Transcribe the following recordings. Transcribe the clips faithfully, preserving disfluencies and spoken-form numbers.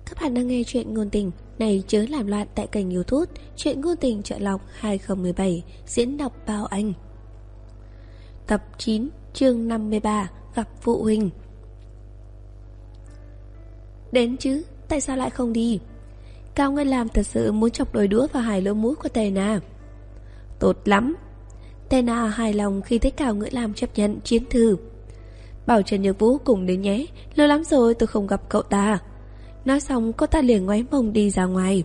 Các bạn đang nghe chuyện ngôn tình này chớ làm loạn tại kênh YouTube Chuyện ngôn tình Chợ Lọc hai không một bảy, diễn đọc Bao Anh. Tập chín, chương năm mươi ba, gặp phụ huynh. Đến chứ, tại sao lại không đi? Cao Nguyên Lam thật sự muốn chọc đôi đũa vào hai lỗ mũi của Tề Na. Tốt lắm. Tề Na hài lòng khi thấy Cao Nguyên Lam chấp nhận chiến thư. Bảo Trần Nhược Vũ cùng đến nhé, lâu lắm rồi tôi không gặp cậu ta. Nói xong cô ta liền ngoáy mông đi ra ngoài.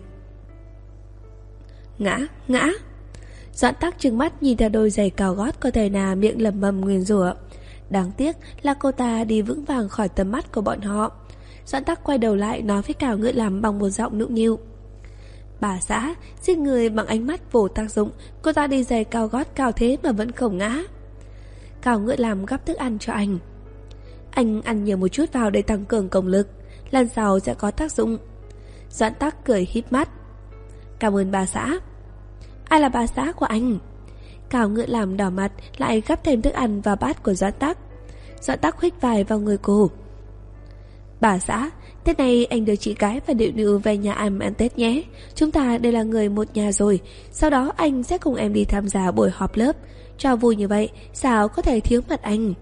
Ngã, ngã. Doãn Tắc trừng mắt nhìn theo đôi giày cao gót của Tề Na, miệng lẩm bẩm nguyền rủa. Đáng tiếc là cô ta đi vững vàng khỏi tầm mắt của bọn họ. Doãn Tắc quay đầu lại nói với Cao Ngựa Làm bằng một giọng nũng nịu. Bà xã, giết người bằng ánh mắt vô tác dụng. Cô ta đi giày cao gót cao thế mà vẫn không ngã. Cao Ngựa Làm gắp thức ăn cho anh. Anh ăn nhiều một chút vào để tăng cường công lực, lần sau sẽ có tác dụng. Doãn Tắc cười híp mắt. Cảm ơn bà xã. Ai là bà xã của anh? Cao Ngựa Làm đỏ mặt lại gắp thêm thức ăn vào bát của Doãn Tắc. Doãn Tắc huých vai vào người cô. Bà xã, Tết này anh đưa chị gái và điệu nữ về nhà em ăn Tết nhé. Chúng ta đều là người một nhà rồi. Sau đó anh sẽ cùng em đi tham gia buổi họp lớp. Cho vui như vậy, sao có thể thiếu mặt anh?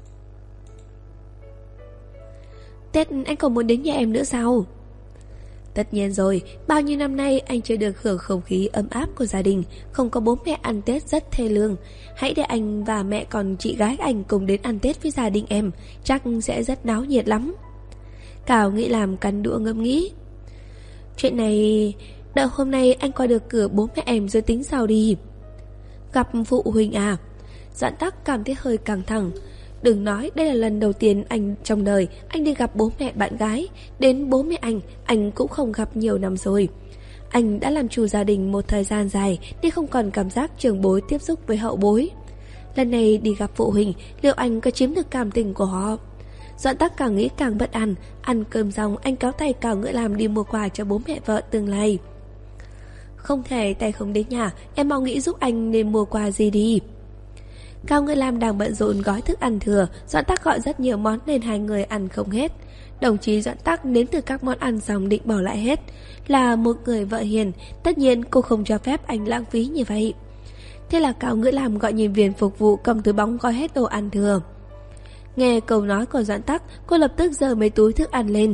Tết anh còn muốn đến nhà em nữa sao? Tất nhiên rồi, bao nhiêu năm nay anh chưa được hưởng không khí ấm áp của gia đình, không có bố mẹ ăn Tết rất thê lương. Hãy để anh và mẹ còn chị gái anh cùng đến ăn Tết với gia đình em, chắc sẽ rất náo nhiệt lắm. Cao nghĩ làm cắn đũa ngẫm nghĩ. Chuyện này, đợi hôm nay anh qua được cửa bố mẹ em rồi tính sao đi. Gặp phụ huynh à? Doãn Tắc cảm thấy hơi căng thẳng. Đừng nói đây là lần đầu tiên anh trong đời anh đi gặp bố mẹ bạn gái. Đến bố mẹ anh, anh cũng không gặp nhiều năm rồi. Anh đã làm chủ gia đình một thời gian dài nên không còn cảm giác trưởng bối tiếp xúc với hậu bối. Lần này đi gặp phụ huynh, liệu anh có chiếm được cảm tình của họ? Doãn Tắc càng nghĩ càng bất an. Ăn cơm xong anh kéo tay Cao Ngựa Làm đi mua quà cho bố mẹ vợ tương lai. Không thể tay không đến nhà, em mau nghĩ giúp anh nên mua quà gì đi. Cao Ngựa Làm đang bận rộn gói thức ăn thừa. Doãn Tắc gọi rất nhiều món nên hai người ăn không hết. Đồng chí Doãn Tắc nếm từ các món ăn xong định bỏ lại hết. Là một người vợ hiền, tất nhiên cô không cho phép anh lãng phí như vậy. Thế là Cao Ngựa Làm gọi nhân viên phục vụ cầm túi bóng gói hết đồ ăn thừa. Nghe câu nói của Doãn Tắc, cô lập tức giơ mấy túi thức ăn lên.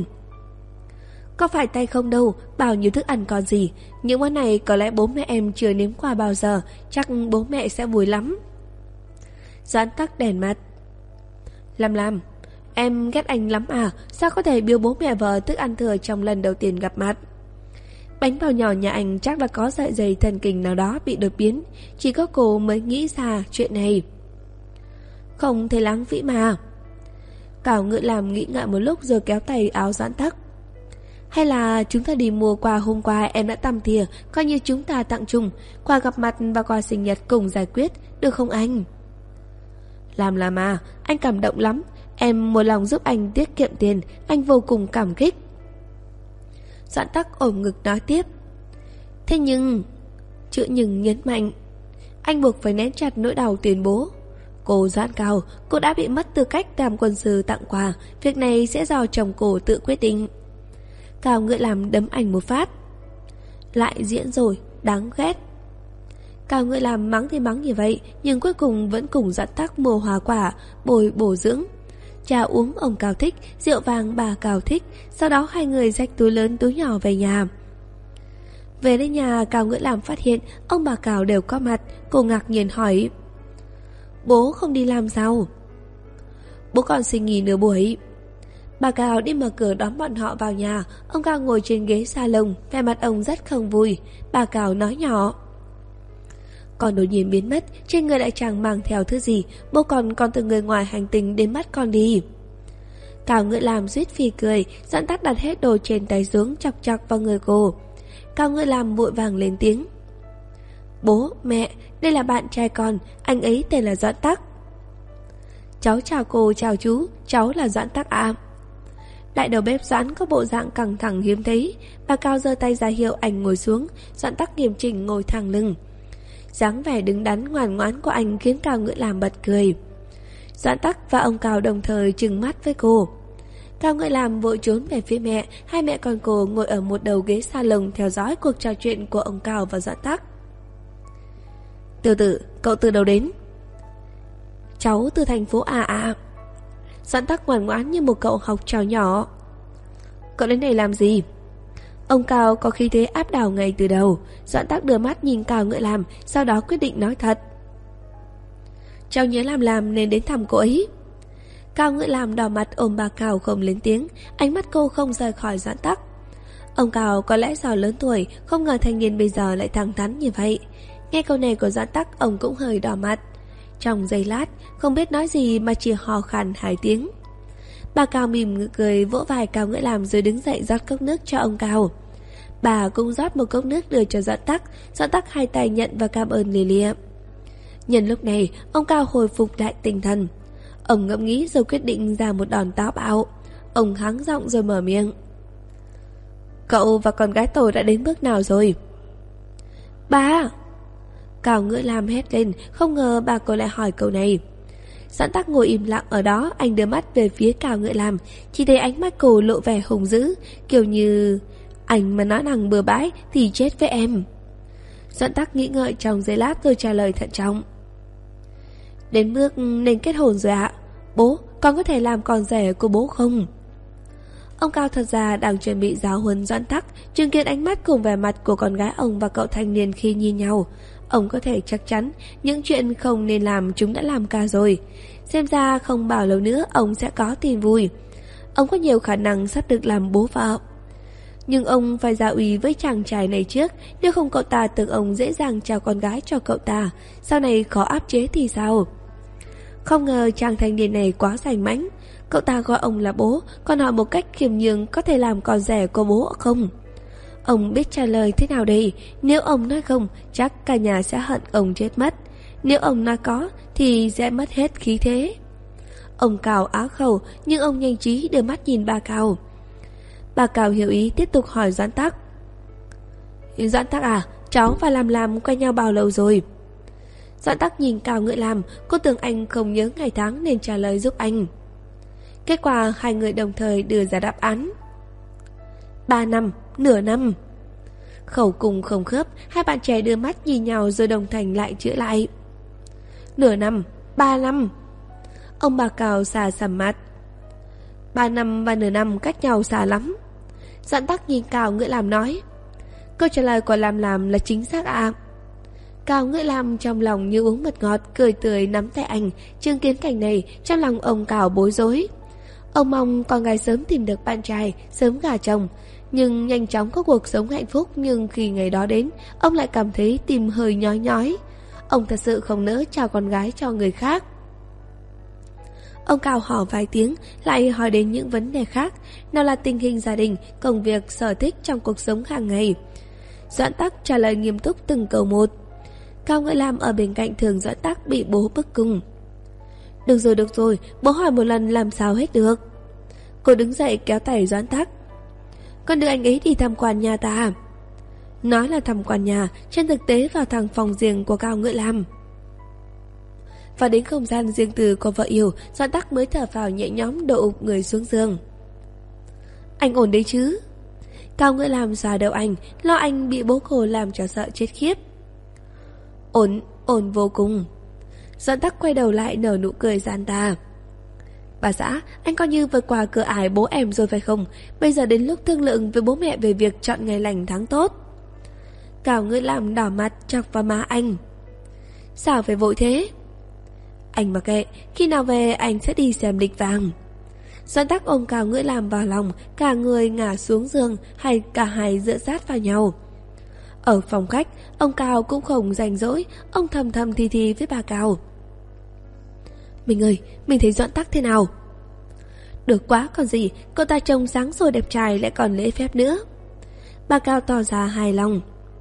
Có phải tay không đâu, bao nhiêu thức ăn còn gì. Những món này có lẽ bố mẹ em chưa nếm qua bao giờ, chắc bố mẹ sẽ vui lắm. Doãn Tắc đèn mặt. Làm làm, em ghét anh lắm à? Sao có thể biếu bố mẹ vợ thức ăn thừa trong lần đầu tiên gặp mặt? Bánh bao nhỏ nhà anh chắc là có dạ dày thần kinh nào đó bị đột biến. Chỉ có cô mới nghĩ ra chuyện này. Không thể lãng phí mà. Cao Ngựa Làm nghĩ ngợi một lúc rồi kéo tay áo Doãn Tắc. Hay là chúng ta đi mua quà hôm qua em đã tăm thìa, coi như chúng ta tặng chung, quà gặp mặt và quà sinh nhật cùng giải quyết, được không anh? Làm làm à, anh cảm động lắm. Em một lòng giúp anh tiết kiệm tiền, anh vô cùng cảm kích. Doãn Tắc ôm ngực nói tiếp. Thế nhưng, chữ nhưng nhấn mạnh. Anh buộc phải nén chặt nỗi đau tuyên bố. Cô Doãn Cao, cô đã bị mất tư cách làm quân sư tặng quà. Việc này sẽ do chồng cô tự quyết định. Cao Ngựa Làm đấm anh một phát. Lại diễn rồi, đáng ghét. Cao Ngựa Làm mắng thì mắng như vậy, nhưng cuối cùng vẫn cùng Doãn Tắc mua hoa quả, bồi bổ dưỡng. Trà uống ông Cao thích, rượu vàng bà Cao thích. Sau đó hai người xách túi lớn túi nhỏ về nhà. Về đến nhà, Cao Ngựa Làm phát hiện ông bà Cao đều có mặt. Cô ngạc nhiên hỏi. Bố không đi làm sao? Bố còn xin nghỉ nửa buổi. Bà Cao đi mở cửa đón bọn họ vào nhà. Ông Cao ngồi trên ghế salon, vẻ mặt ông rất không vui. Bà Cao nói nhỏ. Con đột nhiên biến mất, trên người lại chẳng mang theo thứ gì. Bố con còn từ người ngoài hành tinh đến bắt con đi. Cao Ngựa Làm suýt phì cười. Doãn Tắc đặt hết đồ trên tay xuống, chọc chọc vào người cô. Cao Ngựa Làm vội vàng lên tiếng. Bố, mẹ, đây là bạn trai con, anh ấy tên là Doãn Tắc. Cháu chào cô, chào chú, cháu là Doãn Tắc ạ. Đại đầu bếp Doãn có bộ dạng căng thẳng hiếm thấy. Bà Cao giơ tay ra hiệu anh ngồi xuống. Doãn Tắc nghiêm chỉnh ngồi thẳng lưng. Dáng vẻ đứng đắn ngoan ngoãn của anh khiến Cao Ngựa Làm bật cười. Doãn Tắc và ông Cao đồng thời trừng mắt với cô. Cao Ngợi Lam vội trốn về phía mẹ. Hai mẹ con cô ngồi ở một đầu ghế salon theo dõi cuộc trò chuyện của ông Cao và Doãn Tắc. Tiểu tử, cậu từ đâu đến? Cháu từ thành phố A A. Doãn Tắc ngoan ngoãn như một cậu học trò nhỏ. Cậu đến đây làm gì? Ông Cao có khí thế áp đảo ngay từ đầu. Doãn Tắc đưa mắt nhìn Cao Ngợi Lam, sau đó quyết định nói thật. Cháu nhớ làm làm nên đến thăm cô ấy. Cao Ngợi Lam đỏ mặt ôm bà Cao không lên tiếng, ánh mắt cô không rời khỏi Doãn Tắc. Ông Cao có lẽ do lớn tuổi, không ngờ thanh niên bây giờ lại thẳng thắn như vậy. Nghe câu này của Doãn Tắc, ông cũng hơi đỏ mặt. Trong giây lát, không biết nói gì mà chỉ hò khàn hai tiếng. Bà Cao mỉm cười vỗ vai Cao Ngợi Lam rồi đứng dậy rót cốc nước cho ông Cao. Bà cũng rót một cốc nước đưa cho Doãn Tắc. Doãn Tắc hai tay nhận và cảm ơn lìa lịa. Nhân lúc này, ông Cao hồi phục lại tinh thần. Ông ngẫm nghĩ rồi quyết định ra một đòn táo bạo. Ông hắng giọng rồi mở miệng. Cậu và con gái tôi đã đến bước nào rồi? Ba! Cao Ngợi Lam hét lên, không ngờ bà cô lại hỏi câu này. Doãn Tắc ngồi im lặng ở đó, anh đưa mắt về phía Cao Ngợi Lam, chỉ thấy ánh mắt cô lộ vẻ hung dữ, kiểu như anh mà nói năng bừa bãi thì chết với em. Doãn Tắc nghĩ ngợi trong giây lát rồi trả lời thận trọng. Đến bước nên kết hôn rồi ạ. Bố, con có thể làm con rể của bố không? Ông Cao thật ra đang chuẩn bị giáo huấn Doãn Tắc, chứng kiến ánh mắt cùng vẻ mặt của con gái ông và cậu thanh niên khi nhìn nhau. Ông có thể chắc chắn những chuyện không nên làm chúng đã làm cả rồi. Xem ra không bao lâu nữa ông sẽ có tin vui. Ông có nhiều khả năng sắp được làm bố vợ. Nhưng ông phải giao ủy với chàng trai này trước. Nếu không cậu ta tưởng ông dễ dàng trao con gái cho cậu ta, sau này khó áp chế thì sao? Không ngờ chàng thanh niên này quá rành mãnh. Cậu ta gọi ông là bố, còn hỏi một cách khiêm nhường có thể làm con rể của bố không? Ông biết trả lời thế nào đây? Nếu ông nói không, chắc cả nhà sẽ hận ông chết mất. Nếu ông nói có, thì sẽ mất hết khí thế. Ông Cao á khẩu, nhưng ông nhanh trí đưa mắt nhìn bà Cao. Bà Cao hiểu ý tiếp tục hỏi Doãn Tắc. Doãn Tắc à, cháu và Lam Lam quen nhau bao lâu rồi? Doãn Tắc nhìn Cao Ngợi Lam, cô tưởng anh không nhớ ngày tháng nên trả lời giúp anh. Kết quả hai người đồng thời đưa ra đáp án. Ba năm, nửa năm. Khẩu cùng không khớp, hai bạn trẻ đưa mắt nhìn nhau rồi đồng thanh lại chữa lại. Nửa năm, ba năm. Ông bà Cao xà xầm mặt. Ba năm và nửa năm cách nhau xa lắm. Doãn Tắc nhìn Cao Ngợi Lam nói. Câu trả lời của Lam Lam là chính xác ạ. À? Cao Ngợi Lam trong lòng như uống mật ngọt, cười tươi nắm tay anh. Chứng kiến cảnh này, trong lòng ông Cao bối rối. Ông mong con gái sớm tìm được bạn trai, sớm gả chồng, nhưng nhanh chóng có cuộc sống hạnh phúc. Nhưng khi ngày đó đến, ông lại cảm thấy tim hơi nhói nhói. Ông thật sự không nỡ chào con gái cho người khác. Ông Cao hỏi vài tiếng, lại hỏi đến những vấn đề khác, nào là tình hình gia đình, công việc, sở thích trong cuộc sống hàng ngày. Doãn Tắc trả lời nghiêm túc từng câu một. Cao Ngợi Lam ở bên cạnh thường Doãn Tắc bị bố bức cung. Được rồi, được rồi, bố hỏi một lần làm sao hết được. Cô đứng dậy kéo tay Doãn Tắc. Con đưa anh ấy đi tham quan nhà ta. Nói là tham quan nhà, trên thực tế vào thẳng phòng riêng của Cao Ngợi Lam. Và đến không gian riêng tư của vợ yêu, Doãn Tắc mới thở phào nhẹ nhõm đổ ụp người xuống giường. Anh ổn đấy chứ? Cao Ngợi Lam xoa đầu anh, lo anh bị bố cô làm cho sợ chết khiếp. Ổn, ổn vô cùng. Doãn Tắc quay đầu lại nở nụ cười gian tà. Bà xã, anh coi như vượt qua cửa ải bố em rồi phải không? Bây giờ đến lúc thương lượng với bố mẹ về việc chọn ngày lành tháng tốt. Cao Ngợi Lam đỏ mặt chọc vào má anh. Sao phải vội thế? Anh mặc kệ, khi nào về anh sẽ đi xem lịch vàng. Doãn Tắc ôm Cao Ngợi Lam vào lòng, cả người ngả xuống giường, hay cả hai dựa sát vào nhau. Ở phòng khách, ông Cao cũng không rảnh rỗi, ông thầm thầm thì thì với bà Cao. Mình ơi, mình thấy Doãn Tắc thế nào? Được quá còn gì, cậu ta trông sáng sủa đẹp trai lại còn lễ phép nữa. Bà Cao tỏ ra hài lòng.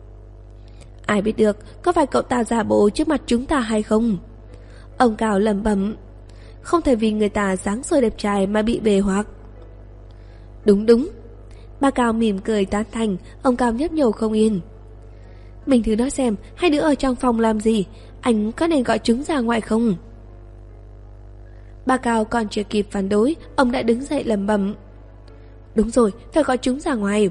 Ai biết được, có phải cậu ta giả bộ trước mặt chúng ta hay không? Ông Cao lẩm bẩm. Không thể vì người ta sáng sủa đẹp trai mà bị bề hoặc. Đúng đúng. Bà Cao mỉm cười tán thành. Ông Cao nhấp nhổ không yên. Mình thử nói xem, hai đứa ở trong phòng làm gì? Anh có nên gọi chúng ra ngoài không? Bà Cao còn chưa kịp phản đối, ông đã đứng dậy lẩm bẩm. Đúng rồi, phải gọi chúng ra ngoài.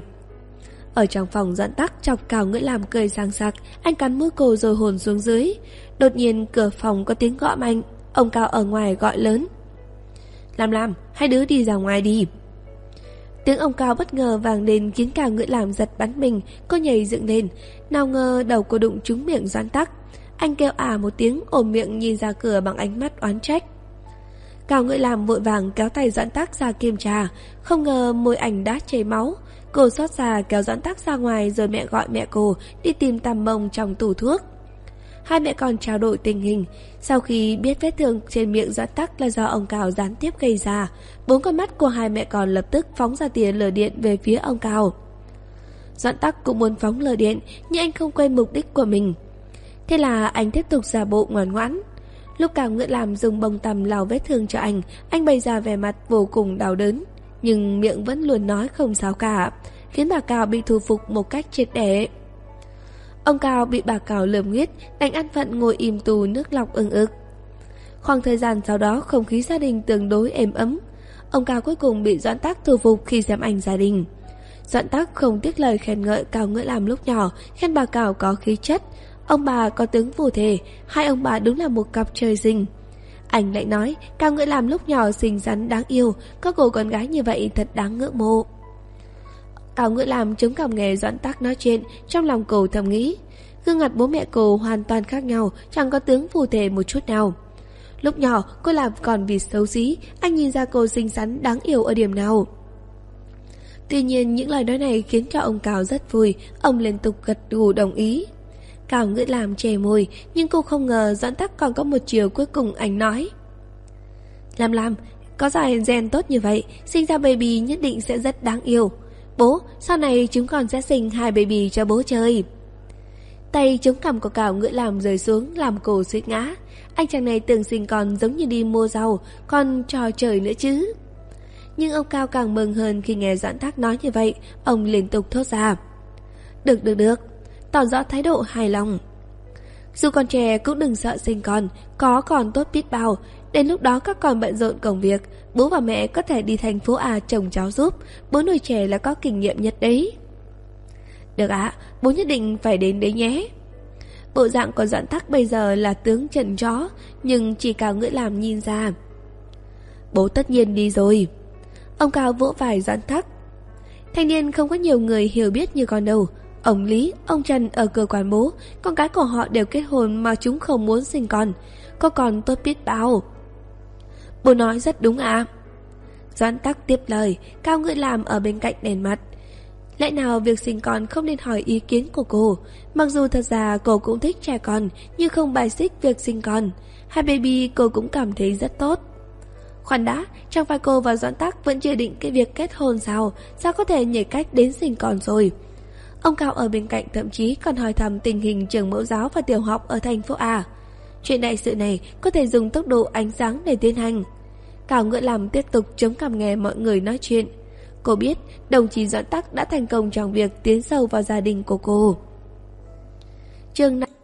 Ở trong phòng Doãn Tắc, Chọc Cao Ngưỡng Làm cười sang sặc. Anh cắn mũi cô rồi hồn xuống dưới. Đột nhiên cửa phòng có tiếng gõ mạnh. Ông Cao ở ngoài gọi lớn: Làm Làm, hai đứa đi ra ngoài đi. Tiếng ông Cao bất ngờ vang lên khiến Cao Ngưỡng Làm giật bắn mình. Cô nhảy dựng lên, nào ngờ đầu cô đụng trúng miệng Doãn Tắc. Anh kêu ả một tiếng, ôm miệng nhìn ra cửa bằng ánh mắt oán trách. Cao Ngưỡng Làm vội vàng kéo tay Doãn Tắc ra kiểm tra. Không ngờ môi ảnh đã chảy máu. Cô xót xa kéo Doãn Tắc ra ngoài, rồi mẹ gọi mẹ cô đi tìm tằm bông trong tủ thuốc. Hai mẹ con trao đổi tình hình. Sau khi biết vết thương trên miệng Doãn Tắc là do ông Cao gián tiếp gây ra, bốn con mắt của hai mẹ con lập tức phóng ra tia lửa điện về phía ông Cao. Doãn Tắc cũng muốn phóng lửa điện, nhưng anh không quên mục đích của mình. Thế là anh tiếp tục giả bộ ngoan ngoãn. Lúc Cao Ngưỡng Làm dùng bông tằm lau vết thương cho anh, anh bày ra vẻ mặt vô cùng đau đớn, nhưng miệng vẫn luôn nói không sao cả, khiến bà Cao bị thu phục một cách triệt để. Ông Cao bị bà Cao lườm nguyết, đành ăn phận ngồi im tù nước lọc ưng ực. Khoảng thời gian sau đó không khí gia đình tương đối êm ấm. Ông Cao cuối cùng bị Doãn Tắc thu phục khi xem ảnh gia đình. Doãn Tắc không tiếc lời khen ngợi Cao Ngưỡng Làm lúc nhỏ, khen bà Cao có khí chất, ông bà có tướng phù thể, hai ông bà đúng là một cặp trời sinh. Anh lại nói Cao Ngưỡng Làm lúc nhỏ xinh xắn đáng yêu, có cô con gái như vậy thật đáng ngưỡng mộ. Cao Ngưỡng Làm chống cằm nghe Doãn Tắc nói chuyện, trong lòng cô thầm nghĩ, gương mặt bố mẹ cô hoàn toàn khác nhau, chẳng có tướng phù thể một chút nào. Lúc nhỏ cô làm còn vịt xấu xí, anh nhìn ra cô xinh xắn đáng yêu ở điểm nào? Tuy nhiên những lời nói này khiến cho ông Cao rất vui, ông liên tục gật gù đồng ý. Cao Ngưỡng Làm chè môi, nhưng cô không ngờ Doãn Tắc còn có một chiều cuối cùng. Anh nói: Làm Làm, có dài gen tốt như vậy, sinh ra baby nhất định sẽ rất đáng yêu. Bố, sau này chúng còn sẽ sinh hai baby cho bố chơi. Tay chống cằm của Cao Ngưỡng Làm rơi xuống làm cô suýt ngã. Anh chàng này tưởng sinh con giống như đi mua rau, còn trò trời nữa chứ. Nhưng ông Cao càng mừng hơn khi nghe Doãn Tắc nói như vậy. Ông liên tục thốt ra: Được được được, tỏ rõ thái độ hài lòng. Dù còn trẻ cũng đừng sợ sinh con, có còn tốt biết bao. Đến lúc đó các con bận rộn công việc, bố và mẹ có thể đi thành phố A trồng cháu giúp. Bố nuôi trẻ là có kinh nghiệm nhất đấy. Được ạ, bố nhất định phải đến đấy nhé. Bộ dạng của Doãn Tắc bây giờ là tướng trần chó, nhưng chỉ Cao Ngưỡng Làm nhìn ra. Bố tất nhiên đi rồi. Ông Cao vỗ vai Doãn Tắc. Thanh niên không có nhiều người hiểu biết như con đâu. Ông Lý, ông Trần ở cơ quan bố, con cái của họ đều kết hôn mà chúng không muốn sinh con. Có con tốt biết bao. Bố nói rất đúng ạ. À? Doãn Tắc tiếp lời. Cao Ngưỡng Làm ở bên cạnh đèn mặt. Lẽ nào việc sinh con không nên hỏi ý kiến của cô? Mặc dù thật ra cô cũng thích trẻ con, nhưng không bài xích việc sinh con. Hai baby cô cũng cảm thấy rất tốt. Khoan đã, chẳng phải cô và Doãn Tắc vẫn chưa định cái việc kết hôn sao? Sao có thể nhảy cách đến sinh con rồi? Ông Cao ở bên cạnh thậm chí còn hỏi thăm tình hình trường mẫu giáo và tiểu học ở thành phố A. Chuyện đại sự này có thể dùng tốc độ ánh sáng để tiến hành. Cao Ngưỡng Làm tiếp tục chống cằm nghe mọi người nói chuyện. Cô biết đồng chí Doãn Tắc đã thành công trong việc tiến sâu vào gia đình của cô. Chương năm.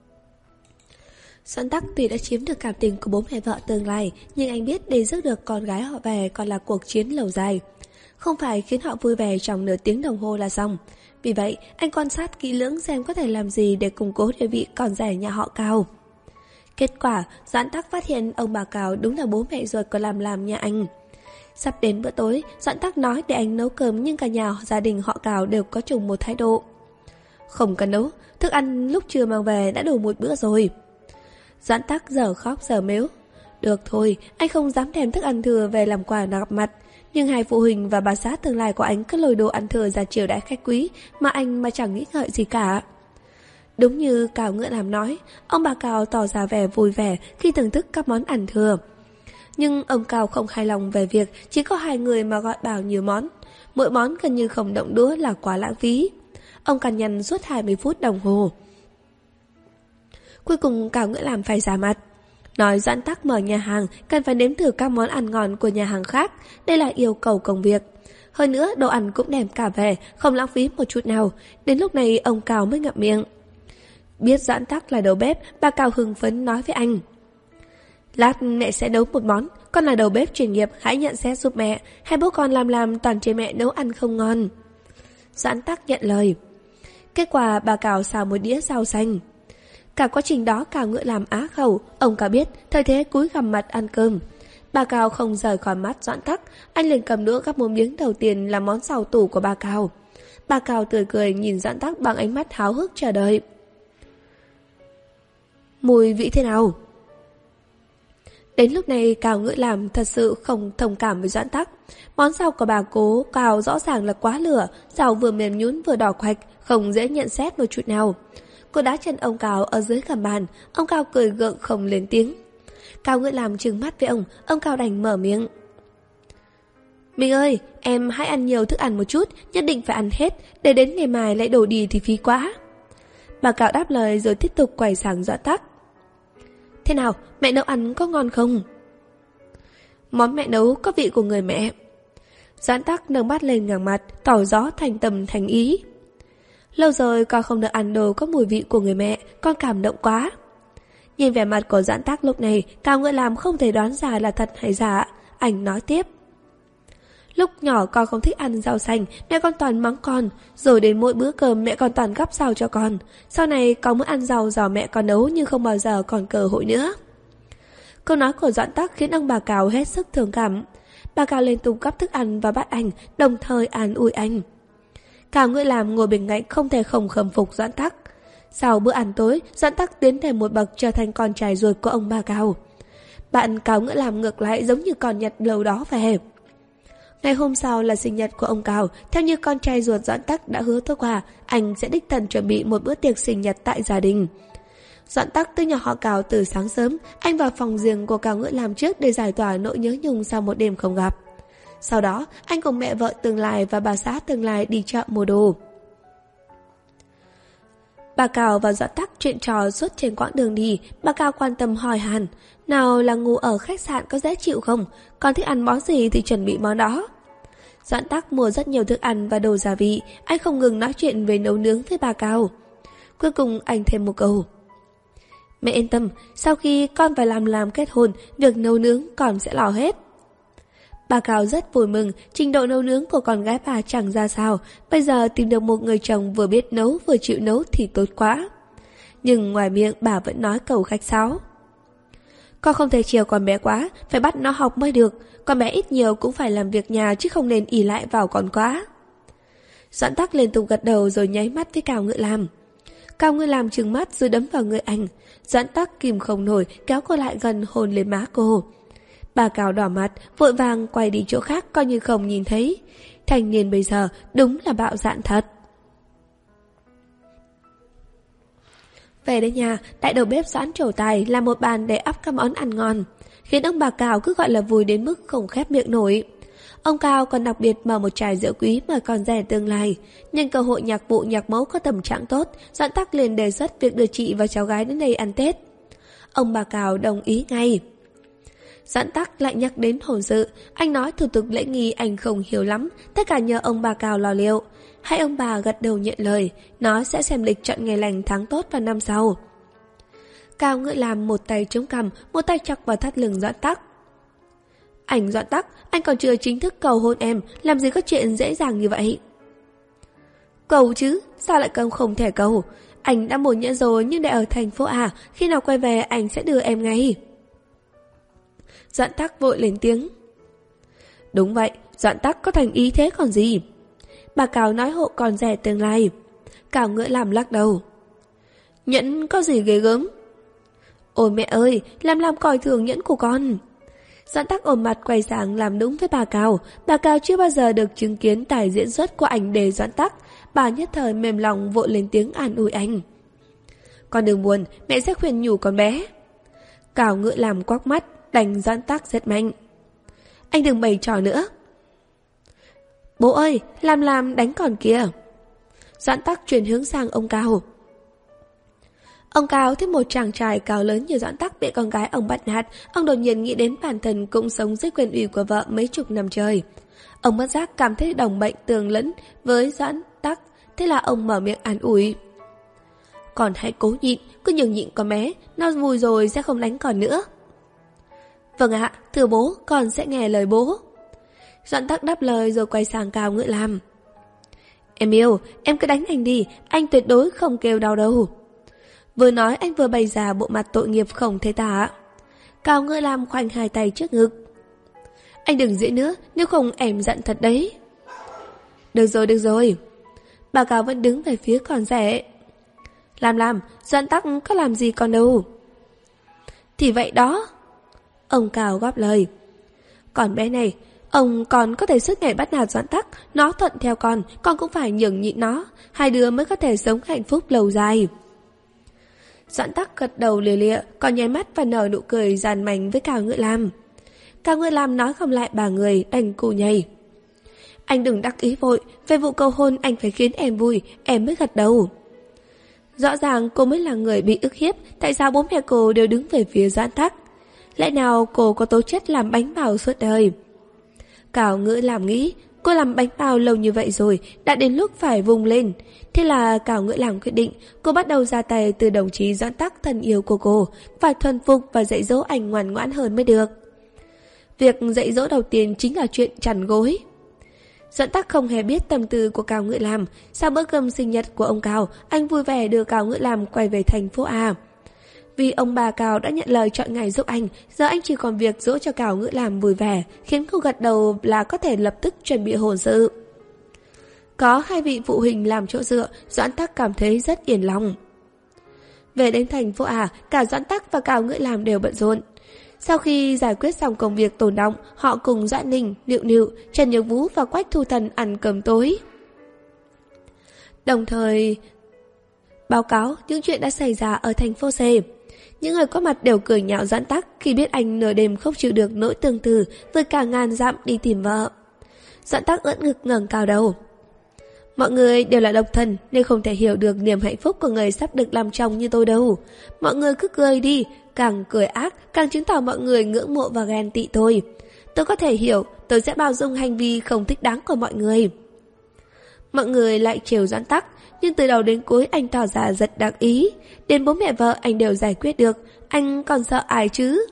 Doãn Tắc tuy đã chiếm được cảm tình của bố mẹ vợ tương lai, nhưng anh biết để rước được con gái họ về còn là cuộc chiến lâu dài. Không phải khiến họ vui vẻ trong nửa tiếng đồng hồ là xong. Vì vậy, anh quan sát kỹ lưỡng xem có thể làm gì để củng cố địa vị con rể nhà họ Cao. Kết quả, Doãn Tắc phát hiện ông bà Cao đúng là bố mẹ ruột của Làm Làm nhà anh. Sắp đến bữa tối, Doãn Tắc nói để anh nấu cơm, nhưng cả nhà gia đình họ Cao đều có chung một thái độ. Không cần nấu, thức ăn lúc trưa mang về đã đủ một bữa rồi. Doãn Tắc giờ khóc giờ mếu. Được thôi, anh không dám đem thức ăn thừa về làm quà gặp mặt. Nhưng hai phụ huynh và bà xã tương lai của anh cứ lôi đồ ăn thừa ra chiều đãi khách quý, mà anh mà chẳng nghĩ ngợi gì cả. Đúng như Cao Ngưỡng Làm nói, ông bà Cao tỏ ra vẻ vui vẻ khi thưởng thức các món ăn thừa. Nhưng ông Cao không hài lòng về việc chỉ có hai người mà gọi bao nhiêu món. Mỗi món gần như không động đũa là quá lãng phí. Ông cằn nhằn suốt hai mươi phút đồng hồ. Cuối cùng Cao Ngưỡng Làm phải ra mặt. Nói Doãn Tắc mở nhà hàng cần phải nếm thử các món ăn ngon của nhà hàng khác. Đây là yêu cầu công việc. Hơn nữa đồ ăn cũng đem cả về, không lãng phí một chút nào. Đến lúc này ông Cao mới ngậm miệng. Biết Doãn Tắc là đầu bếp, bà Cao hưng phấn nói với anh. Lát mẹ sẽ nấu một món, con là đầu bếp chuyên nghiệp, hãy nhận xét giúp mẹ. Hai bố con làm làm toàn chê mẹ nấu ăn không ngon. Doãn Tắc nhận lời. Kết quả bà Cào xào một đĩa rau xanh. Cả quá trình đó Cào Ngựa làm á khẩu. Ông Cào biết, thời thế cúi gằm mặt ăn cơm. Bà Cào không rời khỏi mắt Doãn Tắc. Anh liền cầm đũa gắp một miếng đầu tiên là món xào tủ của bà Cào. Bà Cào tươi cười nhìn Doãn Tắc bằng ánh mắt háo hức chờ đợi. Mùi vị thế nào? Đến lúc này Cào Ngựa làm thật sự không thông cảm với Doãn Tắc. Món rau của bà cố Cào rõ ràng là quá lửa, rau vừa mềm nhũn vừa đỏ quạch, không dễ nhận xét một chút nào. Cô đá chân ông Cào ở dưới gầm bàn, ông Cào cười gượng không lên tiếng. Cào Ngựa làm trừng mắt với ông, ông Cào đành mở miệng. Mình ơi, em hãy ăn nhiều thức ăn một chút, nhất định phải ăn hết, để đến ngày mai lại đổ đi thì phí quá. Bà Cào đáp lời rồi tiếp tục quay sang Doãn Tắc. Thế nào, mẹ nấu ăn có ngon không? Món mẹ nấu có vị của người mẹ. Doãn Tắc nâng bát lên ngẩng mặt, tỏ rõ thành tâm thành ý. Lâu rồi con không được ăn đồ có mùi vị của người mẹ, con cảm động quá. Nhìn vẻ mặt của Doãn Tắc lúc này, Cào Ngựa làm không thể đoán ra là thật hay giả. Anh nói tiếp. Lúc nhỏ con không thích ăn rau xanh, mẹ con toàn mắng con. Rồi đến mỗi bữa cơm mẹ con toàn gắp rau cho con. Sau này con muốn ăn rau do mẹ con nấu nhưng không bao giờ còn cơ hội nữa. Câu nói của Doãn Tắc khiến ông bà Cào hết sức thương cảm. Bà Cào liên tục gắp thức ăn vào bát anh, đồng thời an ủi anh. Cào Ngựa làm ngồi bên cạnh không thể không khâm phục Doãn Tắc. Sau bữa ăn tối, Doãn Tắc tiến thêm một bậc trở thành con trai ruột của ông bà Cào. Bạn Cào Ngựa làm ngược lại giống như con Nhật lâu đó về. Ngày hôm sau là sinh nhật của ông Cào, theo như con trai ruột Doãn Tắc đã hứa tối qua, anh sẽ đích thân chuẩn bị một bữa tiệc sinh nhật tại gia đình. Doãn Tắc từ nhà họ Cào từ sáng sớm, anh vào phòng riêng của Cào Ngựa làm trước để giải tỏa nỗi nhớ nhung sau một đêm không gặp. Sau đó, anh cùng mẹ vợ tương lai và bà xã tương lai đi chợ mua đồ. Bà Cào và Doãn Tắc chuyện trò suốt trên quãng đường đi. Bà Cào quan tâm hỏi han, nào là ngủ ở khách sạn có dễ chịu không? Con thích ăn món gì thì chuẩn bị món đó. Doãn Tắc mua rất nhiều thức ăn và đồ gia vị. Anh không ngừng nói chuyện về nấu nướng với bà Cào. Cuối cùng anh thêm một câu. Mẹ yên tâm, sau khi con phải làm làm kết hôn, việc nấu nướng con sẽ lo hết. Bà Cào rất vui mừng, trình độ nấu nướng của con gái bà chẳng ra sao, bây giờ tìm được một người chồng vừa biết nấu vừa chịu nấu thì tốt quá. Nhưng ngoài miệng bà vẫn nói câu khách sáo. Con không thể chiều con bé quá, phải bắt nó học mới được, con bé ít nhiều cũng phải làm việc nhà chứ không nên ỷ lại vào con quá. Doãn Tắc liên tục gật đầu rồi nháy mắt với Cào Ngựa làm. Cào Ngựa làm trừng mắt rồi đấm vào người anh. Doãn Tắc kìm không nổi kéo cô lại gần hôn lên má cô. Bà Cào đỏ mặt, vội vàng quay đi chỗ khác coi như không nhìn thấy. Thanh niên bây giờ đúng là bạo dạn thật. Về đến nhà, đại đầu bếp Doãn trổ tài làm một bàn để ắp các món ăn ngon, khiến ông bà Cào cứ gọi là vui đến mức không khép miệng nổi. Ông Cào còn đặc biệt mở một chai rượu quý mời con rể tương lai. Nhân cơ hội nhạc vụ nhạc mẫu có tầm trạng tốt, Doãn Tắc liền đề xuất việc đưa chị và cháu gái đến đây ăn Tết. Ông bà Cào đồng ý ngay. Doãn Tắc lại nhắc đến hôn sự, anh nói thủ tục lễ nghi anh không hiểu lắm, tất cả nhờ ông bà Cào lo liệu. Hai ông bà gật đầu nhận lời, nói sẽ xem lịch chọn ngày lành tháng tốt vào năm sau. Cào Ngựa làm một tay chống cằm, một tay chọc vào thắt lưng Doãn Tắc. Anh Doãn Tắc, anh còn chưa chính thức cầu hôn em, làm gì có chuyện dễ dàng như vậy. Cầu chứ, sao lại không không thể cầu? Anh đã một nhẫn rồi nhưng để ở thành phố à, khi nào quay về anh sẽ đưa em ngay. Doãn Tắc vội lên tiếng. Đúng vậy, Doãn Tắc có thành ý thế còn gì. Bà Cào nói hộ con rể tương lai. Cào Ngựa làm lắc đầu. Nhẫn có gì ghê gớm. Ôi mẹ ơi, làm làm coi thường nhẫn của con. Doãn Tắc ôm mặt quay sang làm đúng với bà Cào. Bà Cào chưa bao giờ được chứng kiến tài diễn xuất của ảnh đề Doãn Tắc. Bà nhất thời mềm lòng vội lên tiếng an ủi anh. Con đừng buồn, mẹ sẽ khuyên nhủ con bé. Cào Ngựa làm quắc mắt, đánh Doãn Tắc rất mạnh. Anh đừng bày trò nữa. Bố ơi, làm làm đánh còn kìa. Doãn Tắc chuyển hướng sang ông Cào. Ông Cào thích một chàng trai cao lớn như Doãn Tắc bị con gái ông bắt nạt. Ông đột nhiên nghĩ đến bản thân cũng sống dưới quyền ủy của vợ mấy chục năm trời. Ông bất giác cảm thấy đồng bệnh tường lẫn với Doãn Tắc. Thế là ông mở miệng an ủi. Còn hãy cố nhịn, cứ nhường nhịn con bé, nó vui rồi sẽ không đánh còn nữa. Vâng ạ, thưa bố, con sẽ nghe lời bố. Doãn Tắc đáp lời rồi quay sang Cao Ngự Lam. Em yêu, em cứ đánh anh đi, anh tuyệt đối không kêu đau đâu. Vừa nói anh vừa bày ra bộ mặt tội nghiệp không thể tả. Cao Ngự Lam khoanh hai tay trước ngực. Anh đừng diễn nữa, nếu không em giận thật đấy. Được rồi, được rồi. Bà Cao vẫn đứng về phía con rể. Làm làm, Doãn Tắc có làm gì con đâu. Thì vậy đó. Ông Cao góp lời. Còn bé này, ông còn có thể suốt ngày bắt nạt Doãn Tắc, nó thuận theo con, con cũng phải nhường nhịn nó, hai đứa mới có thể sống hạnh phúc lâu dài. Doãn Tắc gật đầu lìa lịa, còn nháy mắt và nở nụ cười giàn mảnh với Cao Ngự Lam. Cao Ngự Lam nói không lại ba người, đành cù nhầy. Anh đừng đắc ý vội, về vụ cầu hôn anh phải khiến em vui, em mới gật đầu. Rõ ràng cô mới là người bị ức hiếp, tại sao bố mẹ cô đều đứng về phía Doãn Tắc? Lẽ nào cô có tố chất làm bánh bao suốt đời? Cao Ngự Lam nghĩ, cô làm bánh bao lâu như vậy rồi, đã đến lúc phải vùng lên. Thế là Cao Ngự Lam quyết định, cô bắt đầu ra tay từ đồng chí Doãn Tắc thân yêu của cô, phải thuần phục và dạy dỗ anh ngoan ngoãn hơn mới được. Việc dạy dỗ đầu tiên chính là chuyện chằn gối. Doãn Tắc không hề biết tâm tư của Cao Ngự Lam. Sau bữa cơm sinh nhật của ông Cao, anh vui vẻ đưa Cao Ngự Lam quay về thành phố A. Vì ông bà Cao đã nhận lời chọn ngày giúp anh, giờ anh chỉ còn việc dỗ cho Cao Ngự Lam vui vẻ, khiến cô gật đầu là có thể lập tức chuẩn bị hôn sự. Có hai vị phụ huynh làm chỗ dựa, Doãn Tắc cảm thấy rất yên lòng. Về đến thành phố A, cả Doãn Tắc và Cao Ngự Lam đều bận rộn. Sau khi giải quyết xong công việc tồn đọng, họ cùng Doãn Ninh, Nịu Nịu, Trần Nhược Vũ và Quách Thu Thần ăn cơm tối. Đồng thời báo cáo những chuyện đã xảy ra ở thành phố C. Những người có mặt đều cười nhạo Doãn Tắc khi biết anh nửa đêm không chịu được nỗi tương tư, vượt cả ngàn dặm đi tìm vợ. Doãn Tắc ưỡn ngực ngẩng cao đầu. Mọi người đều là độc thân nên không thể hiểu được niềm hạnh phúc của người sắp được làm chồng như tôi đâu. Mọi người cứ cười đi, càng cười ác càng chứng tỏ mọi người ngưỡng mộ và ghen tị tôi. Tôi có thể hiểu, tôi sẽ bao dung hành vi không thích đáng của mọi người. Mọi người lại trêu Doãn Tắc, nhưng từ đầu đến cuối anh tỏ ra rất đắc ý. Đến bố mẹ vợ anh đều giải quyết được, anh còn sợ ai chứ?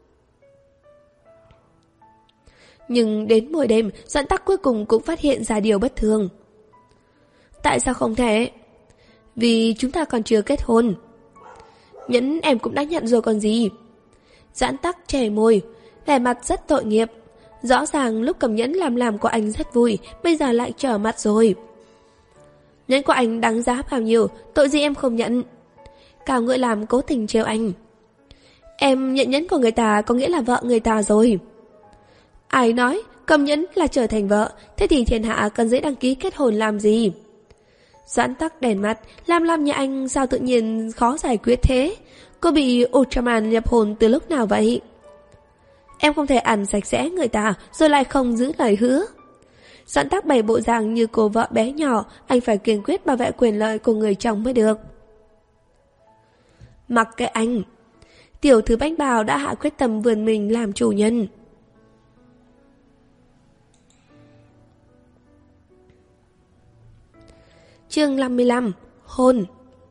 Nhưng đến buổi đêm, Doãn Tắc cuối cùng cũng phát hiện ra điều bất thường. Tại sao không thể? Vì chúng ta còn chưa kết hôn. Nhẫn em cũng đã nhận rồi còn gì. Doãn Tắc chảy môi, vẻ mặt rất tội nghiệp. Rõ ràng lúc cầm nhẫn làm làm của anh rất vui, bây giờ lại trở mặt rồi. Nhẫn của anh đáng giá bao nhiêu, tội gì em không nhận? Cao Ngự Lam cố tình trêu anh. Em nhận nhẫn của người ta có nghĩa là vợ người ta rồi. Ai nói cầm nhẫn là trở thành vợ, thế thì thiên hạ cần giấy đăng ký kết hôn làm gì? Doãn Tắc đèn mặt, Lam Lam nhà anh sao tự nhiên khó giải quyết thế? Cô bị Ultraman nhập hồn từ lúc nào vậy? Em không thể ăn sạch sẽ người ta rồi lại không giữ lời hứa. Doãn Tắc bày bộ dạng như cô vợ bé nhỏ, anh phải kiên quyết bảo vệ quyền lợi của người chồng mới được. Mặc kệ anh. Tiểu thư bánh bào đã hạ quyết tâm vươn mình làm chủ nhân. Chương năm mươi lăm. Hôn.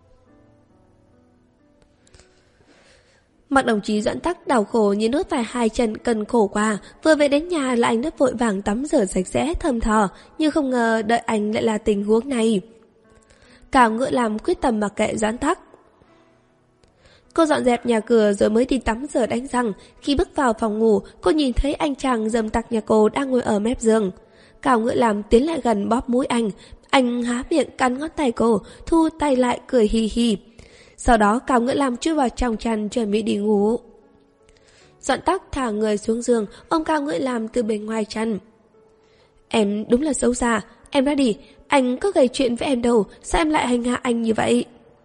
Mặc đồng chí Doãn Tắc đau khổ như nuốt phải hai chân cần khổ qua, vừa về đến nhà là anh đã vội vàng tắm rửa sạch sẽ thơm thò, nhưng không ngờ đợi anh lại là tình huống này. Cao Ngự Lam quyết tâm mặc kệ Doãn Tắc. Cô dọn dẹp nhà cửa rồi mới đi tắm rửa đánh răng. Khi bước vào phòng ngủ, cô nhìn thấy anh chàng dâm tặc nhà cô đang ngồi ở mép giường. Cao Ngự Lam tiến lại gần bóp mũi anh. Anh há miệng cắn ngón tay cô, thu tay lại cười hì hì. Sau đó Cao Ngự Lam chui vào trong chăn chuẩn bị đi ngủ. Doãn Tắc thả người xuống giường, ôm Cao Ngự Lam từ bên ngoài chăn. Em đúng là xấu xa, em đã đi, anh có gây chuyện với em đâu, sao em lại hành hạ anh như vậy?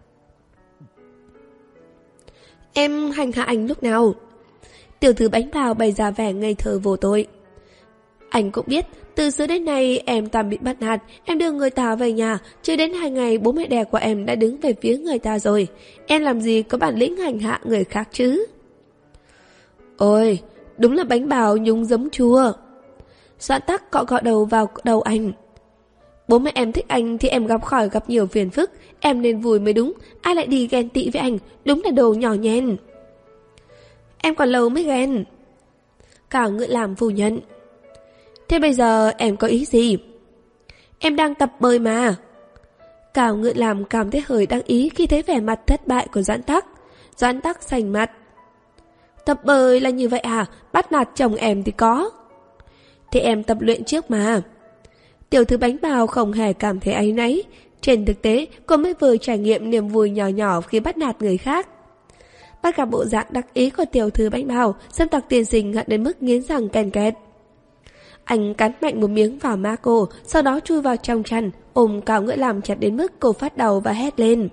Em hành hạ anh lúc nào? Tiểu thư bánh bao bày ra vẻ ngây thơ vô tội. Anh cũng biết, từ xưa đến nay em toàn bị bắt nạt, em đưa người ta về nhà, chưa đến hai ngày bố mẹ đẻ của em đã đứng về phía người ta rồi. Em làm gì có bản lĩnh hành hạ người khác chứ? Ôi, đúng là bánh bao nhúng giấm chua. Doãn Tắc cọ cọ đầu vào đầu anh. Bố mẹ em thích anh thì em gặp khỏi gặp nhiều phiền phức, em nên vui mới đúng, ai lại đi ghen tị với anh, đúng là đồ nhỏ nhen. Em còn lâu mới ghen. Cao Ngữ Lam phủ nhận. Thế bây giờ em có ý gì? Em đang tập bơi mà. Cao Ngữ Lam cảm thấy hơi đắc ý khi thấy vẻ mặt thất bại của Doãn Tắc. Doãn Tắc sành mặt. Tập bơi là như vậy à? Bắt nạt chồng em thì có. Thế em tập luyện trước mà. Tiểu thư bánh bao không hề cảm thấy áy náy. Trên thực tế, cô mới vừa trải nghiệm niềm vui nhỏ nhỏ khi bắt nạt người khác. Bắt gặp bộ dạng đắc ý của tiểu thư bánh bao, Dâm Tặc tiên sinh hận đến mức nghiến răng ken két. Anh cắn mạnh một miếng vào má cô, sau đó chui vào trong chăn, ôm Cao Ngữ Lam chặt đến mức cô phát đau và hét lên.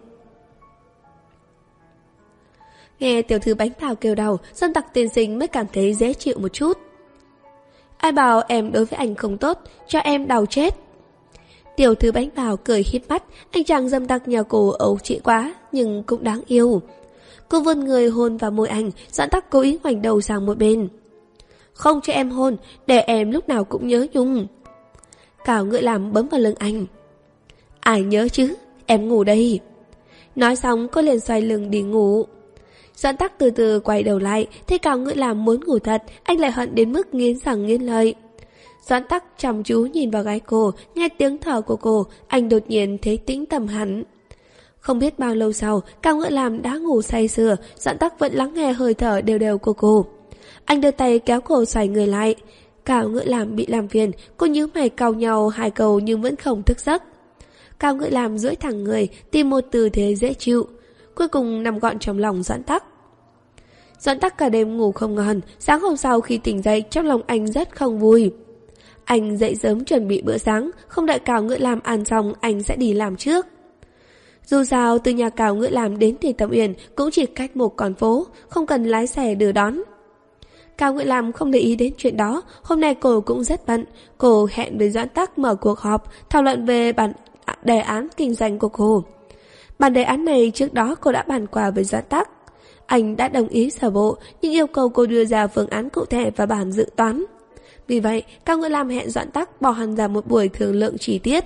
Nghe tiểu thư bánh bao kêu đau, Dâm Tặc tiên sinh mới cảm thấy dễ chịu một chút. Ai bảo em đối với anh không tốt, cho em đau chết. Tiểu thư bánh bao cười híp mắt, anh chàng Dâm Tặc nhà cô ấu trĩ quá, nhưng cũng đáng yêu. Cô vươn người hôn vào môi anh, Doãn Tắc cố ý ngoảnh đầu sang một bên. Không cho em hôn, để em lúc nào cũng nhớ nhung. Cao Ngữ Lam bấm vào lưng anh. Ai nhớ chứ, em ngủ đây. Nói xong cô liền xoay lưng đi ngủ. Doãn Tắc từ từ quay đầu lại, thấy Cao Ngữ Lam muốn ngủ thật, anh lại hận đến mức nghiến răng nghiến lợi. Doãn Tắc chăm chú nhìn vào gái cô, nghe tiếng thở của cô, anh đột nhiên thấy tĩnh tâm hẳn. Không biết bao lâu sau, Cao Ngữ Lam đã ngủ say sưa, Doãn Tắc vẫn lắng nghe hơi thở đều đều của cô. Anh đưa tay kéo cô xoay người lại. Cao Ngữ Lam bị làm phiền, cô nhíu mày cau nhau hai câu nhưng vẫn không thức giấc. Cao Ngữ Lam duỗi thẳng người, tìm một tư thế dễ chịu, cuối cùng nằm gọn trong lòng Doãn Tắc. Doãn Tắc cả đêm ngủ không ngon, sáng hôm sau khi tỉnh dậy trong lòng anh rất không vui. Anh dậy sớm chuẩn bị bữa sáng, không đợi Cao Ngữ Lam ăn xong anh sẽ đi làm trước. Dù sao từ nhà Cao Ngữ Lam đến Thị Tâm Uyển cũng chỉ cách một con phố, không cần lái xe đưa đón. Cao Ngữ Lam không để ý đến chuyện đó, hôm nay cô cũng rất bận. Cô hẹn với Doãn Tắc mở cuộc họp, thảo luận về bản đề án kinh doanh của cô. Bản đề án này trước đó cô đã bàn qua với Doãn Tắc. Anh đã đồng ý sơ bộ, nhưng yêu cầu cô đưa ra phương án cụ thể và bản dự toán. Vì vậy, Cao Ngữ Lam hẹn Doãn Tắc bỏ hẳn ra một buổi thương lượng chi tiết.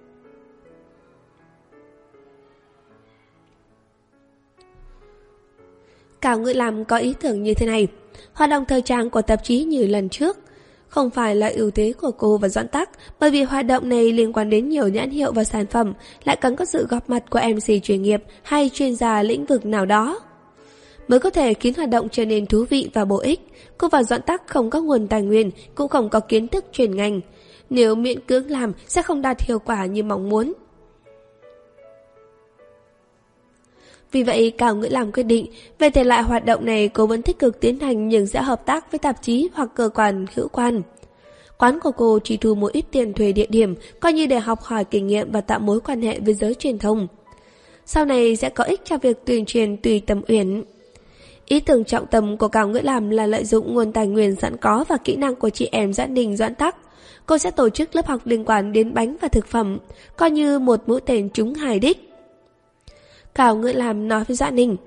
Cao Ngữ Lam có ý tưởng như thế này. Hoạt động thời trang của tạp chí như lần trước không phải là ưu thế của cô và Doãn Tắc, bởi vì hoạt động này liên quan đến nhiều nhãn hiệu và sản phẩm, lại cần có sự góp mặt của em xê chuyên nghiệp hay chuyên gia lĩnh vực nào đó mới có thể khiến hoạt động trở nên thú vị và bổ ích. Cô và Doãn Tắc không có nguồn tài nguyên, cũng không có kiến thức chuyên ngành. Nếu miễn cưỡng làm sẽ không đạt hiệu quả như mong muốn. Vì vậy, Cao Ngữ Lam quyết định, về thể loại hoạt động này cô vẫn tích cực tiến hành nhưng sẽ hợp tác với tạp chí hoặc cơ quan hữu quan. Quán của cô chỉ thu một ít tiền thuê địa điểm, coi như để học hỏi kinh nghiệm và tạo mối quan hệ với giới truyền thông. Sau này sẽ có ích cho việc tuyên truyền Tùy Tâm Uyển. Ý tưởng trọng tâm của Cao Ngữ Lam là lợi dụng nguồn tài nguyên sẵn có và kỹ năng của chị em Doãn Đình, Doãn Tắc. Cô sẽ tổ chức lớp học liên quan đến bánh và thực phẩm, coi như một mũi tên trúng hai đích. Cao Ngữ Lam nói với Doãn Đình.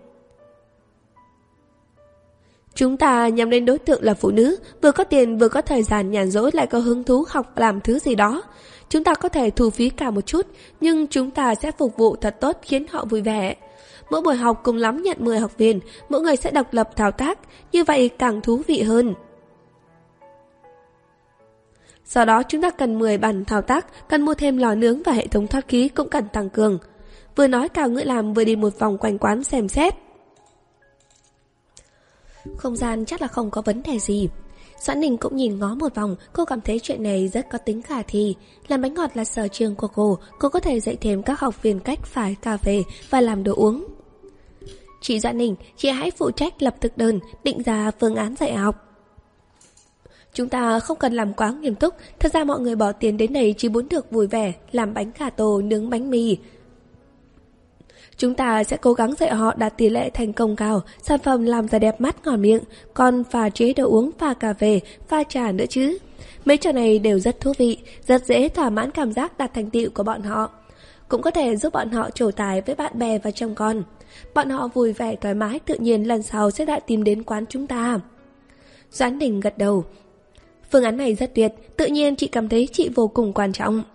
Chúng ta nhắm đến đối tượng là phụ nữ, vừa có tiền vừa có thời gian nhàn rỗi lại có hứng thú học làm thứ gì đó. Chúng ta có thể thu phí cả một chút, nhưng chúng ta sẽ phục vụ thật tốt khiến họ vui vẻ. Mỗi buổi học cùng lắm nhận mười học viên, mỗi người sẽ độc lập thao tác, như vậy càng thú vị hơn. Sau đó chúng ta cần mười bàn thao tác, cần mua thêm lò nướng và hệ thống thoát khí cũng cần tăng cường. Vừa nói Cao Ngữ Lam vừa đi một vòng quanh quán xem xét. Không gian chắc là không có vấn đề gì. Doãn Ninh cũng nhìn ngó một vòng, cô cảm thấy chuyện này rất có tính khả thi. Làm bánh ngọt là sở trường của cô, cô có thể dạy thêm các học viên cách pha cà phê và làm đồ uống. Chị Doãn Ninh, chị hãy phụ trách lập thực đơn, định ra phương án dạy học. Chúng ta không cần làm quá nghiêm túc, thật ra mọi người bỏ tiền đến đây chỉ muốn được vui vẻ, làm bánh gà tổ, nướng bánh mì. Chúng ta sẽ cố gắng dạy họ đạt tỷ lệ thành công cao, sản phẩm làm ra đẹp mắt ngon miệng, còn pha chế đồ uống, pha cà phê, pha trà nữa chứ. Mấy trò này đều rất thú vị, rất dễ thỏa mãn cảm giác đạt thành tựu của bọn họ. Cũng có thể giúp bọn họ trổ tài với bạn bè và chồng con. Bọn họ vui vẻ thoải mái, tự nhiên lần sau sẽ lại tìm đến quán chúng ta. Doãn Đình gật đầu. Phương án này rất tuyệt, tự nhiên chị cảm thấy chị vô cùng quan trọng.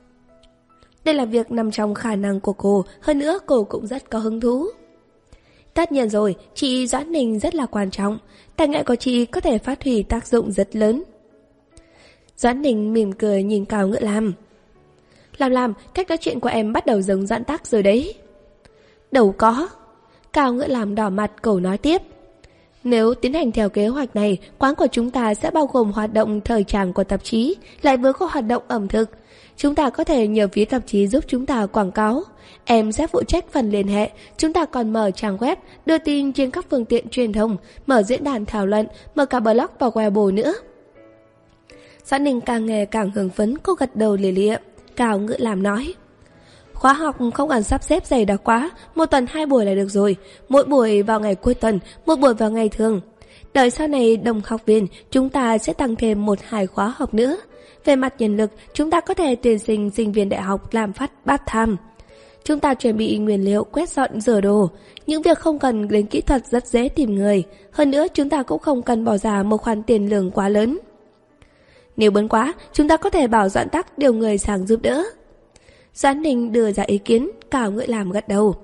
Đây là việc nằm trong khả năng của cô, hơn nữa cô cũng rất có hứng thú. Tất nhiên rồi, chị Doãn Ninh rất là quan trọng. Tài nghệ của chị có thể phát huy tác dụng rất lớn. Doãn Ninh mỉm cười nhìn Cao Ngữ Lam. Làm làm, cách nói chuyện của em bắt đầu giống Doãn Tắc rồi đấy. Đâu có. Cao Ngữ Lam đỏ mặt cổ nói tiếp. Nếu tiến hành theo kế hoạch này, quán của chúng ta sẽ bao gồm hoạt động thời trang của tạp chí, lại vừa có hoạt động ẩm thực. Chúng ta có thể nhờ phía tạp chí giúp chúng ta quảng cáo. Em sẽ phụ trách phần liên hệ. Chúng ta còn mở trang web, đưa tin trên các phương tiện truyền thông, mở diễn đàn thảo luận, mở cả blog và Weibo nữa. Doãn Ninh càng nghe càng hưng phấn, cô gật đầu lìa lịa. Cao Ngữ Lam nói. Khóa học không cần sắp xếp dày đặc quá, một tuần hai buổi là được rồi. Mỗi buổi vào ngày cuối tuần, một buổi vào ngày thường. Đợi sau này đồng học viên, chúng ta sẽ tăng thêm một hai khóa học nữa. Về mặt nhân lực, chúng ta có thể tuyển sinh sinh viên đại học làm phát part-time. Chúng ta chuẩn bị nguyên liệu, quét dọn rửa đồ. Những việc không cần đến kỹ thuật rất dễ tìm người. Hơn nữa, chúng ta cũng không cần bỏ ra một khoản tiền lương quá lớn. Nếu bấn quá, chúng ta có thể bảo Doãn Tắc điều người sang giúp đỡ. Doãn Ninh đưa ra ý kiến, Cao Ngữ Lam gật đầu.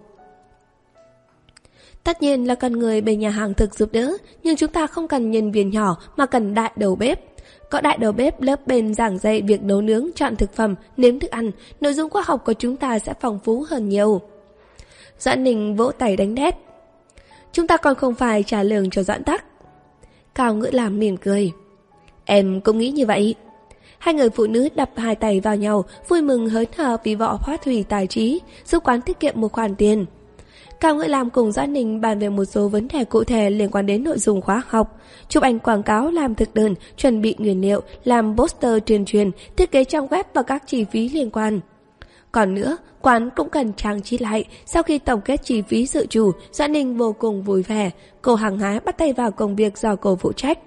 Tất nhiên là cần người bên nhà hàng thực giúp đỡ, nhưng chúng ta không cần nhân viên nhỏ mà cần đại đầu bếp. Có đại đầu bếp lớp bên giảng dạy việc nấu nướng, chọn thực phẩm, nếm thức ăn, nội dung khoa học của chúng ta sẽ phong phú hơn nhiều. Doãn Ninh vỗ tay đánh đét. Chúng ta còn không phải trả lương cho Doãn Tắc. Cao Ngữ Lam mỉm cười. Em cũng nghĩ như vậy. Hai người phụ nữ đập hai tay vào nhau, vui mừng hớn hở vì võ phát hủy tài trí, giúp quán tiết kiệm một khoản tiền. Cao Ngữ Lam cùng Doãn Ninh bàn về một số vấn đề cụ thể liên quan đến nội dung khóa học, chụp ảnh quảng cáo, làm thực đơn, chuẩn bị nguyên liệu, làm poster tuyên truyền, thiết kế trang web và các chi phí liên quan. Còn nữa, quán cũng cần trang trí lại. Sau khi tổng kết chi phí dự trù, Doãn Ninh vô cùng vui vẻ. Cô hăng hái bắt tay vào công việc do cô phụ trách.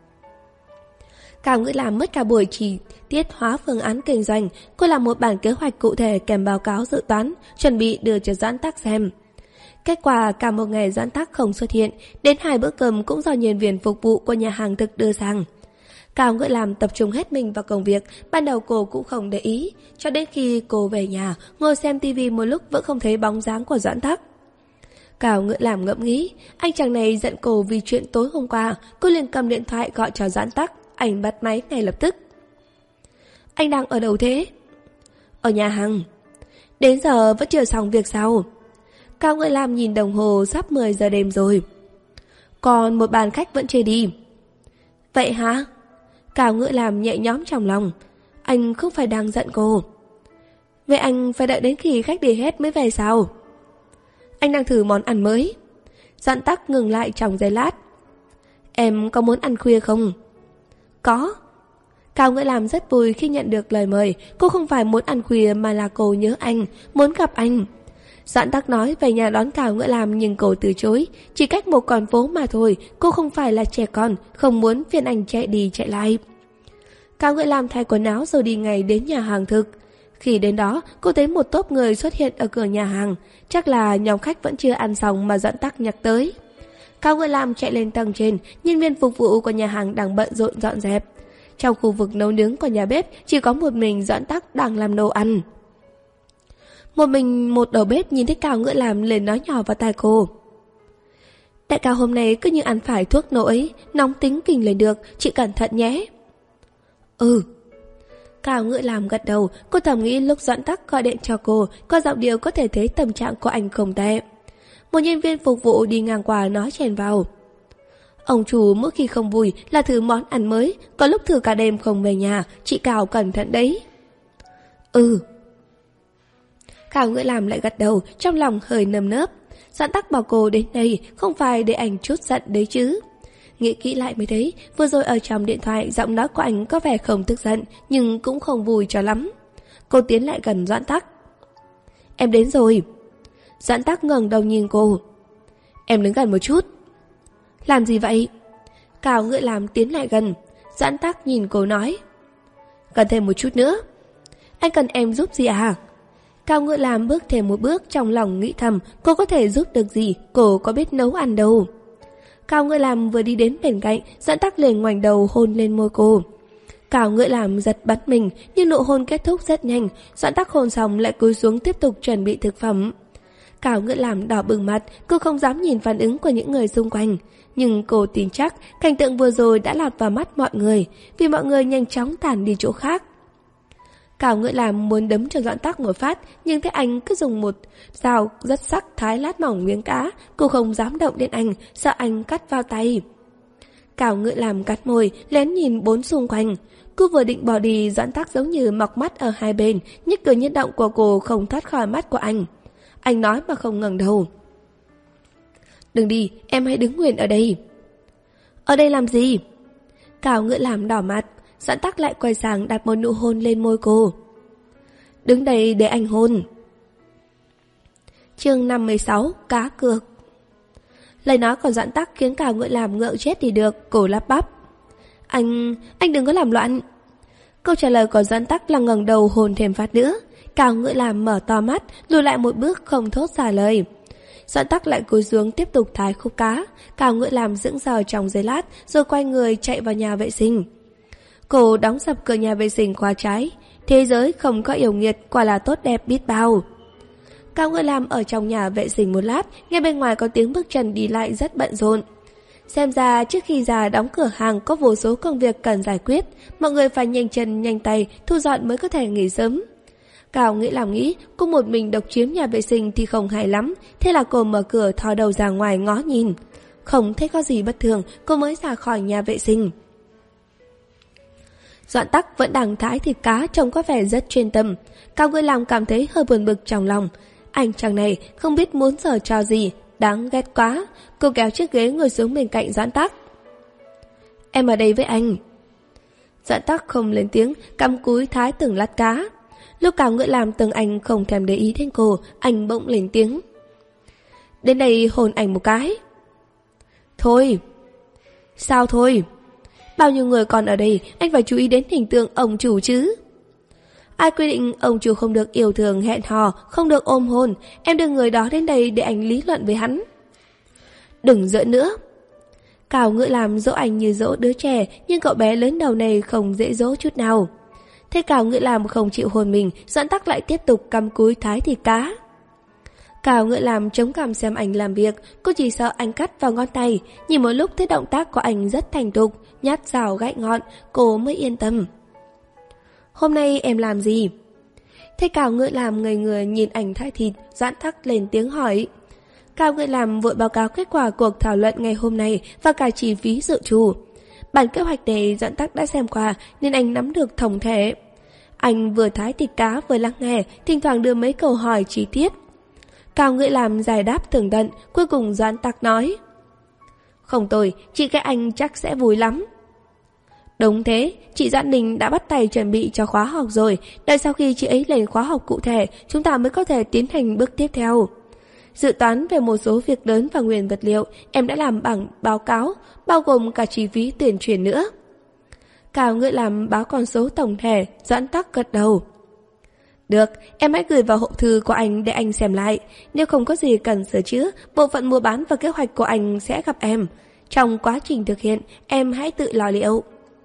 Cao Ngữ Lam mất cả buổi chi tiết hóa phương án kinh doanh. Cô làm một bản kế hoạch cụ thể kèm báo cáo dự toán, chuẩn bị đưa cho Doãn Tắc xem. Kết quả cả một ngày Doãn Tắc không xuất hiện, đến hai bữa cơm cũng do nhân viên phục vụ của nhà hàng thực đưa sang. Cao Ngữ Lam tập trung hết mình vào công việc. Ban đầu cô cũng không để ý, cho đến khi cô về nhà ngồi xem tivi một lúc vẫn không thấy bóng dáng của Doãn Tắc. Cao Ngữ Lam ngẫm nghĩ, anh chàng này giận cô vì chuyện tối hôm qua. Cô liền cầm điện thoại gọi cho Doãn Tắc. Anh bắt máy ngay lập tức. Anh đang ở đâu thế? Ở nhà hàng. Đến giờ vẫn chưa xong việc sao? Cao Ngữ Lam nhìn đồng hồ, sắp mười giờ đêm rồi. Còn một bàn khách vẫn chưa đi. Vậy hả? Cao Ngữ Lam nhẹ nhõm trong lòng. Anh không phải đang giận cô. Vậy anh phải đợi đến khi khách đi hết mới về sao? Anh đang thử món ăn mới. Doãn Tắc ngừng lại trong giây lát. Em có muốn ăn khuya không? Có. Cao Ngữ Lam rất vui khi nhận được lời mời. Cô không phải muốn ăn khuya mà là cô nhớ anh, muốn gặp anh. Doãn Tắc nói về nhà đón Cao Ngữ Lam nhưng cô từ chối. Chỉ cách một con phố mà thôi, cô không phải là trẻ con, không muốn phiền anh chạy đi chạy lại. Cao Ngữ Lam thay quần áo rồi đi ngay đến nhà hàng thực. Khi đến đó, cô thấy một tốp người xuất hiện ở cửa nhà hàng. Chắc là nhóm khách vẫn chưa ăn xong mà Doãn Tắc nhắc tới. Cao Ngữ Lam chạy lên tầng trên, nhân viên phục vụ của nhà hàng đang bận rộn dọn dẹp. Trong khu vực nấu nướng của nhà bếp, chỉ có một mình Doãn Tắc đang làm đồ ăn. Một mình một đầu bếp nhìn thấy Cao Ngữ Lam lên nói nhỏ vào tai cô. Đại ca hôm nay cứ như ăn phải thuốc nổ ấy, nóng tính kinh lên được, chị cẩn thận nhé. Ừ. Cao Ngữ Lam gật đầu, cô thầm nghĩ lúc Doãn Tắc gọi điện cho cô, qua giọng điệu có thể thấy tâm trạng của anh không tệ. Một nhân viên phục vụ đi ngang qua nói chèn vào. Ông chủ mỗi khi không vui là thử món ăn mới, có lúc thử cả đêm không về nhà, chị Cao cẩn thận đấy. Ừ. Cao Ngữ Lam lại gật đầu, trong lòng hơi nơm nớp. Doãn Tắc bảo cô đến đây không phải để anh chút giận đấy chứ. Nghĩ kỹ lại mới thấy, vừa rồi ở trong điện thoại giọng nói của anh có vẻ không tức giận, nhưng cũng không vui cho lắm. Cô tiến lại gần Doãn Tắc. Em đến rồi. Doãn Tắc ngẩng đầu nhìn cô. Em đứng gần một chút. Làm gì vậy? Cao Ngữ Lam tiến lại gần. Doãn Tắc nhìn cô nói. Cần thêm một chút nữa. Anh cần em giúp gì à? Cao Ngữ Lam bước thêm một bước, trong lòng nghĩ thầm cô có thể giúp được gì, cô có biết nấu ăn đâu. Cao Ngữ Lam vừa đi đến bên cạnh, Doãn Tắc liền ngoảnh đầu hôn lên môi cô. Cao Ngữ Lam giật bắn mình, nhưng nụ hôn kết thúc rất nhanh. Doãn Tắc hôn xong lại cúi xuống tiếp tục chuẩn bị thực phẩm. Cao Ngữ Lam đỏ bừng mặt, cô không dám nhìn phản ứng của những người xung quanh. Nhưng cô tin chắc cảnh tượng vừa rồi đã lọt vào mắt mọi người, vì mọi người nhanh chóng tản đi chỗ khác. Cao Ngữ Lam muốn đấm cho Doãn Tắc một phát, nhưng thấy anh cứ dùng một dao rất sắc thái lát mỏng miếng cá, cô không dám động đến anh, sợ anh cắt vào tay. Cao Ngữ Lam cắt môi, lén nhìn bốn xung quanh. Cô vừa định bỏ đi, Doãn Tắc giống như mọc mắt ở hai bên, nhất cử nhất động của cô không thoát khỏi mắt của anh. Anh nói mà không ngẩng đầu. Đừng đi, em hãy đứng nguyên ở đây. Ở đây làm gì? Cao Ngữ Lam đỏ mặt, Doãn Tắc lại quay sang đặt một nụ hôn lên môi cô. Đứng đây để anh hôn. Chương năm mươi sáu, cá cược. Lời nói của Doãn Tắc khiến Cao Ngữ Lam ngượng chết đi được, cô lắp bắp. Anh, anh đừng có làm loạn. Câu trả lời của Doãn Tắc là ngẩng đầu hôn thêm phát nữa. Cao Ngữ Lam mở to mắt, lùi lại một bước không thốt ra lời. Doãn Tắc lại cúi xuống tiếp tục thái khúc cá. Cao Ngữ Lam sững sờ trong giây lát, rồi quay người chạy vào nhà vệ sinh. Cô đóng sập cửa nhà vệ sinh khóa trái. Thế giới không có yêu nghiệt, quả là tốt đẹp biết bao. Cao Ngữ Lam ở trong nhà vệ sinh một lát, nghe bên ngoài có tiếng bước chân đi lại rất bận rộn. Xem ra trước khi ra đóng cửa hàng có vô số công việc cần giải quyết, mọi người phải nhanh chân nhanh tay thu dọn mới có thể nghỉ sớm. Cao Ngữ Lam nghĩ cô một mình độc chiếm nhà vệ sinh thì không hay lắm, thế là cô mở cửa thò đầu ra ngoài ngó nhìn. Không thấy có gì bất thường, cô mới ra khỏi nhà vệ sinh. Doãn Tắc vẫn đang thái thịt cá, trông có vẻ rất chuyên tâm. Cao Ngữ Lam cảm thấy hơi buồn bực trong lòng. Anh chàng này không biết muốn giở trò gì, đáng ghét quá. Cô kéo chiếc ghế ngồi xuống bên cạnh Doãn Tắc. Em ở đây với anh. Doãn Tắc không lên tiếng, cắm cúi thái từng lát cá. Lúc Cao Ngữ Lam tưởng anh không thèm để ý đến cô, anh bỗng lên tiếng. Đến đây hôn anh một cái. Thôi. Sao thôi? Bao nhiêu người còn ở đây, anh phải chú ý đến hình tượng ông chủ chứ. Ai quy định ông chủ không được yêu thương hẹn hò, không được ôm hôn? Em đưa người đó đến đây để anh lý luận với hắn. Đừng giỡn nữa. Cao Ngữ Lam dỗ anh như dỗ đứa trẻ, nhưng cậu bé lớn đầu này không dễ dỗ chút nào. Thế Cao Ngữ Lam không chịu hôn mình, Doãn Tắc lại tiếp tục cắm cúi thái thịt cá. Cao Ngữ Lam chống cằm xem anh làm việc, cô chỉ sợ anh cắt vào ngón tay. Nhìn một lúc thấy động tác của anh rất thành thục, nhát rào gãy ngọn, cô mới yên tâm. Hôm nay em làm gì? Thế Cao Ngữ Lam ngây người nhìn ảnh thái thịt, Doãn Tắc lên tiếng hỏi. Cao Ngữ Lam vội báo cáo kết quả cuộc thảo luận ngày hôm nay và cả chi phí dự trù. Bản kế hoạch này Doãn Tắc đã xem qua nên anh nắm được tổng thể. Anh vừa thái thịt cá vừa lắng nghe, thỉnh thoảng đưa mấy câu hỏi chi tiết. Cao Ngữ Lam giải đáp tường tận, cuối cùng Doãn Tắc nói. Không tồi, chị các anh chắc sẽ vui lắm. Đúng thế, chị Doãn Ninh đã bắt tay chuẩn bị cho khóa học rồi, đợi sau khi chị ấy lên khóa học cụ thể, chúng ta mới có thể tiến hành bước tiếp theo. Dự toán về một số việc lớn và nguyên vật liệu, em đã làm bảng báo cáo, bao gồm cả chi phí tuyên truyền nữa. Cao Ngữ Lam báo con số tổng thể, Doãn Tắc gật đầu. Được, em hãy gửi vào hộp thư của anh để anh xem lại. Nếu không có gì cần sửa chữa, bộ phận mua bán và kế hoạch của anh sẽ gặp em. Trong quá trình thực hiện, em hãy tự lo liệu.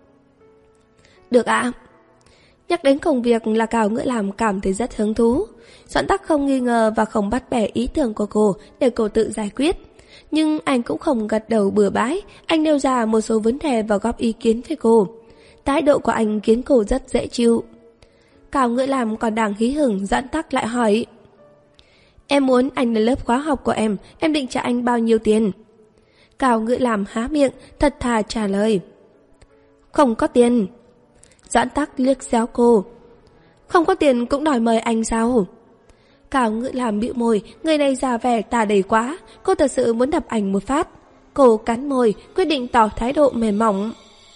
Được ạ. Nhắc đến công việc là Cao Ngữ Lam cảm thấy rất hứng thú. Doãn Tắc không nghi ngờ và không bắt bẻ ý tưởng của cô để cô tự giải quyết. Nhưng anh cũng không gật đầu bừa bãi, anh nêu ra một số vấn đề và góp ý kiến với cô. Thái độ của anh khiến cô rất dễ chịu. Cao Ngữ Lam còn đang hí hửng, Doãn Tắc lại hỏi. Em muốn anh lên lớp khóa học của em, em định trả anh bao nhiêu tiền? Cao Ngữ Lam há miệng, thật thà trả lời. Không có tiền. Doãn Tắc liếc xéo cô. Không có tiền cũng đòi mời anh sao? Cao Ngữ Lam bĩu môi, người này già vẻ tà đầy quá, cô thật sự muốn đập ảnh một phát. Cô cắn môi, quyết định tỏ thái độ mềm mỏng.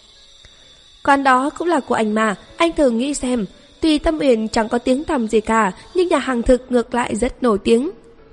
Con đó cũng là của anh mà, anh thử nghĩ xem. Tuy Tâm Uyển chẳng có tiếng tăm gì cả, nhưng nhà hàng thực ngược lại rất nổi tiếng.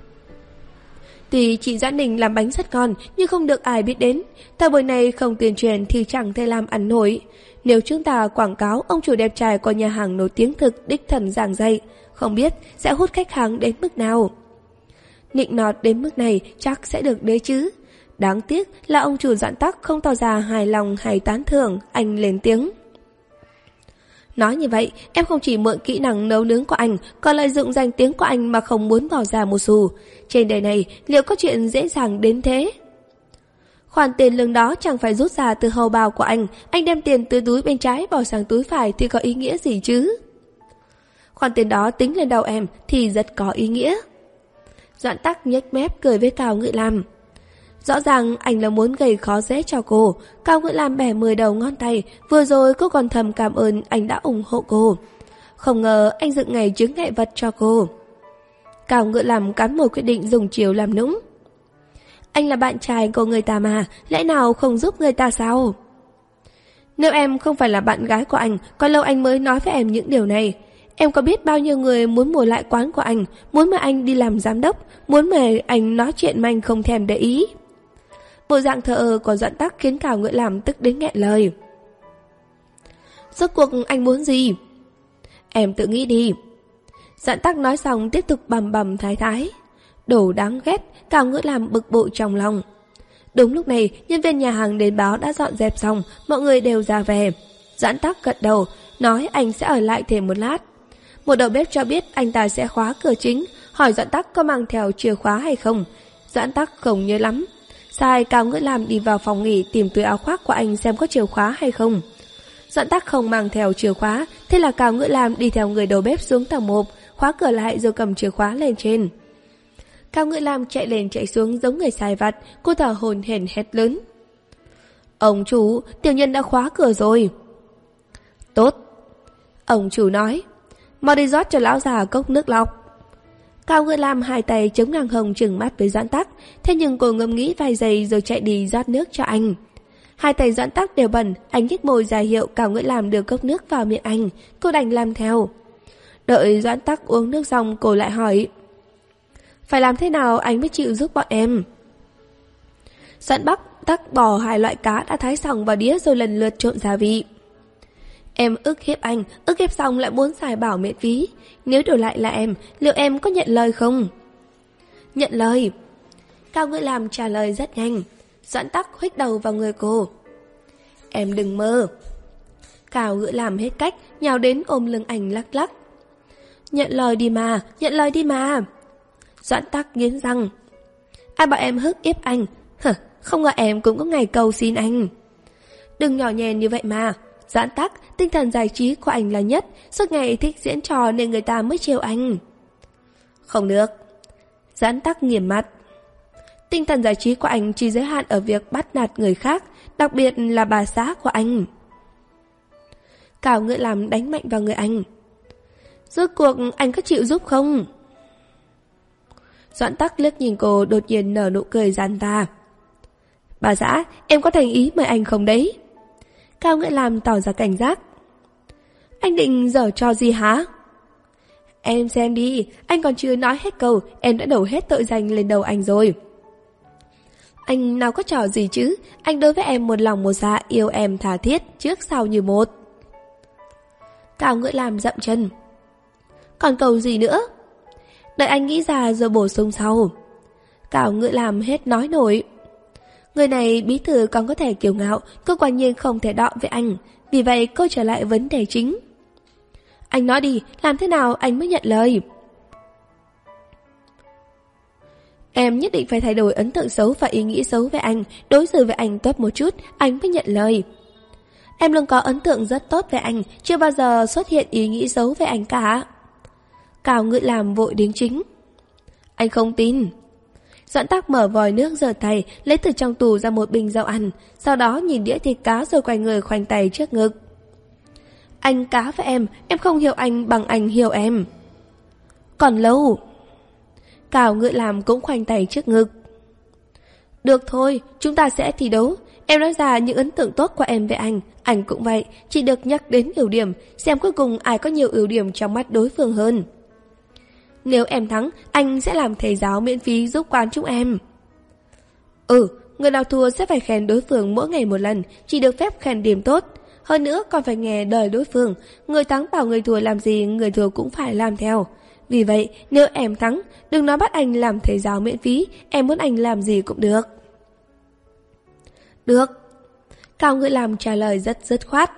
Tuy chị Doãn Ninh làm bánh rất ngon, nhưng không được ai biết đến. Thời buổi này không tuyên truyền thì chẳng thể làm ăn nổi. Nếu chúng ta quảng cáo ông chủ đẹp trai của nhà hàng nổi tiếng thực đích thần giảng dạy, không biết sẽ hút khách hàng đến mức nào. Nịnh nọt đến mức này chắc sẽ được đấy chứ. Đáng tiếc là ông chủ Doãn Tắc không tỏ ra hài lòng hay tán thưởng, anh lên tiếng. Nói như vậy, em không chỉ mượn kỹ năng nấu nướng của anh, còn lợi dụng danh tiếng của anh mà không muốn bỏ ra một xu. Trên đời này, liệu có chuyện dễ dàng đến thế? Khoản tiền lương đó chẳng phải rút ra từ hầu bao của anh, anh đem tiền từ túi bên trái bỏ sang túi phải thì có ý nghĩa gì chứ? Khoản tiền đó tính lên đầu em thì rất có ý nghĩa. Doãn Tắc nhếch mép cười với Cao Ngự Lam. Rõ ràng anh là muốn gây khó dễ cho cô. Cao Ngự Lam bẻ mười đầu ngón tay. Vừa rồi cô còn thầm cảm ơn anh đã ủng hộ cô. Không ngờ anh dựng ngày chướng ngại vật cho cô. Cao Ngự Lam cắn môi quyết định dùng chiều làm nũng. Anh là bạn trai của người ta mà, lẽ nào không giúp người ta sao? Nếu em không phải là bạn gái của anh, có lâu anh mới nói với em những điều này. Em có biết bao nhiêu người muốn mua lại quán của anh, muốn mời anh đi làm giám đốc, muốn mời anh nói chuyện mà anh không thèm để ý. Bộ dạng thờ ơ của Doãn Tắc khiến Cao Ngự Lam tức đến nghẹn lời. Rốt cuộc anh muốn gì? Em tự nghĩ đi. Doãn Tắc nói xong tiếp tục bầm bầm thái thái. Đồ đáng ghét, Cao Ngự Lam bực bội trong lòng. Đúng lúc này, nhân viên nhà hàng đến báo đã dọn dẹp xong, mọi người đều ra về. Doãn Tắc gật đầu, nói anh sẽ ở lại thêm một lát. Một đầu bếp cho biết anh ta sẽ khóa cửa chính, hỏi Doãn Tắc có mang theo chìa khóa hay không. Doãn Tắc không nhớ lắm. Sai Cao Ngự Lam đi vào phòng nghỉ tìm túi áo khoác của anh xem có chìa khóa hay không. Doãn Tắc không mang theo chìa khóa, thế là Cao Ngự Lam đi theo người đầu bếp xuống tầng một, khóa cửa lại rồi cầm chìa khóa lên trên. Cao Ngự Lam chạy lên chạy xuống giống người sai vặt, cô thở hổn hển hét lớn. Ông chủ, tiểu nhân đã khóa cửa rồi. Tốt. Ông chủ nói, mau đi rót cho lão già cốc nước lọc. Cao Ngự Lam hai tay chống ngang hông trừng mắt với Doãn Tắc, thế nhưng cô ngẫm nghĩ vài giây rồi chạy đi rót nước cho anh. Hai tay Doãn Tắc đều bẩn, anh nhếch môi ra hiệu Cao Ngự Lam đưa cốc nước vào miệng anh, cô đành làm theo. Đợi Doãn Tắc uống nước xong cô lại hỏi, phải làm thế nào anh mới chịu giúp bọn em? Doãn Bắc Tắc bỏ hai loại cá đã thái xong vào đĩa rồi lần lượt trộn gia vị. Em ức hiếp anh, ức hiếp xong lại muốn xài bảo miễn phí. Nếu đổi lại là em, liệu em có nhận lời không? Nhận lời. Cao Ngự Lam trả lời rất nhanh. Doãn Tắc huých đầu vào người cô. Em đừng mơ. Cao Ngự Lam hết cách, nhào đến ôm lưng anh lắc lắc. Nhận lời đi mà, nhận lời đi mà. Doãn Tắc nghiến răng. Ai bảo em hức hiếp anh? Hả, không ngờ em cũng có ngày cầu xin anh. Đừng nhỏ nhèn như vậy mà. Doãn Tắc, tinh thần giải trí của anh là nhất, suốt ngày thích diễn trò nên người ta mới trêu anh. Không được. Doãn Tắc nghiêm mặt. Tinh thần giải trí của anh chỉ giới hạn ở việc bắt nạt người khác, đặc biệt là bà xã của anh. Cao Ngự Lam đánh mạnh vào người anh. Rốt cuộc anh có chịu giúp không? Doãn Tắc liếc nhìn cô, đột nhiên nở nụ cười gian ta. Bà xã, em có thành ý mời anh không đấy? Cao Ngự Lam tỏ ra cảnh giác. Anh định giở trò gì hả? Em xem đi, anh còn chưa nói hết câu, em đã đổ hết tội danh lên đầu anh rồi. Anh nào có trò gì chứ, anh đối với em một lòng một dạ, yêu em tha thiết, trước sau như một. Cao Ngự Lam dậm chân. Còn câu gì nữa? Đợi anh nghĩ ra rồi bổ sung sau. Cao Ngự Lam hết nói nổi. Người này bí thư còn có thể kiêu ngạo, cô quả nhiên không thể đọ với anh. Vì vậy cô trở lại vấn đề chính. Anh nói đi, làm thế nào anh mới nhận lời? Em nhất định phải thay đổi ấn tượng xấu và ý nghĩ xấu về anh, đối xử với anh tốt một chút, anh mới nhận lời. Em luôn có ấn tượng rất tốt về anh, chưa bao giờ xuất hiện ý nghĩ xấu về anh cả. Cao Ngự Lam vội đính chính. Anh không tin. Doãn Tắc mở vòi nước rửa tay, lấy từ trong tủ ra một bình rau ăn, sau đó nhìn đĩa thịt cá rồi quay người khoanh tay trước ngực. Anh cá với em, em không hiểu anh bằng anh hiểu em. Còn lâu. Cao Ngự Lam cũng khoanh tay trước ngực. Được thôi, chúng ta sẽ thi đấu. Em nói ra những ấn tượng tốt của em về anh, anh cũng vậy, chỉ được nhắc đến ưu điểm, xem cuối cùng ai có nhiều ưu điểm trong mắt đối phương hơn. Nếu em thắng, anh sẽ làm thầy giáo miễn phí giúp quán chúng em. Ừ, người nào thua sẽ phải khen đối phương mỗi ngày một lần, chỉ được phép khen điểm tốt. Hơn nữa còn phải nghe lời đối phương, người thắng bảo người thua làm gì, người thua cũng phải làm theo. Vì vậy, nếu em thắng, đừng nói bắt anh làm thầy giáo miễn phí, em muốn anh làm gì cũng được. Được. Cao Ngự Lam trả lời rất dứt khoát.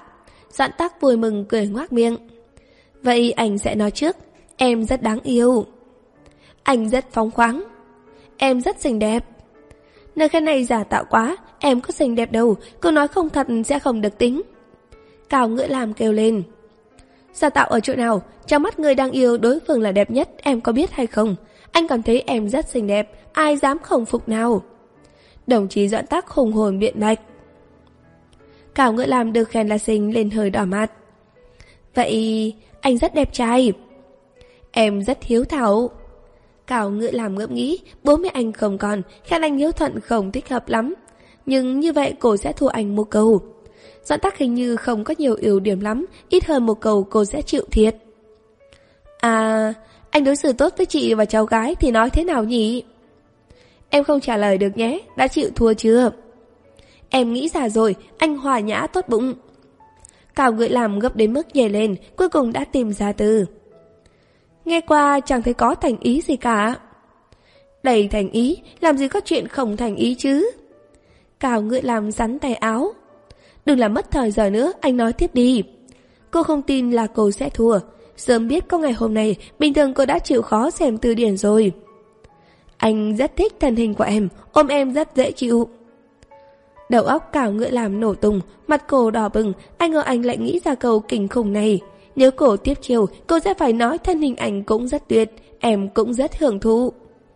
Doãn Tắc vui mừng cười ngoác miệng. Vậy anh sẽ nói trước. Em rất đáng yêu. Anh rất phóng khoáng. Em rất xinh đẹp. Nơi khen này giả tạo quá. Em có xinh đẹp đâu. Cô nói không thật sẽ không được tính. Cao Ngữ Lam kêu lên. Giả tạo ở chỗ nào? Trong mắt người đang yêu đối phương là đẹp nhất. Em có biết hay không? Anh cảm thấy em rất xinh đẹp. Ai dám không phục nào? Đồng chí Doãn Tắc hùng hồn biện bạch. Cao Ngữ Lam được khen là xinh lên hơi đỏ mặt. Vậy anh rất đẹp trai. Em rất hiếu thảo. Cao Ngữ Lam ngẫm nghĩ, bố mẹ anh không còn, khen anh hiếu thuận không thích hợp lắm. Nhưng như vậy cô sẽ thua anh một câu. Doãn Tắc hình như không có nhiều ưu điểm lắm, ít hơn một câu cô sẽ chịu thiệt. À, anh đối xử tốt với chị và cháu gái thì nói thế nào nhỉ? Em không trả lời được nhé, đã chịu thua chưa? Em nghĩ ra rồi, anh hòa nhã tốt bụng. Cao Ngữ Lam gấp đến mức nhảy lên, cuối cùng đã tìm ra từ. Nghe qua chẳng thấy có thành ý gì cả. Đầy thành ý, làm gì có chuyện không thành ý chứ? Cao Ngữ Lam rắn tay áo. Đừng làm mất thời giờ nữa, anh nói tiếp đi. Cô không tin là cô sẽ thua. Sớm biết có ngày hôm nay, bình thường cô đã chịu khó xem từ điển rồi. Anh rất thích thân hình của em, ôm em rất dễ chịu. Đầu óc Cao Ngữ Lam nổ tung, mặt cô đỏ bừng, anh ngờ anh lại nghĩ ra câu kinh khủng này. Nếu cô tiếp chiều, cô sẽ phải nói thân hình ảnh cũng rất tuyệt, em cũng rất hưởng thụ.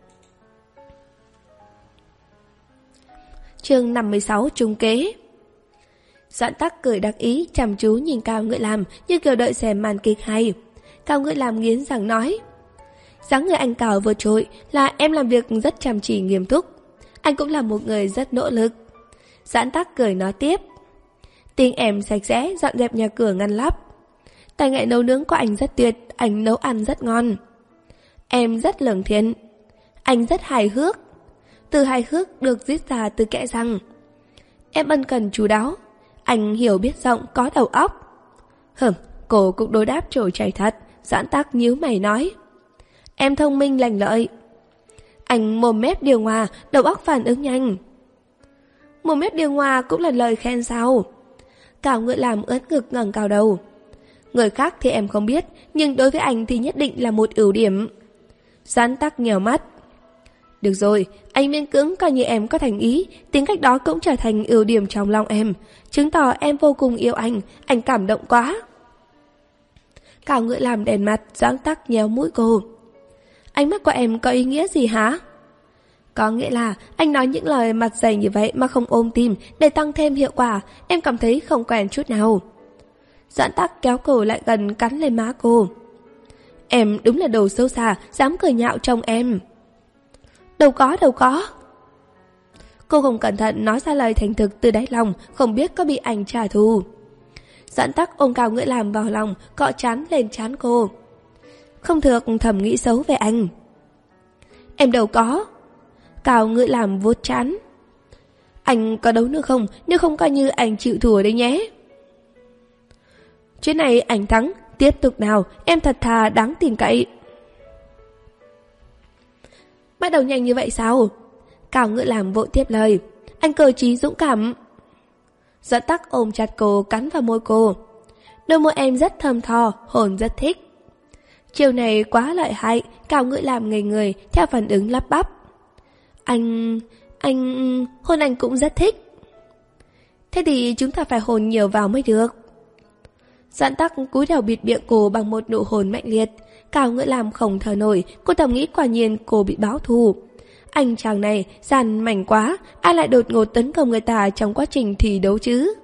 Chương năm mươi sáu Trung kế. Doãn Tắc cười đắc ý, chăm chú nhìn Cao Ngữ Lam như kiểu đợi xem màn kịch hay. Cao Ngữ Lam nghiến răng nói. Dáng người anh cao vượt trội là em làm việc rất chăm chỉ nghiêm túc. Anh cũng là một người rất nỗ lực. Doãn Tắc cười nói tiếp. Tiếng em sạch sẽ, dọn dẹp nhà cửa ngăn lắp. Tài nghệ nấu nướng của anh rất tuyệt, anh nấu ăn rất ngon. Em rất lương thiện. Anh rất hài hước. Từ hài hước được viết ra từ kẽ răng. Em ân cần chú đáo. Anh hiểu biết rộng, có đầu óc. Hừm, cô cũng đối đáp trôi chảy thật. Doãn Tắc nhíu mày nói. Em thông minh lành lợi. Anh mồm mép điều hòa, đầu óc phản ứng nhanh. Mồm mép điều hòa cũng là lời khen sao? Cao Ngữ Lam ướt ngực ngẩng cao đầu. Người khác thì em không biết, nhưng đối với anh thì nhất định là một ưu điểm. Doãn Tắc nhèo mắt. Được rồi, anh miễn cưỡng coi như em có thành ý, tính cách đó cũng trở thành ưu điểm trong lòng em, chứng tỏ em vô cùng yêu anh, anh cảm động quá. Cao Ngữ Lam đèn mặt, Doãn Tắc nhéo mũi cô. Ánh mắt của em có ý nghĩa gì hả? Có nghĩa là anh nói những lời mặt dày như vậy mà không ôm tim để tăng thêm hiệu quả, em cảm thấy không quen chút nào. Doãn Tắc kéo cô lại gần cắn lên má cô. Em đúng là đồ xấu xa, dám cười nhạo trong em. Đâu có, đâu có. Cô không cẩn thận nói ra lời thành thực từ đáy lòng, không biết có bị anh trả thù. Doãn Tắc ôm Cao Ngữ Lam vào lòng, cọ trán lên trán cô. Không được thầm nghĩ xấu về anh. Em đâu có. Cao Ngữ Lam vuốt trán. Anh có đấu nữa không? Nếu không coi như anh chịu thua đấy nhé. Chuyện này anh thắng, tiếp tục nào, em thật thà đáng tin cậy. Bắt đầu nhanh như vậy sao? Cao Ngữ Lam vội tiếp lời. Anh cơ trí dũng cảm. Doãn Tắc ôm chặt cô, cắn vào môi cô. Đôi môi em rất thơm tho, hồn rất thích. Chiều này quá lợi hại. Cao Ngữ Lam ngây người, theo phản ứng lắp bắp. Anh... anh... hôn anh cũng rất thích. Thế thì chúng ta phải hôn nhiều vào mới được. Doãn Tắc cúi đầu bịt miệng cô bằng một nụ hôn mạnh liệt. Cao Ngữ Lam không thở nổi, cô thầm nghĩ quả nhiên cô bị báo thù. Anh chàng này gian mảnh quá, ai lại đột ngột tấn công người ta trong quá trình thi đấu chứ?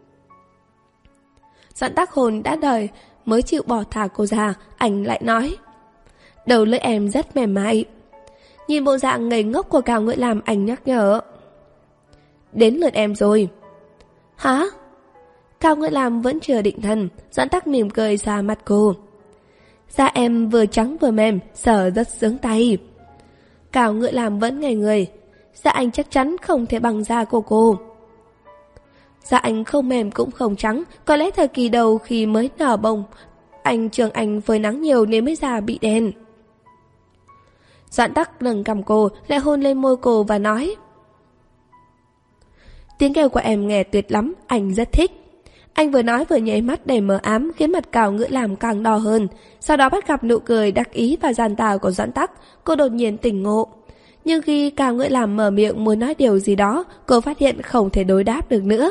Doãn Tắc hôn đã đời mới chịu bỏ thả cô ra, anh lại nói. Đầu lưỡi em rất mềm mại. Nhìn bộ dạng ngây ngốc của Cao Ngữ Lam, anh nhắc nhở. Đến lượt em rồi. Hả? Cao Ngữ Lam vẫn chưa định thần, Doãn Tắc mỉm cười ra mặt cô. Da em vừa trắng vừa mềm, sờ rất sướng tay. Cao Ngữ Lam vẫn ngây người. Da anh chắc chắn không thể bằng da của cô. Da anh không mềm cũng không trắng, có lẽ thời kỳ đầu khi mới nở bông, anh trường anh phơi nắng nhiều nên mới da bị đen. Doãn Tắc nâng cằm cô, lại hôn lên môi cô và nói. Tiếng kêu của em nghe tuyệt lắm, anh rất thích. Anh vừa nói vừa nháy mắt đầy mờ ám, khiến mặt Cao Ngữ Làm càng đỏ hơn. Sau đó bắt gặp nụ cười đắc ý và giàn tào của Doãn Tắc, cô đột nhiên tỉnh ngộ. Nhưng khi Cao Ngữ Làm mở miệng muốn nói điều gì đó, cô phát hiện không thể đối đáp được nữa.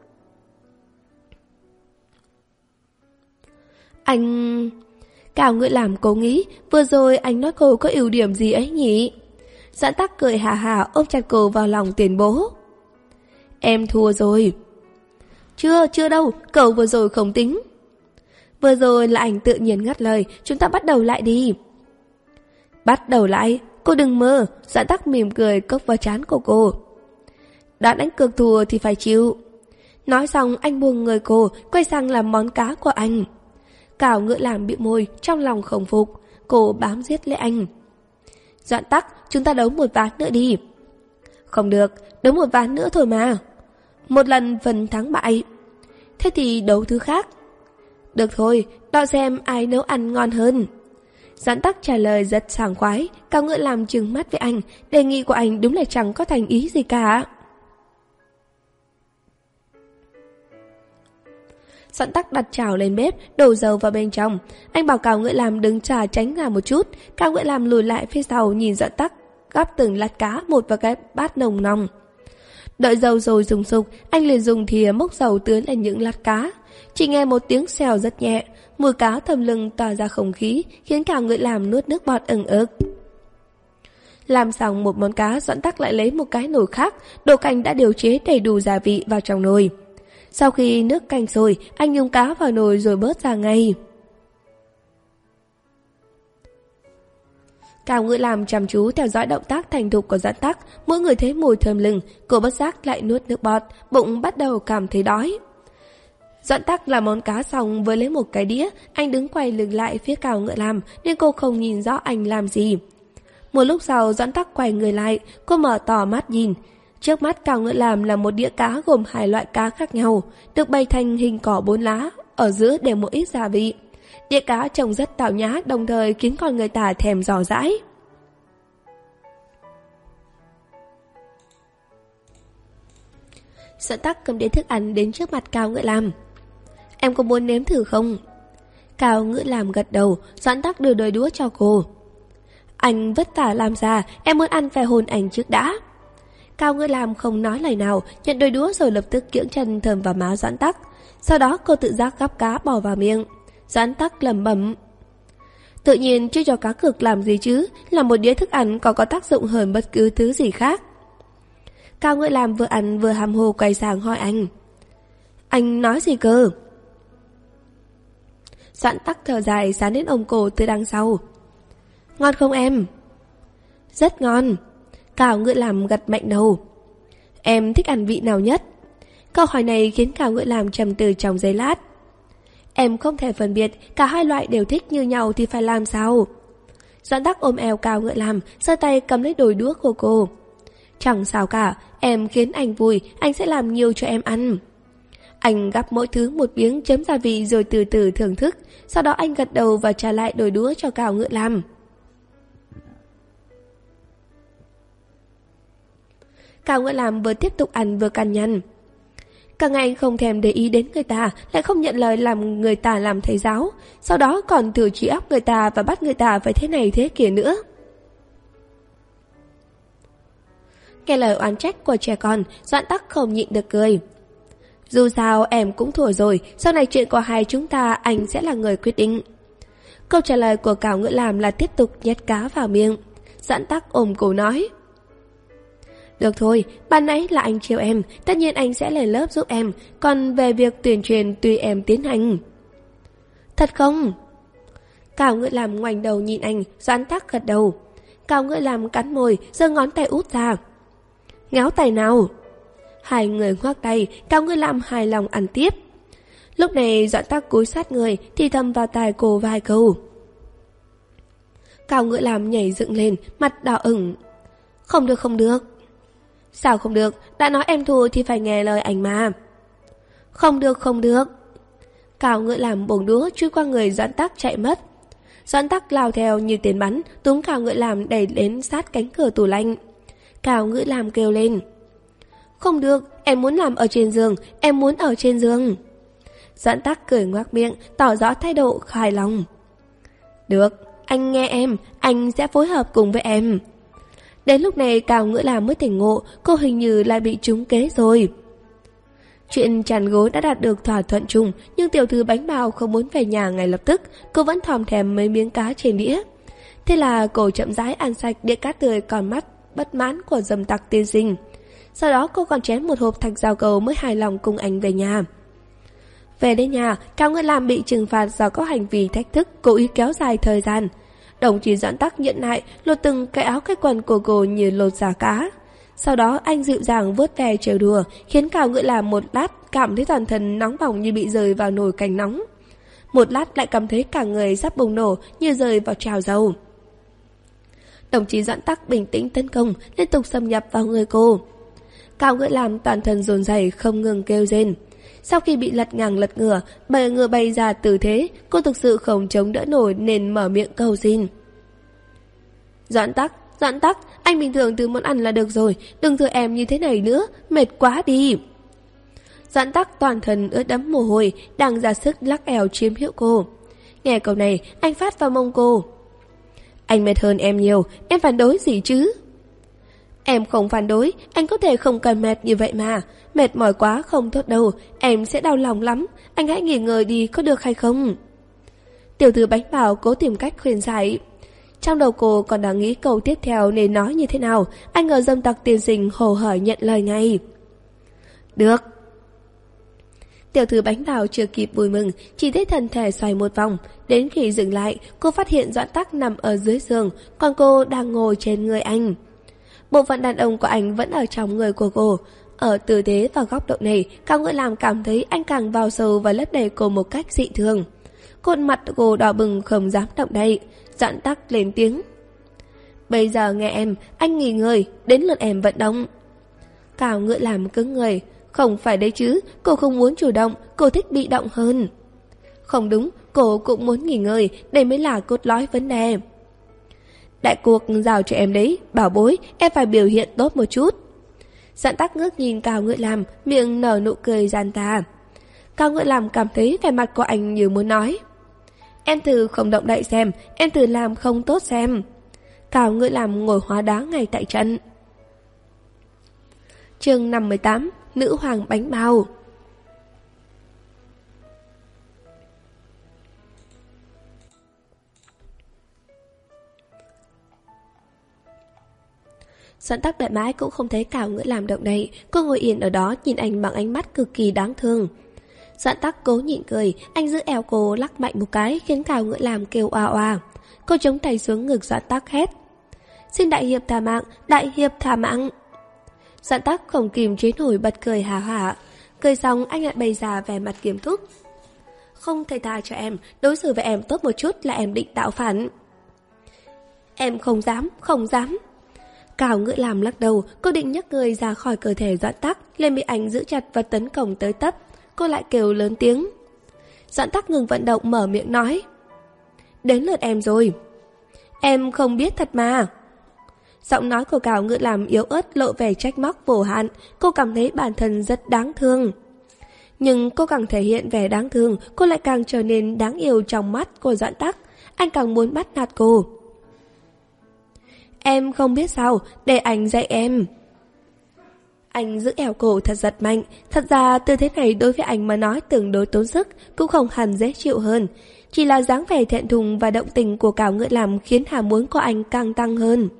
Anh... Cao Ngữ Làm cố nghĩ, vừa rồi anh nói cô có ưu điểm gì ấy nhỉ? Doãn Tắc cười hà hà ôm chặt cô vào lòng tuyên bố. Em thua rồi. Chưa, chưa đâu, cậu vừa rồi không tính. Vừa rồi là anh tự nhiên ngắt lời, chúng ta bắt đầu lại đi. Bắt đầu lại? Cô đừng mơ. Doãn Tắc mỉm cười cốc vào trán của cô. Đoạn anh cược thua thì phải chịu. Nói xong anh buông người cô, quay sang làm món cá của anh. Cao Ngữ Làm bĩu môi, trong lòng không phục. Cô bám giết lấy anh. Doãn Tắc, chúng ta đấu một ván nữa đi. Không được, đấu một ván nữa thôi mà. Một lần phần thắng bại. Thế thì đấu thứ khác. Được thôi, đo xem ai nấu ăn ngon hơn. Doãn Tắc trả lời rất sảng khoái. Cao Ngữ Làm trừng mắt với anh. Đề nghị của anh đúng là chẳng có thành ý gì cả. Doãn Tắc đặt chảo lên bếp, đổ dầu vào bên trong. Anh bảo Cao Ngữ Làm đứng trà tránh ra một chút. Cao Ngữ Làm lùi lại phía sau nhìn Doãn Tắc gắp từng lát cá một vào cái bát nồng nòng. Đợi dầu rồi dùng sục, anh liền dùng thìa múc dầu tưới lên những lát cá. Chỉ nghe một tiếng xèo rất nhẹ, mùi cá thơm lừng tỏa ra không khí, khiến Cao Ngữ Làm nuốt nước bọt ừng ực. Làm xong một món cá, Doãn Tắc lại lấy một cái nồi khác, đổ canh đã điều chế đầy đủ gia vị vào trong nồi. Sau khi nước canh sôi, anh nhúng cá vào nồi rồi bớt ra ngay. Cao Ngữ Làm chăm chú theo dõi động tác thành thục của Doãn Tắc, mỗi người thấy mùi thơm lừng, cô bất giác lại nuốt nước bọt, bụng bắt đầu cảm thấy đói. Doãn Tắc làm món cá xong với lấy một cái đĩa, anh đứng quay lưng lại phía Cao Ngữ Làm nên cô không nhìn rõ anh làm gì. Một lúc sau Doãn Tắc quay người lại, cô mở to mắt nhìn. Trước mắt Cao Ngữ Làm là một đĩa cá gồm hai loại cá khác nhau, được bày thành hình cỏ bốn lá, ở giữa để một ít gia vị. Đĩa cá trông rất tào nhã, đồng thời khiến con người ta thèm dò dãi. Doãn Tắc cầm đĩa thức ăn đến trước mặt Cao Ngữ Làm. Em có muốn nếm thử không? Cao Ngữ Làm gật đầu, Doãn Tắc đưa đôi đũa cho cô. Anh vất vả làm ra, em muốn ăn phải hôn anh trước đã. Cao Ngữ Làm không nói lời nào, nhận đôi đũa rồi lập tức kiễng chân thơm vào má Doãn Tắc. Sau đó cô tự giác gắp cá bỏ vào miệng. Doãn Tắc lẩm bẩm. Tự nhiên chưa cho cá cược làm gì chứ, là một đĩa thức ăn còn có tác dụng hơn bất cứ thứ gì khác. Cao Ngữ Làm vừa ăn vừa hàm hồ quay sang hỏi anh. Anh nói gì cơ? Doãn Tắc thở dài sán đến ôm cổ từ đằng sau. Ngon không em? Rất ngon. Cao Ngữ Làm gật mạnh đầu. Em thích ăn vị nào nhất? Câu hỏi này khiến Cao Ngữ Làm trầm tư trong giây lát. Em không thể phân biệt, cả hai loại đều thích như nhau thì phải làm sao? Doãn Tắc ôm eo Cao Ngữ Làm, giơ tay cầm lấy đôi đũa của cô. Chẳng sao cả, em khiến anh vui, anh sẽ làm nhiều cho em ăn. Anh gắp mỗi thứ một miếng chấm gia vị rồi từ từ thưởng thức. Sau đó anh gật đầu và trả lại đôi đũa cho Cao Ngữ Làm. Cao Ngữ Làm vừa tiếp tục ăn vừa cằn nhằn. Cả ngày anh không thèm để ý đến người ta, lại không nhận lời làm người ta làm thầy giáo, sau đó còn thử trí óc người ta và bắt người ta phải thế này thế kia nữa. Nghe lời oán trách của trẻ con, Doãn Tắc không nhịn được cười. Dù sao em cũng thua rồi, sau này chuyện của hai chúng ta anh sẽ là người quyết định. Câu trả lời của Cao Ngữ Làm là tiếp tục nhét cá vào miệng. Doãn Tắc ôm cổ nói. Được thôi, ban nãy là anh trêu em, tất nhiên anh sẽ lên lớp giúp em, còn về việc tuyên truyền tùy em tiến hành. Thật không? Cao Ngữ Làm ngoảnh đầu nhìn anh, Doãn Tắc gật đầu. Cao Ngữ Làm cắn môi, giơ ngón tay út ra. Ngáo tay nào? Hai người ngoắc tay, Cao Ngữ Làm hài lòng ăn tiếp. Lúc này Doãn Tắc cúi sát người, thì thầm vào tai cô vài câu. Cao Ngữ Làm nhảy dựng lên, mặt đỏ ửng. Không được không được. Sao không được, đã nói em thua thì phải nghe lời anh mà. Không được không được. Cao Ngữ Làm buông đũa chui qua người Doãn Tắc chạy mất. Doãn Tắc lao theo như tên bắn, túm Cao Ngữ Làm đẩy đến sát cánh cửa tủ lạnh. Cao Ngữ Làm kêu lên. Không được, em muốn làm ở trên giường, em muốn ở trên giường. Doãn Tắc cười ngoác miệng, tỏ rõ thái độ hài lòng. Được, anh nghe em, anh sẽ phối hợp cùng với em. Đến lúc này Cao Ngữ Lam mới tỉnh ngộ, cô hình như lại bị trúng kế rồi. Chuyện chăn gối đã đạt được thỏa thuận chung, nhưng tiểu thư Bánh Bao không muốn về nhà ngay lập tức, cô vẫn thòm thèm mấy miếng cá trên đĩa. Thế là cô chậm rãi ăn sạch đĩa cá tươi còn mắt bất mãn của Dâm Tặc tiên sinh. Sau đó cô còn chén một hộp thạch dao cầu mới hài lòng cùng anh về nhà. Về đến nhà, Cao Ngữ Lam bị trừng phạt do có hành vi thách thức, cố ý kéo dài thời gian. Đồng chí Doãn Tắc nhận lại, lột từng cái áo cái quần của cô như lột da cá. Sau đó anh dịu dàng vuốt ve trêu đùa, khiến Cao Ngữ Lam một lát cảm thấy toàn thân nóng bỏng như bị rơi vào nồi canh nóng. Một lát lại cảm thấy cả người sắp bùng nổ như rơi vào chảo dầu. Đồng chí Doãn Tắc bình tĩnh tấn công, liên tục xâm nhập vào người cô. Cao Ngữ Lam toàn thân run rẩy không ngừng kêu rên. Sau khi bị lật ngang lật ngửa, bày ngửa bay ra tư thế, cô thực sự không chống đỡ nổi nên mở miệng cầu xin. Doãn Tắc, Doãn Tắc, anh bình thường từ món ăn là được rồi, đừng thưa em như thế này nữa, mệt quá đi. Doãn Tắc toàn thân ướt đẫm mồ hôi, đang ra sức lắc eo chiếm hữu cô. Nghe câu này, anh phát vào mông cô. Anh mệt hơn em nhiều, em phản đối gì chứ? Em không phản đối, anh có thể không cần mệt như vậy mà. Mệt mỏi quá không tốt đâu, em sẽ đau lòng lắm. Anh hãy nghỉ ngơi đi có được hay không? Tiểu thư Bánh Bao cố tìm cách khuyên giải. Trong đầu cô còn đang nghĩ câu tiếp theo nên nói như thế nào. Anh ngờ Dâm Tặc tiên sinh hồ hởi nhận lời ngay. Được. Tiểu thư Bánh Bao chưa kịp vui mừng, chỉ thấy thân thể xoay một vòng. Đến khi dừng lại, cô phát hiện Doãn Tắc nằm ở dưới giường, còn cô đang ngồi trên người anh. Bộ phận đàn ông của anh vẫn ở trong người của cô. Ở tư thế và góc độ này, Cao Ngữ Lam cảm thấy anh càng vào sâu và lấp đầy cô một cách dị thường. Khuôn mặt cô đỏ bừng không dám động đậy. Doãn Tắc lên tiếng. Bây giờ nghe em, anh nghỉ ngơi, đến lượt em vận động. Cao Ngữ Lam cứng người. Không phải đấy chứ, cô không muốn chủ động, cô thích bị động hơn. Không đúng, cô cũng muốn nghỉ ngơi, đây mới là cốt lõi vấn đề. Đại cuộc giao cho em đấy, bảo bối, em phải biểu hiện tốt một chút. Doãn Tắc ngước nhìn Cao Ngữ Lam, miệng nở nụ cười gian tà. Cao Ngữ Lam cảm thấy vẻ mặt của anh như muốn nói. Em thử không động đậy xem, em thử làm không tốt xem. Cao Ngữ Lam ngồi hóa đá ngay tại trận. Chương năm mươi tám, Nữ Hoàng Bánh Bao. Doãn Tắc đợi mãi cũng không thấy Cao Ngữ Lam động đậy. Cô ngồi yên ở đó nhìn anh bằng ánh mắt cực kỳ đáng thương. Doãn Tắc cố nhịn cười, anh giữ eo cô lắc mạnh một cái khiến Cao Ngữ Lam kêu oa oa. Cô chống tay xuống ngực Doãn Tắc hét. Xin đại hiệp tha mạng, đại hiệp tha mạng. Doãn Tắc không kìm chế nổi bật cười hà hả. Cười xong anh lại bày ra vẻ mặt nghiêm túc. Không thể tha cho em, đối xử với em tốt một chút là em định tạo phản. Em không dám, không dám. Cao Ngữ Lam lắc đầu, cô định nhấc người ra khỏi cơ thể Doãn Tắc, lên bị anh giữ chặt và tấn công tới tấp. Cô lại kêu lớn tiếng. Doãn Tắc ngừng vận động mở miệng nói. Đến lượt em rồi. Em không biết thật mà. Giọng nói của Cao Ngữ Lam yếu ớt lộ vẻ trách móc vô hạn. Cô cảm thấy bản thân rất đáng thương. Nhưng cô càng thể hiện vẻ đáng thương, cô lại càng trở nên đáng yêu trong mắt của Doãn Tắc. Anh càng muốn bắt nạt cô. Em không biết sao, để anh dạy em. Anh giữ eo cổ thật giật mạnh. Thật ra tư thế này đối với anh mà nói tương đối tốn sức, cũng không hẳn dễ chịu hơn. Chỉ là dáng vẻ thẹn thùng và động tình của Cao Ngữ Lam khiến hàm muốn của anh càng tăng hơn.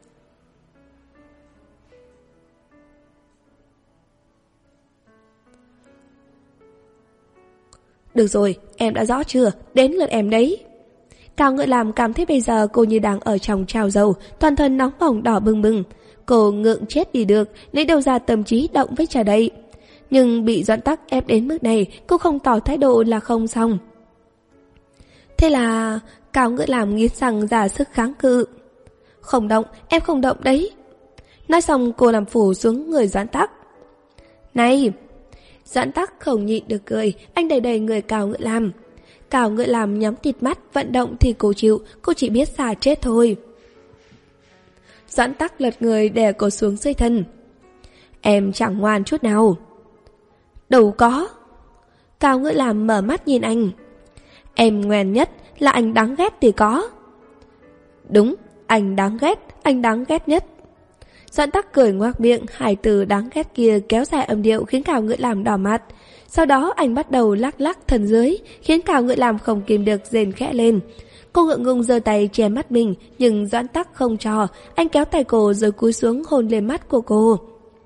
Được rồi, em đã rõ chưa, đến lượt em đấy. Cao Ngữ Lam cảm thấy bây giờ cô như đang ở trong chảo dầu, toàn thân nóng bỏng đỏ bừng bừng. Cô ngượng chết đi được, lấy đâu ra tâm trí động với trà đầy. Nhưng bị Doãn Tắc ép đến mức này, cô không tỏ thái độ là không xong. Thế là Cao Ngữ Lam nghiến răng ra sức kháng cự. Không động, em không động đấy. Nói xong cô làm phủ xuống người Doãn Tắc. Này! Doãn Tắc không nhịn được cười, anh đẩy đẩy người Cao Ngữ Lam. Cao Ngữ Lam nhắm tịt mắt, vận động thì cô chịu, cô chỉ biết xả chết thôi. Doãn Tắc lật người đè cô xuống dưới thân. Em chẳng ngoan chút nào. Đâu có. Cao Ngữ Lam mở mắt nhìn anh. Em ngoan nhất, là anh đáng ghét thì có. Đúng, anh đáng ghét, anh đáng ghét nhất. Doãn Tắc cười ngoác miệng, hai từ đáng ghét kia kéo dài âm điệu khiến Cao Ngữ Lam đỏ mặt. Sau đó anh bắt đầu lắc lắc thân dưới, khiến Cao Ngữ Lam không kìm được rên khẽ lên. Cô ngượng ngùng giơ tay che mắt mình, nhưng Doãn Tắc không cho, anh kéo tay cô rồi cúi xuống hôn lên mắt của cô.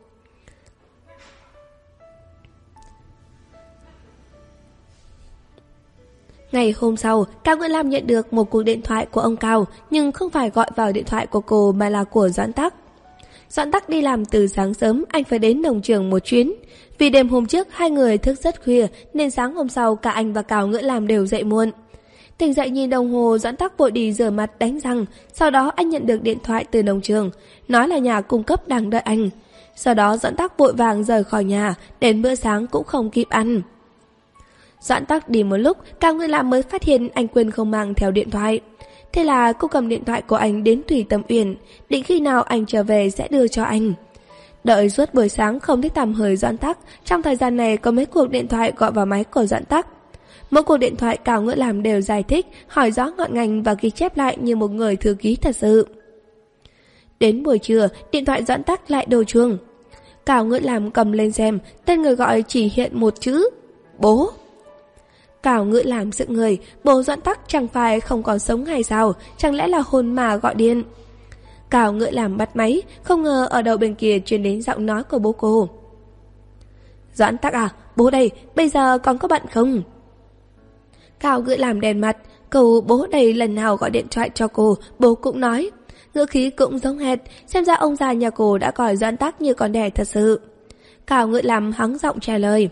Ngày hôm sau, Cao Ngữ Lam nhận được một cuộc điện thoại của ông Cao, nhưng không phải gọi vào điện thoại của cô mà là của Doãn Tắc. Doãn Tắc đi làm từ sáng sớm, anh phải đến nông trường một chuyến. Vì đêm hôm trước hai người thức rất khuya, nên sáng hôm sau cả anh và Cao Ngữ Lam đều dậy muộn. Tỉnh dậy nhìn đồng hồ, Doãn Tắc vội đi rửa mặt đánh răng. Sau đó anh nhận được điện thoại từ nông trường, nói là nhà cung cấp đang đợi anh. Sau đó Doãn Tắc vội vàng rời khỏi nhà, đến bữa sáng cũng không kịp ăn. Doãn Tắc đi một lúc, Cao Ngữ Lam mới phát hiện anh quên không mang theo điện thoại. Thế là cô cầm điện thoại của anh đến Thủy Tâm Uyển, định khi nào anh trở về sẽ đưa cho anh. Đợi suốt buổi sáng không thấy tằm hơi Doãn Tắc, trong thời gian này có mấy cuộc điện thoại gọi vào máy của Doãn Tắc. Mỗi cuộc điện thoại Cao Ngữ Lam đều giải thích, hỏi rõ ngọn ngành và ghi chép lại như một người thư ký thật sự. Đến buổi trưa, điện thoại Doãn Tắc lại đổ chuông. Cao Ngữ Lam cầm lên xem, tên người gọi chỉ hiện một chữ: bố. Cao Ngữ Lam dựng người, bố Doãn Tắc chẳng phải không còn sống hay sao, chẳng lẽ là hồn ma gọi điện. Cao Ngữ Lam bắt máy, không ngờ ở đầu bên kia truyền đến giọng nói của bố cô. Doãn Tắc à, bố đây, bây giờ còn có bận không? Cao Ngữ Lam đèn mặt, câu bố đây lần nào gọi điện thoại cho cô, bố cũng nói. Ngữ khí cũng giống hệt, xem ra ông già nhà cô đã coi Doãn Tắc như con đẻ thật sự. Cao Ngữ Lam hắng giọng trả lời.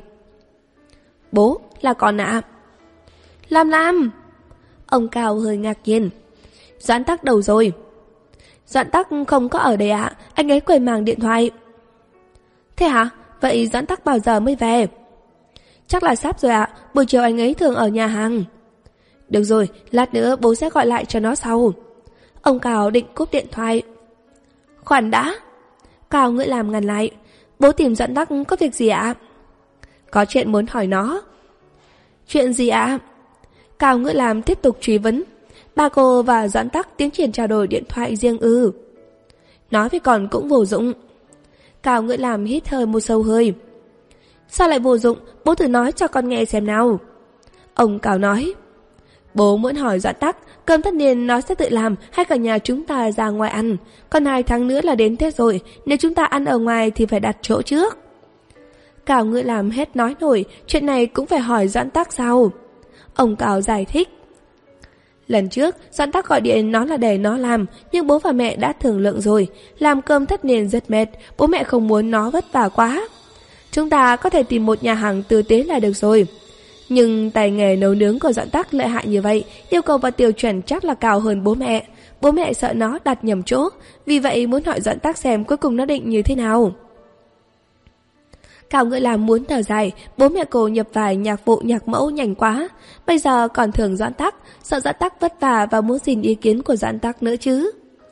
Bố, là con ạ. À? Lam Lam! Ông Cao hơi ngạc nhiên. Doãn Tắc đâu rồi? Doãn Tắc không có ở đây ạ, à? Anh ấy quên mang điện thoại. Thế hả? Vậy Doãn Tắc bao giờ mới về? Chắc là sắp rồi ạ, à. Buổi chiều anh ấy thường ở nhà hàng. Được rồi, lát nữa bố sẽ gọi lại cho nó sau. Ông Cao định cúp điện thoại. Khoan đã. Cao Ngữ Lam ngăn lại. Bố tìm Doãn Tắc có việc gì ạ? À? Có chuyện muốn hỏi nó. Chuyện gì ạ? À? Cao Ngữ Lam tiếp tục truy vấn. Ba cô và Doãn Tắc tiến triển trao đổi điện thoại riêng ư? Nói với con cũng vô dụng. Cao Ngữ Lam hít hơi một sâu hơi. Sao lại vô dụng? Bố thử nói cho con nghe xem nào. Ông Cao nói. Bố muốn hỏi Doãn Tắc, cơm tất niên nó sẽ tự làm hay cả nhà chúng ta ra ngoài ăn? Còn hai tháng nữa là đến Tết rồi, nếu chúng ta ăn ở ngoài thì phải đặt chỗ trước. Cao Ngữ Lam hết nói nổi, chuyện này cũng phải hỏi Doãn Tắc sao? Ông Cao giải thích. Lần trước, Doãn Tắc gọi điện nói là để nó làm, nhưng bố và mẹ đã thương lượng rồi. Làm cơm tất niên rất mệt, bố mẹ không muốn nó vất vả quá. Chúng ta có thể tìm một nhà hàng tử tế là được rồi. Nhưng tài nghề nấu nướng của Doãn Tắc lợi hại như vậy, yêu cầu và tiêu chuẩn chắc là cao hơn bố mẹ. Bố mẹ sợ nó đặt nhầm chỗ, vì vậy muốn hỏi Doãn Tắc xem cuối cùng nó định như thế nào. Cao Ngữ Lam muốn thở dài, bố mẹ cô nhập vài nhạc vụ nhạc mẫu nhanh quá. Bây giờ còn thường Doãn Tắc, sợ Doãn Tắc vất vả và muốn xin ý kiến của Doãn Tắc nữa chứ.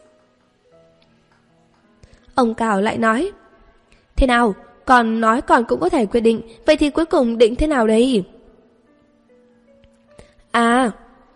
Ông Cao lại nói. Thế nào? Còn nói còn cũng có thể quyết định, vậy thì cuối cùng định thế nào đây? À...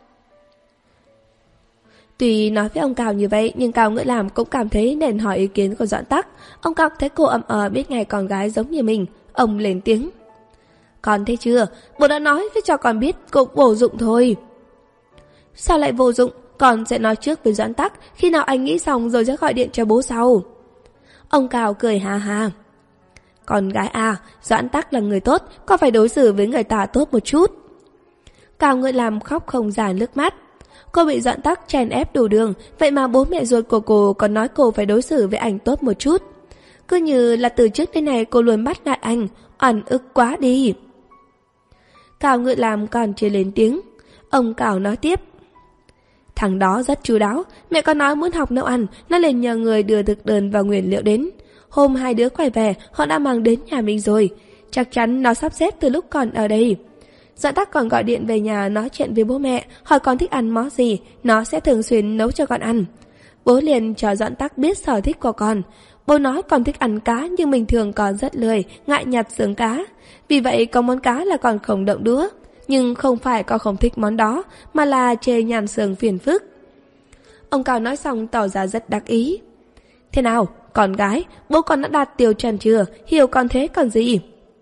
Tuy nói với ông Cao như vậy, nhưng Cao Ngữ Lam cũng cảm thấy nên hỏi ý kiến của Doãn Tắc. Ông Cao thấy cô ậm ờ biết ngay con gái giống như mình. Ông lên tiếng. Con thấy chưa? Bố đã nói với cho con biết cũng vô dụng thôi. Sao lại vô dụng? Con sẽ nói trước với Doãn Tắc, khi nào anh nghĩ xong rồi sẽ gọi điện cho bố sau. Ông Cao cười hà hà. Con gái à, Doãn Tắc là người tốt, con phải đối xử với người ta tốt một chút. Cao Ngữ Lam khóc không ra nước mắt. Cô bị Doãn Tắc chèn ép đủ đường, vậy mà bố mẹ ruột của cô còn nói cô phải đối xử với anh tốt một chút. Cứ như là từ trước đến nay cô luôn bắt nạt anh, oan ức quá đi. Cao Ngữ Lam còn chưa lên tiếng. Ông Cao nói tiếp. Thằng đó rất chu đáo, mẹ con nói muốn học nấu ăn, nó liền nhờ người đưa thực đơn và nguyên liệu đến. Hôm hai đứa quay về, họ đã mang đến nhà mình rồi. Chắc chắn nó sắp xếp từ lúc còn ở đây. Doãn Tắc còn gọi điện về nhà nói chuyện với bố mẹ, hỏi con thích ăn món gì, nó sẽ thường xuyên nấu cho con ăn. bố liền cho Doãn Tắc biết sở thích của con. Bố nói con thích ăn cá nhưng bình thường con rất lười, ngại nhặt xương cá. Vì vậy có món cá là con không động đũa. Nhưng không phải con không thích món đó, mà là chê nhàn xương phiền phức. Ông Cao nói xong tỏ ra rất đắc ý. Thế nào, con gái, bố con đã đạt tiêu chuẩn chưa? Hiểu con thế còn gì?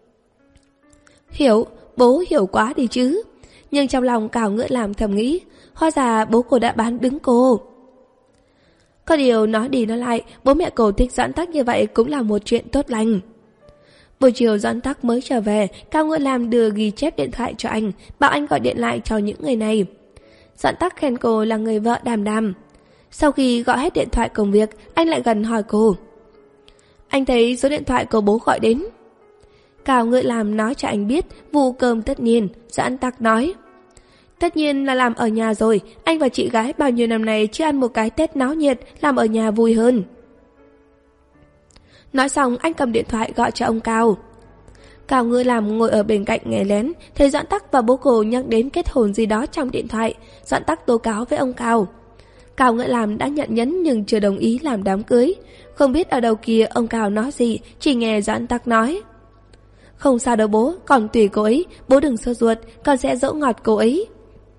Hiểu, bố hiểu quá đi chứ. Nhưng trong lòng Cao Ngựa Làm thầm nghĩ, hóa ra bố cô đã bán đứng cô. Có điều nói đi nói lại, bố mẹ cô thích Doãn Tắc như vậy cũng là một chuyện tốt lành. Buổi chiều Doãn Tắc mới trở về, Cao Ngựa Làm đưa ghi chép điện thoại cho anh, bảo anh gọi điện lại cho những người này. Doãn Tắc khen cô là người vợ đảm đàm. Sau khi gọi hết điện thoại công việc, anh lại gần hỏi cô. Anh thấy số điện thoại của bố gọi đến. Cao Ngựa Làm nói cho anh biết vụ cơm tất niên. Doãn Tắc nói, tất nhiên là làm ở nhà rồi, anh và chị gái bao nhiêu năm nay chưa ăn một cái Tết náo nhiệt, làm ở nhà vui hơn. Nói xong anh cầm điện thoại gọi cho ông Cao. Cao Ngựa Làm ngồi ở bên cạnh nghe lén, thấy Doãn Tắc và bố cô nhắc đến kết hôn gì đó trong điện thoại. Doãn Tắc tố cáo với ông Cao. Cao Ngựa Làm đã nhận nhẫn nhưng chưa đồng ý làm đám cưới. Không biết ở đầu kia ông Cao nói gì, chỉ nghe Doãn Tắc nói, không sao đâu bố, còn tùy cô ấy, bố đừng sốt ruột, con sẽ dỗ ngọt cô ấy.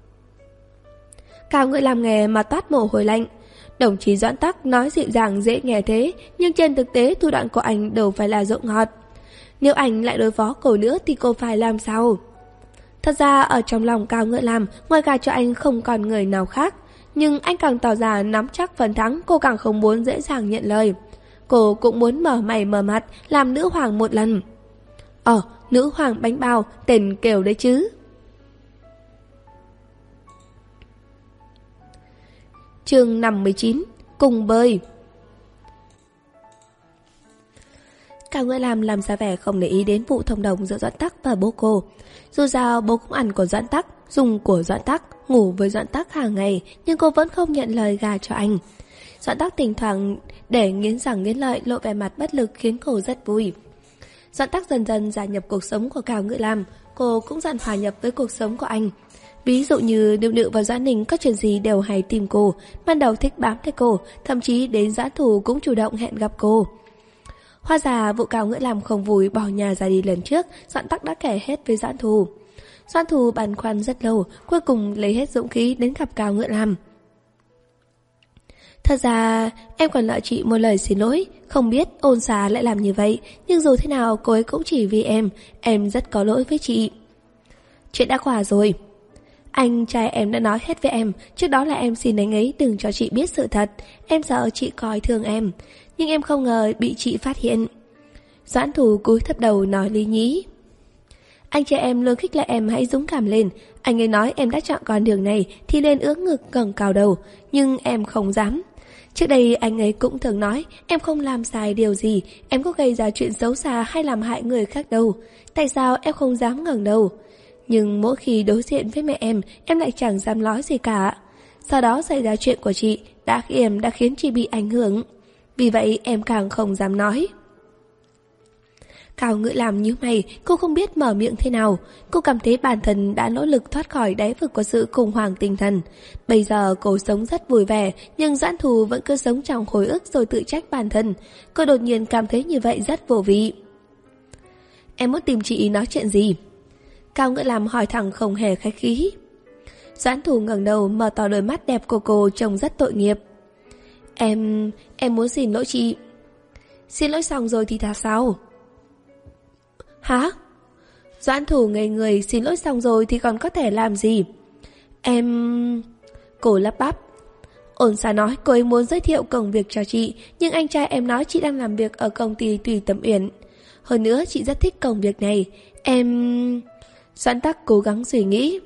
Cao Ngựa Làm nghe mà toát mồ hôi lạnh. Đồng chí Doãn Tắc nói dịu dàng dễ nghe thế, nhưng trên thực tế thủ đoạn của anh đâu phải là dỗ ngọt. Nếu anh lại đối phó cô nữa thì cô phải làm sao? Thật ra ở trong lòng Cao Ngựa Làm, ngoài gà cho anh không còn người nào khác. Nhưng anh càng tỏ ra nắm chắc phần thắng, cô càng không muốn dễ dàng nhận lời. Cô cũng muốn mở mày mở mặt, làm nữ hoàng một lần. Ờ, nữ hoàng bánh bao, tên kêu đấy chứ. Chương năm mươi chín, cùng bơi. Cao Ngựa Làm làm ra vẻ không để ý đến vụ thông đồng giữa Doãn Tắc và bố cô. Dù sao bố cũng ăn của Doãn Tắc, dùng của Doãn Tắc, ngủ với Doãn Tắc hàng ngày, nhưng cô vẫn không nhận lời gà cho anh. Doãn Tắc thỉnh thoảng để nghiến răng nghiến lợi, lộ vẻ mặt bất lực khiến cô rất vui. Doãn Tắc dần dần gia nhập cuộc sống của Cao Ngựa Làm, cô cũng dần hòa nhập với cuộc sống của anh. Ví dụ như Nịu Nịu và Doãn Ninh có chuyện gì đều hay tìm cô, ban đầu thích bám theo cô, thậm chí đến Doãn Thù cũng chủ động hẹn gặp cô. Hóa ra vụ Cao Ngựa Làm không vui bỏ nhà ra đi lần trước, Doãn Tắc đã kể hết với Doãn Thù. Doãn Thù băn khoăn rất lâu, cuối cùng lấy hết dũng khí đến gặp Cao Ngựa Làm. Thật ra em còn nợ chị một lời xin lỗi, không biết Ôn Xà lại làm như vậy, nhưng dù thế nào cô ấy cũng chỉ vì em, em rất có lỗi với chị. Chuyện đã qua rồi. Anh trai em đã nói hết với em, trước đó là em xin anh ấy đừng cho chị biết sự thật, em sợ chị coi thường em, nhưng em không ngờ bị chị phát hiện. Doãn Thù cúi thấp đầu nói lý nhí. Anh trai em luôn khích lệ em hãy dũng cảm lên, anh ấy nói em đã chọn con đường này thì nên ưỡn ngực ngẩng cao đầu, nhưng em không dám. Trước đây anh ấy cũng thường nói em không làm sai điều gì, em có gây ra chuyện xấu xa hay làm hại người khác đâu, tại sao em không dám ngẩng đầu. Nhưng mỗi khi đối diện với mẹ em, em lại chẳng dám nói gì cả. Sau đó xảy ra chuyện của chị đã em đã khiến chị bị ảnh hưởng, vì vậy em càng không dám nói. Cao Ngựa Làm nhíu mày, cô không biết mở miệng thế nào. Cô cảm thấy bản thân đã nỗ lực thoát khỏi đáy vực của sự khủng hoảng tinh thần. Bây giờ cô sống rất vui vẻ, nhưng Doãn Thù vẫn cứ sống trong hồi ức rồi tự trách bản thân. Cô đột nhiên cảm thấy như vậy rất vô vị. Em muốn tìm chị nói chuyện gì? Cao Ngựa Làm hỏi thẳng không hề khách khí. Doãn Thù ngẩng đầu mở to đôi mắt đẹp của cô trông rất tội nghiệp. Em... em muốn xin lỗi chị. Xin lỗi xong rồi thì thà sao? Hả? Doãn Thù ngây người, xin lỗi xong rồi thì còn có thể làm gì? Em... Cô lắp bắp. Ôn Xà nói cô ấy muốn giới thiệu công việc cho chị, nhưng anh trai em nói chị đang làm việc ở công ty Tùy Tầm Uyển. Hơn nữa chị rất thích công việc này. Em... Doãn Tắc cố gắng suy nghĩ.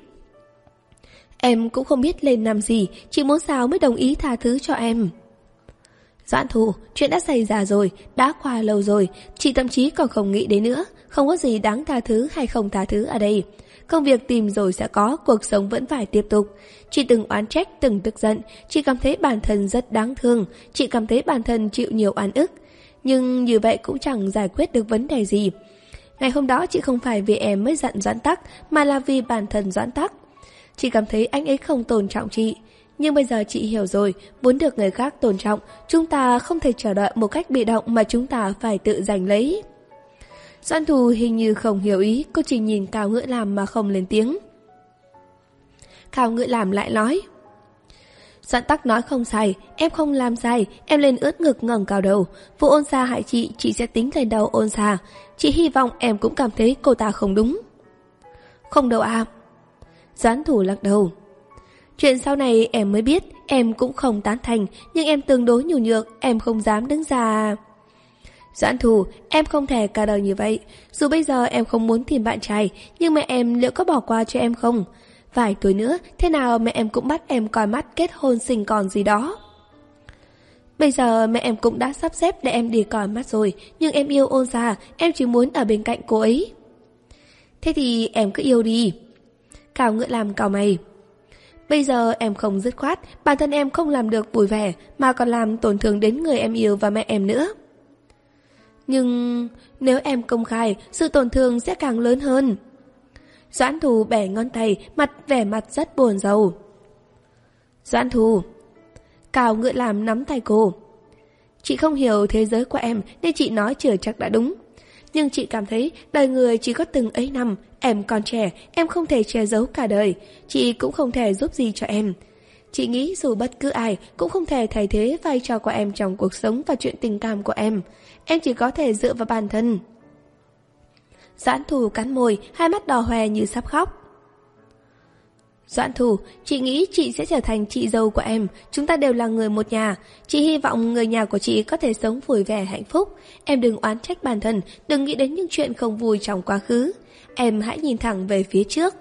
Em cũng không biết lên làm gì, chị muốn sao mới đồng ý tha thứ cho em. Doãn Thù, chuyện đã xảy ra rồi, đã qua lâu rồi, chị thậm chí còn không nghĩ đến nữa, không có gì đáng tha thứ hay không tha thứ ở đây. Công việc tìm rồi sẽ có, cuộc sống vẫn phải tiếp tục. Chị từng oán trách, từng tức giận, chị cảm thấy bản thân rất đáng thương, chị cảm thấy bản thân chịu nhiều oan ức. Nhưng như vậy cũng chẳng giải quyết được vấn đề gì. Ngày hôm đó chị không phải vì em mới giận Doãn Tắc, mà là vì bản thân Doãn Tắc. Chị cảm thấy anh ấy không tôn trọng chị. Nhưng bây giờ chị hiểu rồi, muốn được người khác tôn trọng, chúng ta không thể chờ đợi một cách bị động mà chúng ta phải tự giành lấy. Doãn Thù hình như không hiểu ý, cô chỉ nhìn Cao Ngữ Làm mà không lên tiếng. Cao Ngữ Làm lại nói: Doãn Tắc nói không sai, em không làm sai, em lên ướt ngực ngẩng cao đầu. Vụ Ôn Sa hại chị, chị sẽ tính lên đầu Ôn Sa. Chị hy vọng em cũng cảm thấy cô ta không đúng. Không đâu ạ. À. Doãn Thù lắc đầu. Chuyện sau này em mới biết, em cũng không tán thành, nhưng em tương đối nhu nhược, em không dám đứng ra. Doãn Thù, em không thể cả đời như vậy. Dù bây giờ em không muốn tìm bạn trai, nhưng mẹ em liệu có bỏ qua cho em không? Vài tuổi nữa, thế nào mẹ em cũng bắt em coi mắt kết hôn sinh con gì đó. Bây giờ mẹ em cũng đã sắp xếp để em đi coi mắt rồi, nhưng em yêu Ôn Sa, em chỉ muốn ở bên cạnh cô ấy. Thế thì em cứ yêu đi. Cao Ngữ Làm cau mày. Bây giờ em không dứt khoát, bản thân em không làm được vui vẻ, mà còn làm tổn thương đến người em yêu và mẹ em nữa. Nhưng nếu em công khai, sự tổn thương sẽ càng lớn hơn. Doãn Thù bẻ ngón tay, mặt vẻ mặt rất buồn rầu. Doãn Thù. Cao Ngữ Làm nắm tay cô. Chị không hiểu thế giới của em nên chị nói chưa chắc đã đúng. Nhưng chị cảm thấy đời người chỉ có từng ấy năm, em còn trẻ, em không thể che giấu cả đời. Chị cũng không thể giúp gì cho em. Chị nghĩ dù bất cứ ai cũng không thể thay thế vai trò của em trong cuộc sống và chuyện tình cảm của em. Em chỉ có thể dựa vào bản thân. Doãn Thù cắn môi, hai mắt đỏ hoe như sắp khóc. Doãn Thù, chị nghĩ chị sẽ trở thành chị dâu của em. Chúng ta đều là người một nhà. Chị hy vọng người nhà của chị có thể sống vui vẻ hạnh phúc. Em đừng oán trách bản thân, đừng nghĩ đến những chuyện không vui trong quá khứ. Em hãy nhìn thẳng về phía trước.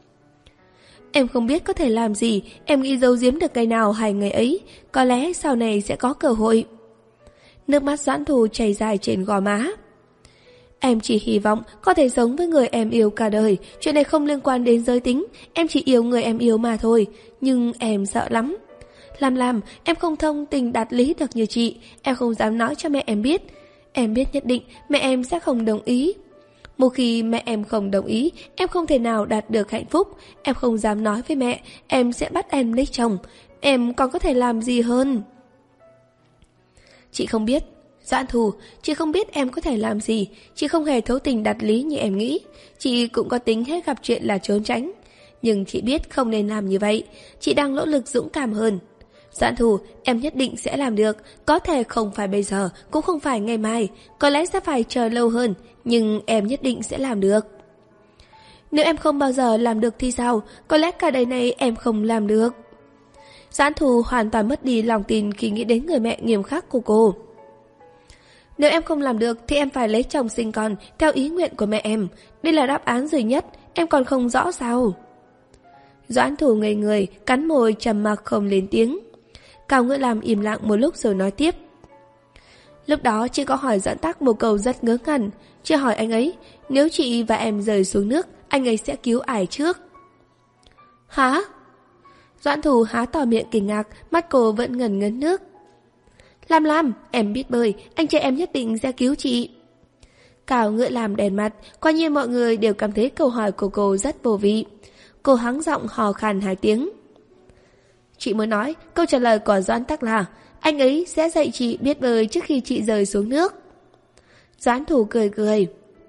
Em không biết có thể làm gì, em nghĩ giấu giếm được ngày nào hay ngày ấy. Có lẽ sau này sẽ có cơ hội. Nước mắt Doãn Thù chảy dài trên gò má. Em chỉ hy vọng có thể sống với người em yêu cả đời. Chuyện này không liên quan đến giới tính. Em chỉ yêu người em yêu mà thôi. Nhưng em sợ lắm. Làm làm, em không thông tình đạt lý được như chị. Em không dám nói cho mẹ em biết. Em biết nhất định mẹ em sẽ không đồng ý. Một khi mẹ em không đồng ý, em không thể nào đạt được hạnh phúc. Em không dám nói với mẹ, em sẽ bắt em lấy chồng. Em còn có thể làm gì hơn? Chị không biết. Doãn Thù, chị không biết em có thể làm gì. Chị không hề thấu tình đạt lý như em nghĩ. Chị cũng có tính hết gặp chuyện là trốn tránh. Nhưng chị biết không nên làm như vậy. Chị đang nỗ lực dũng cảm hơn. Doãn Thù, em nhất định sẽ làm được. Có thể không phải bây giờ, cũng không phải ngày mai. Có lẽ sẽ phải chờ lâu hơn. Nhưng em nhất định sẽ làm được. Nếu em không bao giờ làm được thì sao? Có lẽ cả đời này em không làm được. Doãn Thù hoàn toàn mất đi lòng tin khi nghĩ đến người mẹ nghiêm khắc của cô. Nếu em không làm được thì em phải lấy chồng sinh con theo ý nguyện của mẹ em. Đây là đáp án duy nhất. Em còn không rõ sao? Doãn Thù ngây người, cắn môi trầm mặc không lên tiếng. Cao Ngữ Làm im lặng một lúc rồi nói tiếp. Lúc đó chị có hỏi Doãn Tắc một câu rất ngớ ngẩn. Chị hỏi anh ấy, nếu chị và em rơi xuống nước, anh ấy sẽ cứu ai trước? Hả? Doãn Thù há to miệng kinh ngạc, mắt cô vẫn ngần ngấn nước. Lam Lam, em biết bơi, anh trai em nhất định sẽ cứu chị. Cao Ngữ Làm đèn mặt, quả nhiên mọi người đều cảm thấy câu hỏi của cô rất vô vị. Cô hắng giọng hò khan hai tiếng. Chị mới nói, câu trả lời của Doãn Tắc là anh ấy sẽ dạy chị biết bơi trước khi chị rơi xuống nước. Doãn Thù cười cười.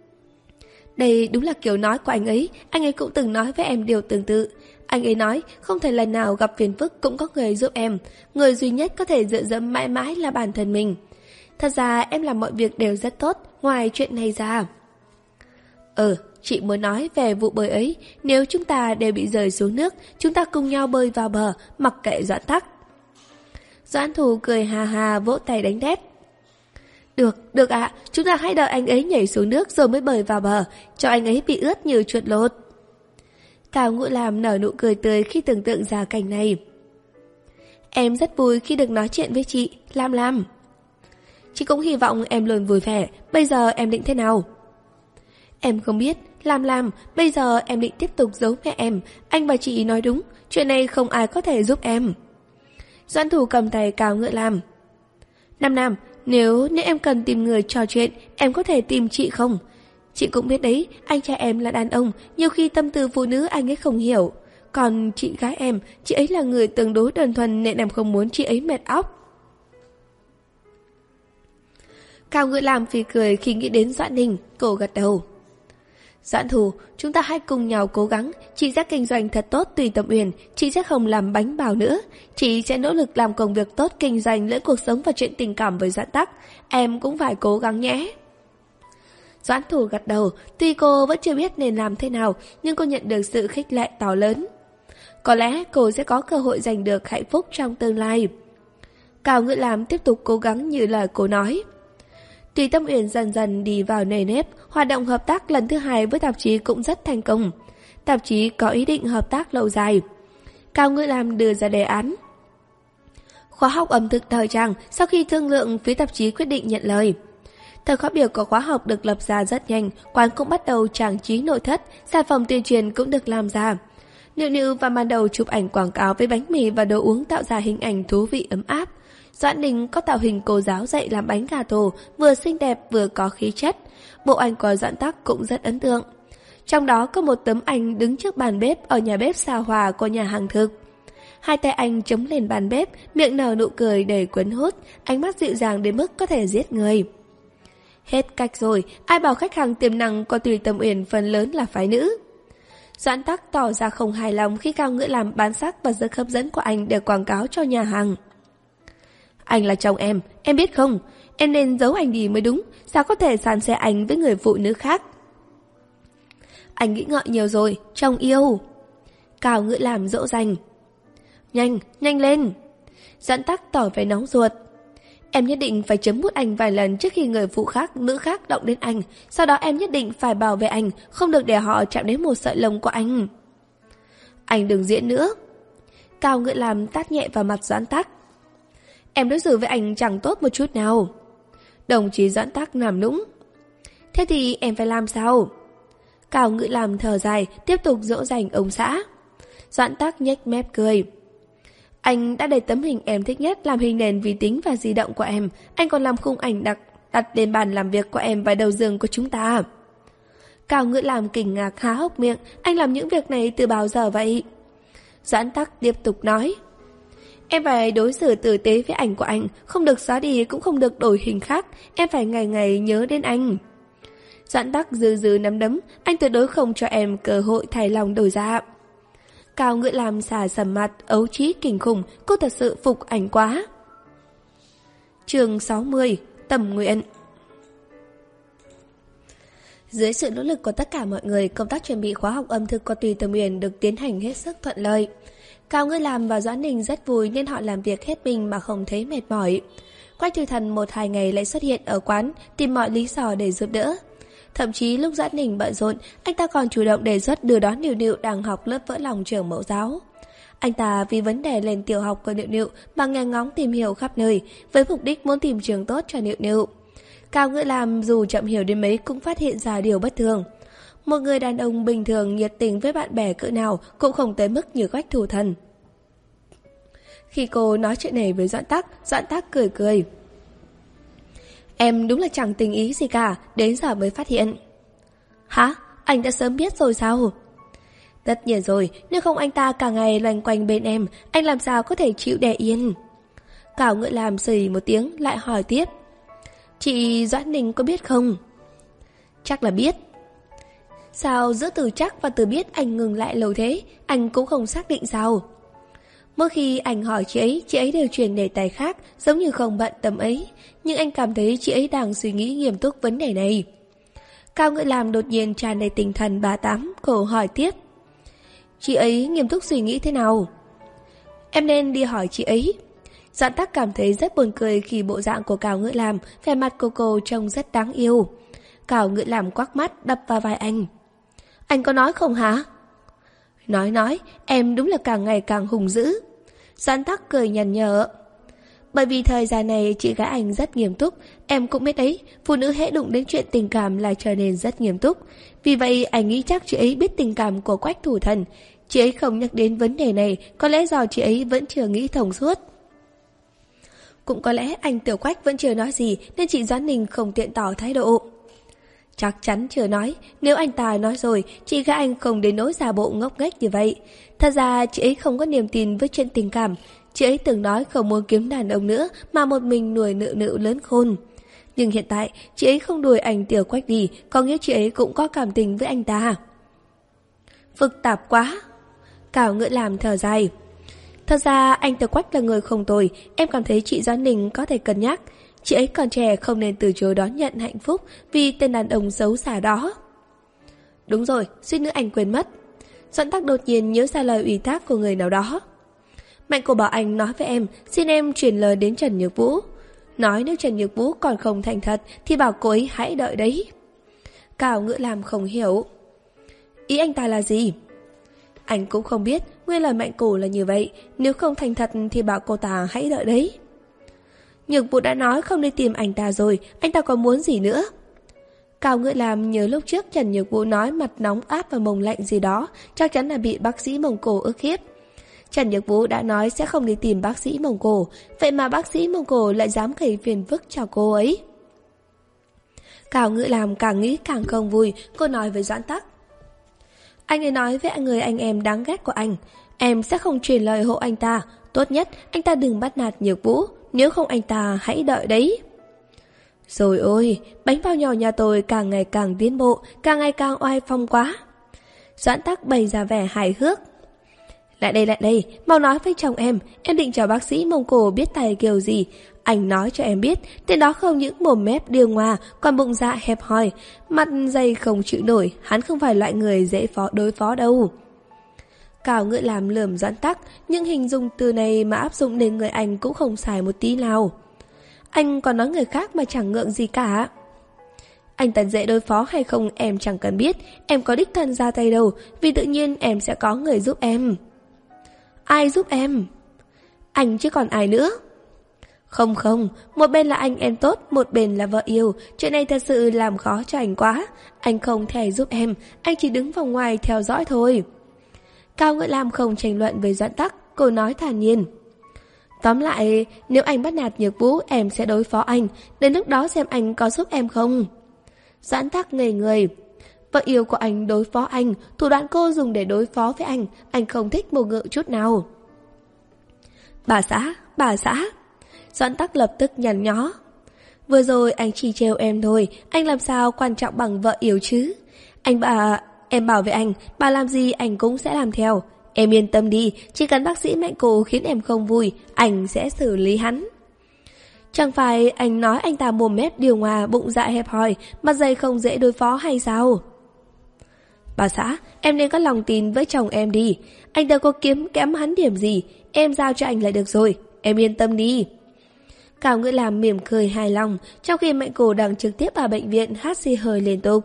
Đây đúng là kiểu nói của anh ấy, anh ấy cũng từng nói với em điều tương tự. Anh ấy nói không thể lần nào gặp phiền phức cũng có người giúp em. Người duy nhất có thể dựa dẫm mãi mãi là bản thân mình. Thật ra em làm mọi việc đều rất tốt, ngoài chuyện này ra. Ừ, chị muốn nói về vụ bơi ấy. Nếu chúng ta đều bị rơi xuống nước, chúng ta cùng nhau bơi vào bờ, mặc kệ Doãn Tắc. Doãn Thù cười hà hà vỗ tay đánh đét. Được, được ạ, chúng ta hãy đợi anh ấy nhảy xuống nước rồi mới bơi vào bờ, cho anh ấy bị ướt như chuột lột. Cao Ngữ Làm nở nụ cười tươi khi tưởng tượng ra cảnh này. Em rất vui khi được nói chuyện với chị, Lam Lam. Chị cũng hy vọng em luôn vui vẻ. Bây giờ em định thế nào? Em không biết, Lam Lam, bây giờ em định tiếp tục giấu mẹ em. Anh và chị nói đúng, chuyện này không ai có thể giúp em. Doãn Thù cầm tay Cao Ngữ Làm. Nam Nam, nếu nếu em cần tìm người trò chuyện, em có thể tìm chị không? Chị cũng biết đấy, anh trai em là đàn ông, nhiều khi tâm tư phụ nữ anh ấy không hiểu. Còn chị gái em, chị ấy là người tương đối đơn thuần nên em không muốn chị ấy mệt óc. Cao Ngữ Lam phì cười khi nghĩ đến Doãn Ninh, cô gật đầu. Doãn Thù, chúng ta hãy cùng nhau cố gắng, chị sẽ kinh doanh thật tốt Tùy Tâm Uyển, chị sẽ không làm bánh bao nữa, chị sẽ nỗ lực làm công việc tốt kinh doanh lẫn cuộc sống và chuyện tình cảm với Doãn Tắc, em cũng phải cố gắng nhé. Doãn Thù gật đầu, tuy cô vẫn chưa biết nên làm thế nào, nhưng cô nhận được sự khích lệ to lớn. Có lẽ cô sẽ có cơ hội giành được hạnh phúc trong tương lai. Cao Ngữ Lam tiếp tục cố gắng như lời cô nói. Tùy Tâm Uyển dần dần đi vào nề nếp, hoạt động hợp tác lần thứ hai với tạp chí cũng rất thành công. Tạp chí có ý định hợp tác lâu dài. Cao Ngữ Lam đưa ra đề án. Khóa học ẩm thực thời trang, sau khi thương lượng, phía tạp chí quyết định nhận lời. Thời khóa biểu của khóa học được lập ra rất nhanh, quán cũng bắt đầu trang trí nội thất, sản phẩm tuyên truyền cũng được làm ra. Nịu Nịu và ban đầu chụp ảnh quảng cáo với bánh mì và đồ uống tạo ra hình ảnh thú vị ấm áp. Doãn Ninh có tạo hình cô giáo dạy làm bánh gà tổ, vừa xinh đẹp vừa có khí chất. Bộ ảnh của Doãn Tắc cũng rất ấn tượng. Trong đó có một tấm ảnh đứng trước bàn bếp ở nhà bếp xa hoa của nhà hàng thực. Hai tay anh chống lên bàn bếp, miệng nở nụ cười đầy cuốn hút, ánh mắt dịu dàng đến mức có thể giết người. Hết cách rồi, ai bảo khách hàng tiềm năng của Tùy Tâm Uyển phần lớn là phái nữ. Doãn Tắc tỏ ra không hài lòng khi Cao Ngữ Lam bán sắc và sức hấp dẫn của anh để quảng cáo cho nhà hàng. Anh là chồng em, em biết không? Em nên giấu anh đi mới đúng, sao có thể san sẻ anh với người phụ nữ khác? Anh nghĩ ngợi nhiều rồi, chồng yêu. Cao Ngữ Lam dỗ dành. Nhanh, nhanh lên. Doãn Tắc tỏ vẻ nóng ruột. Em nhất định phải chấm mút anh vài lần trước khi người phụ khác, nữ khác động đến anh. Sau đó em nhất định phải bảo vệ anh, không được để họ chạm đến một sợi lông của anh. Anh đừng diễn nữa. Cao Ngữ Lam tát nhẹ vào mặt Doãn Tắc. Em đối xử với anh chẳng tốt một chút nào. Đồng chí Doãn Tắc làm nũng. Thế thì em phải làm sao? Cao Ngữ Lam thở dài, tiếp tục dỗ dành ông xã. Doãn Tắc nhếch mép cười. Anh đã để tấm hình em thích nhất làm hình nền vi tính và di động của em. Anh còn làm khung ảnh đặt, đặt lên bàn làm việc của em và đầu giường của chúng ta. Cao Ngữ Lam kinh ngạc há hốc miệng. Anh làm những việc này từ bao giờ vậy? Doãn Tắc tiếp tục nói. Em phải đối xử tử tế với ảnh của anh, không được xóa đi cũng không được đổi hình khác. Em phải ngày ngày nhớ đến anh. Doãn Tắc dừ dừ nắm đấm. Anh tuyệt đối không cho em cơ hội thay lòng đổi dạ. Cao Ngữ Lam xà sầm mặt, ấu trí kinh khủng, cô thật sự phục ảnh quá. Chương sáu mươi, Tâm Nguyện. Dưới sự nỗ lực của tất cả mọi người, công tác chuẩn bị khóa học âm thực của Tùy Tâm Uyển được tiến hành hết sức thuận lợi. Cao Ngữ Lam và Doãn Ninh rất vui nên họ làm việc hết mình mà không thấy mệt mỏi. Quách Thư Thần một hai ngày lại xuất hiện ở quán, tìm mọi lý do để giúp đỡ. Thậm chí lúc Doãn Ninh bận rộn, anh ta còn chủ động đề xuất đưa đón Nịu Nịu đang học lớp vỡ lòng trường mẫu giáo. Anh ta vì vấn đề lên tiểu học của Nịu Nịu mà nghe ngóng tìm hiểu khắp nơi, với mục đích muốn tìm trường tốt cho Nịu Nịu. Cao Ngữ Lam dù chậm hiểu đến mấy cũng phát hiện ra điều bất thường. Một người đàn ông bình thường nhiệt tình với bạn bè cỡ nào cũng không tới mức như Quách Thủ Thần. Khi cô nói chuyện này với Doãn Tắc, Doãn Tắc cười cười. Em đúng là chẳng tình ý gì cả, đến giờ mới phát hiện. Hả? Anh đã sớm biết rồi sao? Tất nhiên rồi, nếu không anh ta cả ngày loanh quanh bên em, anh làm sao có thể chịu đè yên? Cao Ngữ Lam xì một tiếng lại hỏi tiếp. Chị Doãn Ninh có biết không? Chắc là biết. Sao giữa từ chắc và từ biết anh ngừng lại lâu thế? Anh cũng không xác định sao? Mỗi khi anh hỏi chị ấy, chị ấy đều chuyển đề tài khác, giống như không bận tâm ấy. Nhưng anh cảm thấy chị ấy đang suy nghĩ nghiêm túc vấn đề này. Cao Ngữ Lam đột nhiên tràn đầy tinh thần bà tám, cô hỏi tiếp. Chị ấy nghiêm túc suy nghĩ thế nào? Em nên đi hỏi chị ấy. Doãn Tắc cảm thấy rất buồn cười khi bộ dạng của Cao Ngữ Lam, vẻ mặt của cô trông rất đáng yêu. Cao Ngữ Lam quắc mắt đập vào vai anh. Anh có nói không hả? Nói nói, em đúng là càng ngày càng hùng dữ. Doãn Tắc cười nhàn nhở. Bởi vì thời gian này chị gái anh rất nghiêm túc. Em cũng biết đấy, phụ nữ hễ đụng đến chuyện tình cảm là trở nên rất nghiêm túc. Vì vậy anh nghĩ chắc chị ấy biết tình cảm của Quách Thủ Thần. Chị ấy không nhắc đến vấn đề này, có lẽ do chị ấy vẫn chưa nghĩ thông suốt. Cũng có lẽ anh Tiểu Quách vẫn chưa nói gì nên chị Doãn Ninh không tiện tỏ thái độ. Chắc chắn chưa nói, nếu anh ta nói rồi, chị gái anh không đến nỗi giả bộ ngốc nghếch như vậy. Thật ra chị ấy không có niềm tin với chuyện tình cảm. Chị ấy từng nói không muốn kiếm đàn ông nữa mà một mình nuôi nữ nữ lớn khôn. Nhưng hiện tại, chị ấy không đuổi anh Tiểu Quách đi, có nghĩa chị ấy cũng có cảm tình với anh ta. Phức tạp quá. Cảo Ngựa Làm thở dài. Thật ra anh Tiểu Quách là người không tồi, em cảm thấy chị Doãn Ninh có thể cân nhắc. Chị ấy còn trẻ không nên từ chối đón nhận hạnh phúc vì tên đàn ông xấu xa đó. Đúng rồi, suýt nữa anh quên mất. Doãn Tắc đột nhiên nhớ ra lời ủy thác của người nào đó. Mạnh Cổ bảo anh nói với em, xin em truyền lời đến Trần Nhược Vũ. Nói nếu Trần Nhược Vũ còn không thành thật thì bảo cô ấy hãy đợi đấy. Cảo Ngựa Làm không hiểu. Ý anh ta là gì? Anh cũng không biết, nguyên lời Mạnh Cổ là như vậy. Nếu không thành thật thì bảo cô ta hãy đợi đấy. Nhược Vũ đã nói không đi tìm anh ta rồi, anh ta còn muốn gì nữa? Cảo Ngựa Làm nhớ lúc trước Trần Nhược Vũ nói mặt nóng áp và mông lạnh gì đó, chắc chắn là bị bác sĩ Mông Cổ ức hiếp. Trần Nhược Vũ đã nói sẽ không đi tìm bác sĩ Mông Cổ, vậy mà bác sĩ Mông Cổ lại dám gây phiền phức cho cô ấy. Cảo Ngựa Làm càng nghĩ càng không vui, cô nói với Doãn Tắc. Anh ấy nói với người anh em đáng ghét của anh, em sẽ không truyền lời hộ anh ta, tốt nhất anh ta đừng bắt nạt Nhược Vũ, nếu không anh ta hãy đợi đấy. Rồi ôi, bánh bao nhỏ nhà tôi càng ngày càng tiến bộ, càng ngày càng oai phong quá. Doãn Tắc bày ra vẻ hài hước. Lại đây lại đây, mau nói với chồng em, em định cho bác sĩ Mông Cổ biết tay kiểu gì. Anh nói cho em biết, tên đó không những mồm mép điêu ngoa, còn bụng dạ hẹp hòi, mặt dày không chịu nổi, hắn không phải loại người dễ phó đối phó đâu. Cảo Ngựa Làm lườm Doãn Tắc, những hình dung từ này mà áp dụng đến người anh cũng không xài một tí nào. Anh còn nói người khác mà chẳng ngượng gì cả. Anh ta dễ đối phó hay không em chẳng cần biết, em có đích thân ra tay đâu, vì tự nhiên em sẽ có người giúp em. Ai giúp em? Anh chứ còn ai nữa? Không không, một bên là anh em tốt, một bên là vợ yêu, chuyện này thật sự làm khó cho anh quá. Anh không thể giúp em, anh chỉ đứng vòng ngoài theo dõi thôi. Cảo Ngựa Làm không tranh luận với Doãn Tắc, cô nói thản nhiên. Tóm lại, nếu anh bắt nạt Nhược Vũ, em sẽ đối phó anh, đến lúc đó xem anh có giúp em không. Doãn Tắc ngây người. Vợ yêu của anh đối phó anh, thủ đoạn cô dùng để đối phó với anh, anh không thích mồ ngự chút nào. Bà xã, bà xã. Doãn Tắc lập tức nhăn nhó. Vừa rồi anh chỉ trêu em thôi, anh làm sao quan trọng bằng vợ yêu chứ? Anh bà, em bảo với anh, bà làm gì anh cũng sẽ làm theo. Em yên tâm đi, chỉ cần bác sĩ Mạnh Cổ khiến em không vui, anh sẽ xử lý hắn. Chẳng phải anh nói anh ta mồm mép điều ngoa, bụng dạ hẹp hòi, mặt dày không dễ đối phó hay sao? Bà xã, em nên có lòng tin với chồng em đi. Anh đâu có kiếm kém hắn điểm gì, em giao cho anh là được rồi, em yên tâm đi. Cảo Ngựa Làm mỉm cười hài lòng, trong khi Mạnh Cổ đang trực tiếp ở bệnh viện hát xì hơi liên tục.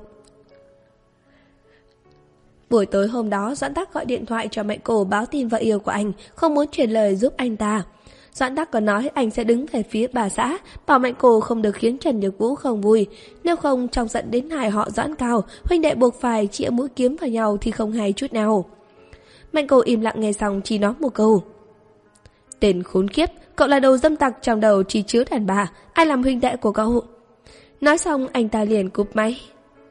Buổi tối hôm đó, Doãn Tắc gọi điện thoại cho Mạnh Cổ báo tin vợ yêu của anh, không muốn truyền lời giúp anh ta. Doãn Tắc còn nói anh sẽ đứng về phía bà xã, bảo Mạnh Cổ không được khiến Trần Nhược Vũ không vui. Nếu không, trong giận đến hài họ Doãn Cao, huynh đệ buộc phải chĩa mũi kiếm vào nhau thì không hay chút nào. Mạnh Cổ im lặng nghe xong chỉ nói một câu. Tên khốn kiếp, cậu là đầu dâm tặc trong đầu chỉ chứa đàn bà, ai làm huynh đệ của cậu? Nói xong anh ta liền cúp máy.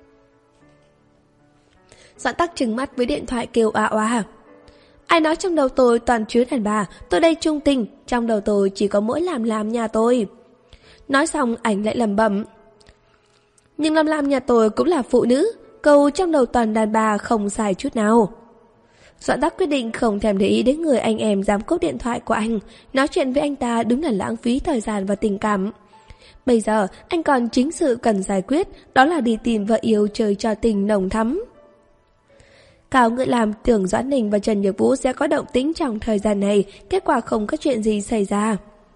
Doãn Tắc trừng mắt với điện thoại kêu oa oa. Ai nói trong đầu tôi toàn chứa đàn bà, tôi đây trung tình, trong đầu tôi chỉ có mỗi làm làm nhà tôi. Nói xong anh lại lẩm bẩm. Nhưng làm làm nhà tôi cũng là phụ nữ, câu trong đầu toàn đàn bà không sai chút nào. Doãn Tắc quyết định không thèm để ý đến người anh em dám cúp điện thoại của anh, nói chuyện với anh ta đúng là lãng phí thời gian và tình cảm. Bây giờ anh còn chính sự cần giải quyết, đó là đi tìm vợ yêu chơi trò tình nồng thắm. Cảo Ngựa Làm tưởng Doãn Ninh và Trần Nhược Vũ sẽ có động tĩnh trong thời gian này, kết quả không có chuyện gì xảy ra.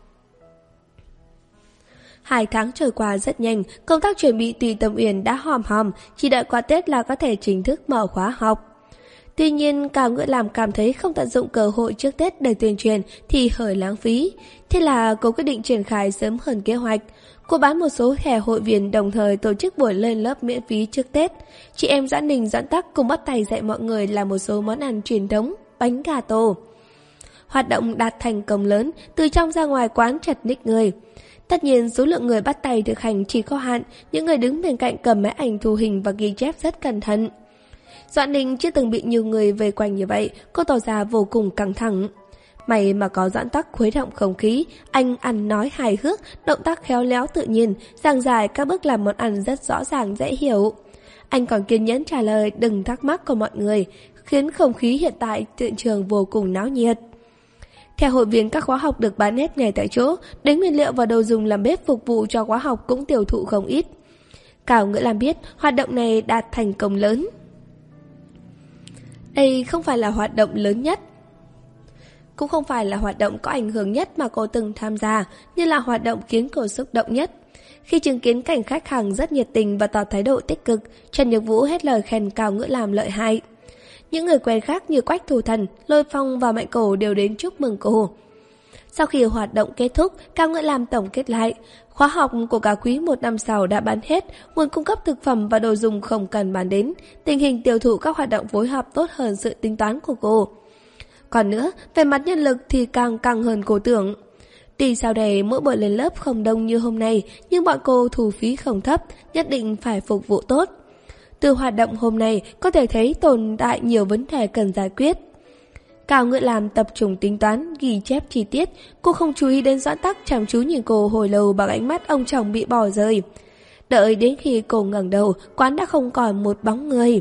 Hai tháng trôi qua rất nhanh, công tác chuẩn bị Tùy Tâm Uyển đã hòm hòm, chỉ đợi qua Tết là có thể chính thức mở khóa học. Tuy nhiên, Cảo Ngựa Làm cảm thấy không tận dụng cơ hội trước Tết để tuyên truyền thì hơi lãng phí. Thế là cô quyết định triển khai sớm hơn kế hoạch. Cô bán một số thẻ hội viên đồng thời tổ chức buổi lên lớp miễn phí trước Tết. Chị em Doãn Ninh Doãn Tắc cùng bắt tay dạy mọi người làm một số món ăn truyền thống, bánh gà tô. Hoạt động đạt thành công lớn, từ trong ra ngoài quán chật ních người. Tất nhiên số lượng người bắt tay thực hành chỉ có hạn, những người đứng bên cạnh cầm máy ảnh thu hình và ghi chép rất cẩn thận. Doãn Ninh chưa từng bị nhiều người vây quanh như vậy, cô tỏ ra vô cùng căng thẳng. May mà có Doãn Tắc khuấy động không khí, anh ăn nói hài hước, động tác khéo léo tự nhiên, giảng giải các bước làm món ăn rất rõ ràng dễ hiểu. Anh còn kiên nhẫn trả lời đừng thắc mắc của mọi người, khiến không khí hiện tại hiện trường vô cùng náo nhiệt. Theo hội viên, các khóa học được bán hết ngay tại chỗ, đến nguyên liệu và đồ dùng làm bếp phục vụ cho khóa học cũng tiêu thụ không ít. Cao Ngữ Lam biết hoạt động này đạt thành công lớn. Đây không phải là hoạt động lớn nhất, cũng không phải là hoạt động có ảnh hưởng nhất mà cô từng tham gia, nhưng là hoạt động khiến cô xúc động nhất. Khi chứng kiến cảnh khách hàng rất nhiệt tình và tỏ thái độ tích cực, Trần Nhược Vũ hết lời khen Cao Ngữ Lam lợi hại. Những người quen khác như Quách Thủ Thần, Lôi Phong và Mạnh Cổ đều đến chúc mừng cô. Sau khi hoạt động kết thúc, Cao Ngữ Lam tổng kết lại, khóa học của cả quý một năm sau đã bán hết, nguồn cung cấp thực phẩm và đồ dùng không cần bán đến, tình hình tiêu thụ các hoạt động phối hợp tốt hơn sự tính toán của cô. Còn nữa, về mặt nhân lực thì càng căng hơn cô tưởng. Tuy sau đây mỗi buổi lên lớp không đông như hôm nay, nhưng bọn cô thu phí không thấp, nhất định phải phục vụ tốt. Từ hoạt động hôm nay có thể thấy tồn tại nhiều vấn đề cần giải quyết. Cao Ngữ Lam tập trung tính toán, ghi chép chi tiết, cô không chú ý đến Doãn Tắc chăm chú nhìn cô hồi lâu bằng ánh mắt ông chồng bị bỏ rơi. Đợi đến khi cô ngẩng đầu, quán đã không còn một bóng người.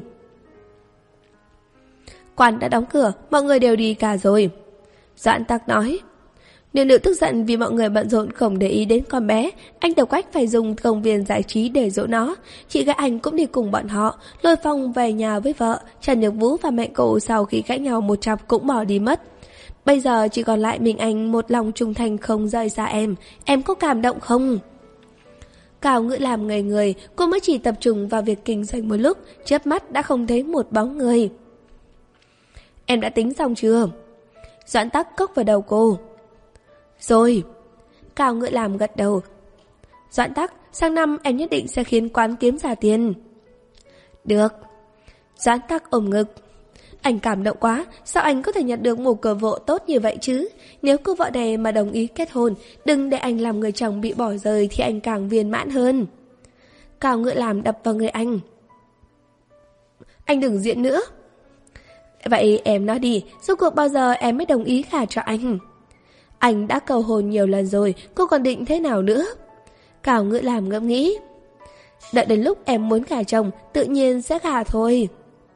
Quán đã đóng cửa, mọi người đều đi cả rồi. Doãn Tắc nói. Nếu nữ tức giận vì mọi người bận rộn không để ý đến con bé, anh Tiểu Quách phải dùng công viên giải trí để dỗ nó. Chị gái anh cũng đi cùng bọn họ, Lôi Phong về nhà với vợ, Trần Nhược Vũ và Mạnh Cổ sau khi cãi nhau một chặp cũng bỏ đi mất. Bây giờ chỉ còn lại mình anh một lòng trung thành không rời xa em, em có cảm động không? Cao Ngữ Lam ngây người, cô mới chỉ tập trung vào việc kinh doanh một lúc, chớp mắt đã không thấy một bóng người. Em đã tính xong chưa? Doãn Tắc cốc vào đầu cô. Rồi. Cao Ngữ Lam gật đầu. Doãn Tắc, sang năm em nhất định sẽ khiến quán kiếm ra tiền. Được. Doãn Tắc ôm ngực. Anh cảm động quá, sao anh có thể nhận được một cơ vợ tốt như vậy chứ? Nếu cô vợ này mà đồng ý kết hôn, đừng để anh làm người chồng bị bỏ rơi thì anh càng viên mãn hơn. Cao Ngữ Lam đập vào người anh. Anh đừng diễn nữa. Vậy em nói đi, rốt cuộc bao giờ em mới đồng ý gả cho anh? Anh đã cầu hôn nhiều lần rồi, cô còn định thế nào nữa? Cao Ngữ Lam ngẫm nghĩ. Đợi đến lúc em muốn gả chồng, tự nhiên sẽ gả thôi.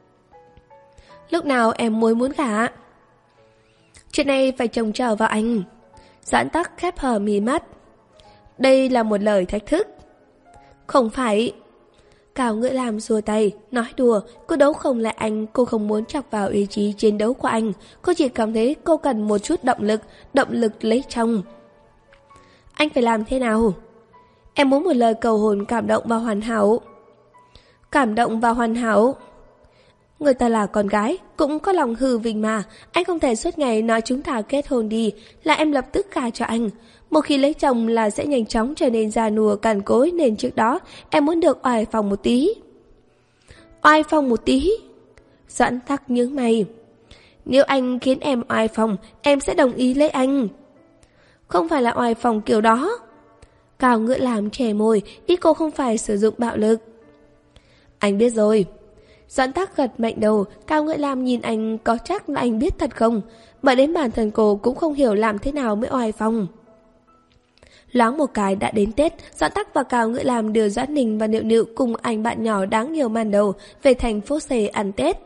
Lúc nào em mới muốn gả? Chuyện này phải trông chờ vào anh. Doãn Tắc khép hờ mí mắt. Đây là một lời thách thức. Không phải. Cao Ngữ Lam xua tay, nói đùa, cô đấu không lại anh, cô không muốn chọc vào ý chí chiến đấu của anh, cô chỉ cảm thấy cô cần một chút động lực, động lực lấy chồng. Anh phải làm thế nào? Em muốn một lời cầu hôn cảm động và hoàn hảo. Cảm động và hoàn hảo? Người ta là con gái, cũng có lòng hư vinh mà, anh không thể suốt ngày nói chúng ta kết hôn đi, là em lập tức gả cho anh. Một khi lấy chồng là sẽ nhanh chóng trở nên già nua cằn cỗi, nên trước đó em muốn được oai phong một tí. Oai phong một tí? Doãn Tắc nhướng mày. Nếu anh khiến em oai phong, em sẽ đồng ý lấy anh. Không phải là oai phong kiểu đó. Cao Ngữ Lam chè môi, ý cô không phải sử dụng bạo lực. Anh biết rồi. Doãn Tắc gật mạnh đầu, Cao Ngữ Lam nhìn anh có chắc là anh biết thật không? Bởi đến bản thân cô cũng không hiểu làm thế nào mới oai phong. Loáng một cái đã đến Tết, Doãn Tắc và Cao Ngữ Lam đưa Doãn Ninh và Nịu Nịu cùng anh bạn nhỏ đáng nhiều màn đầu về thành phố C ăn Tết.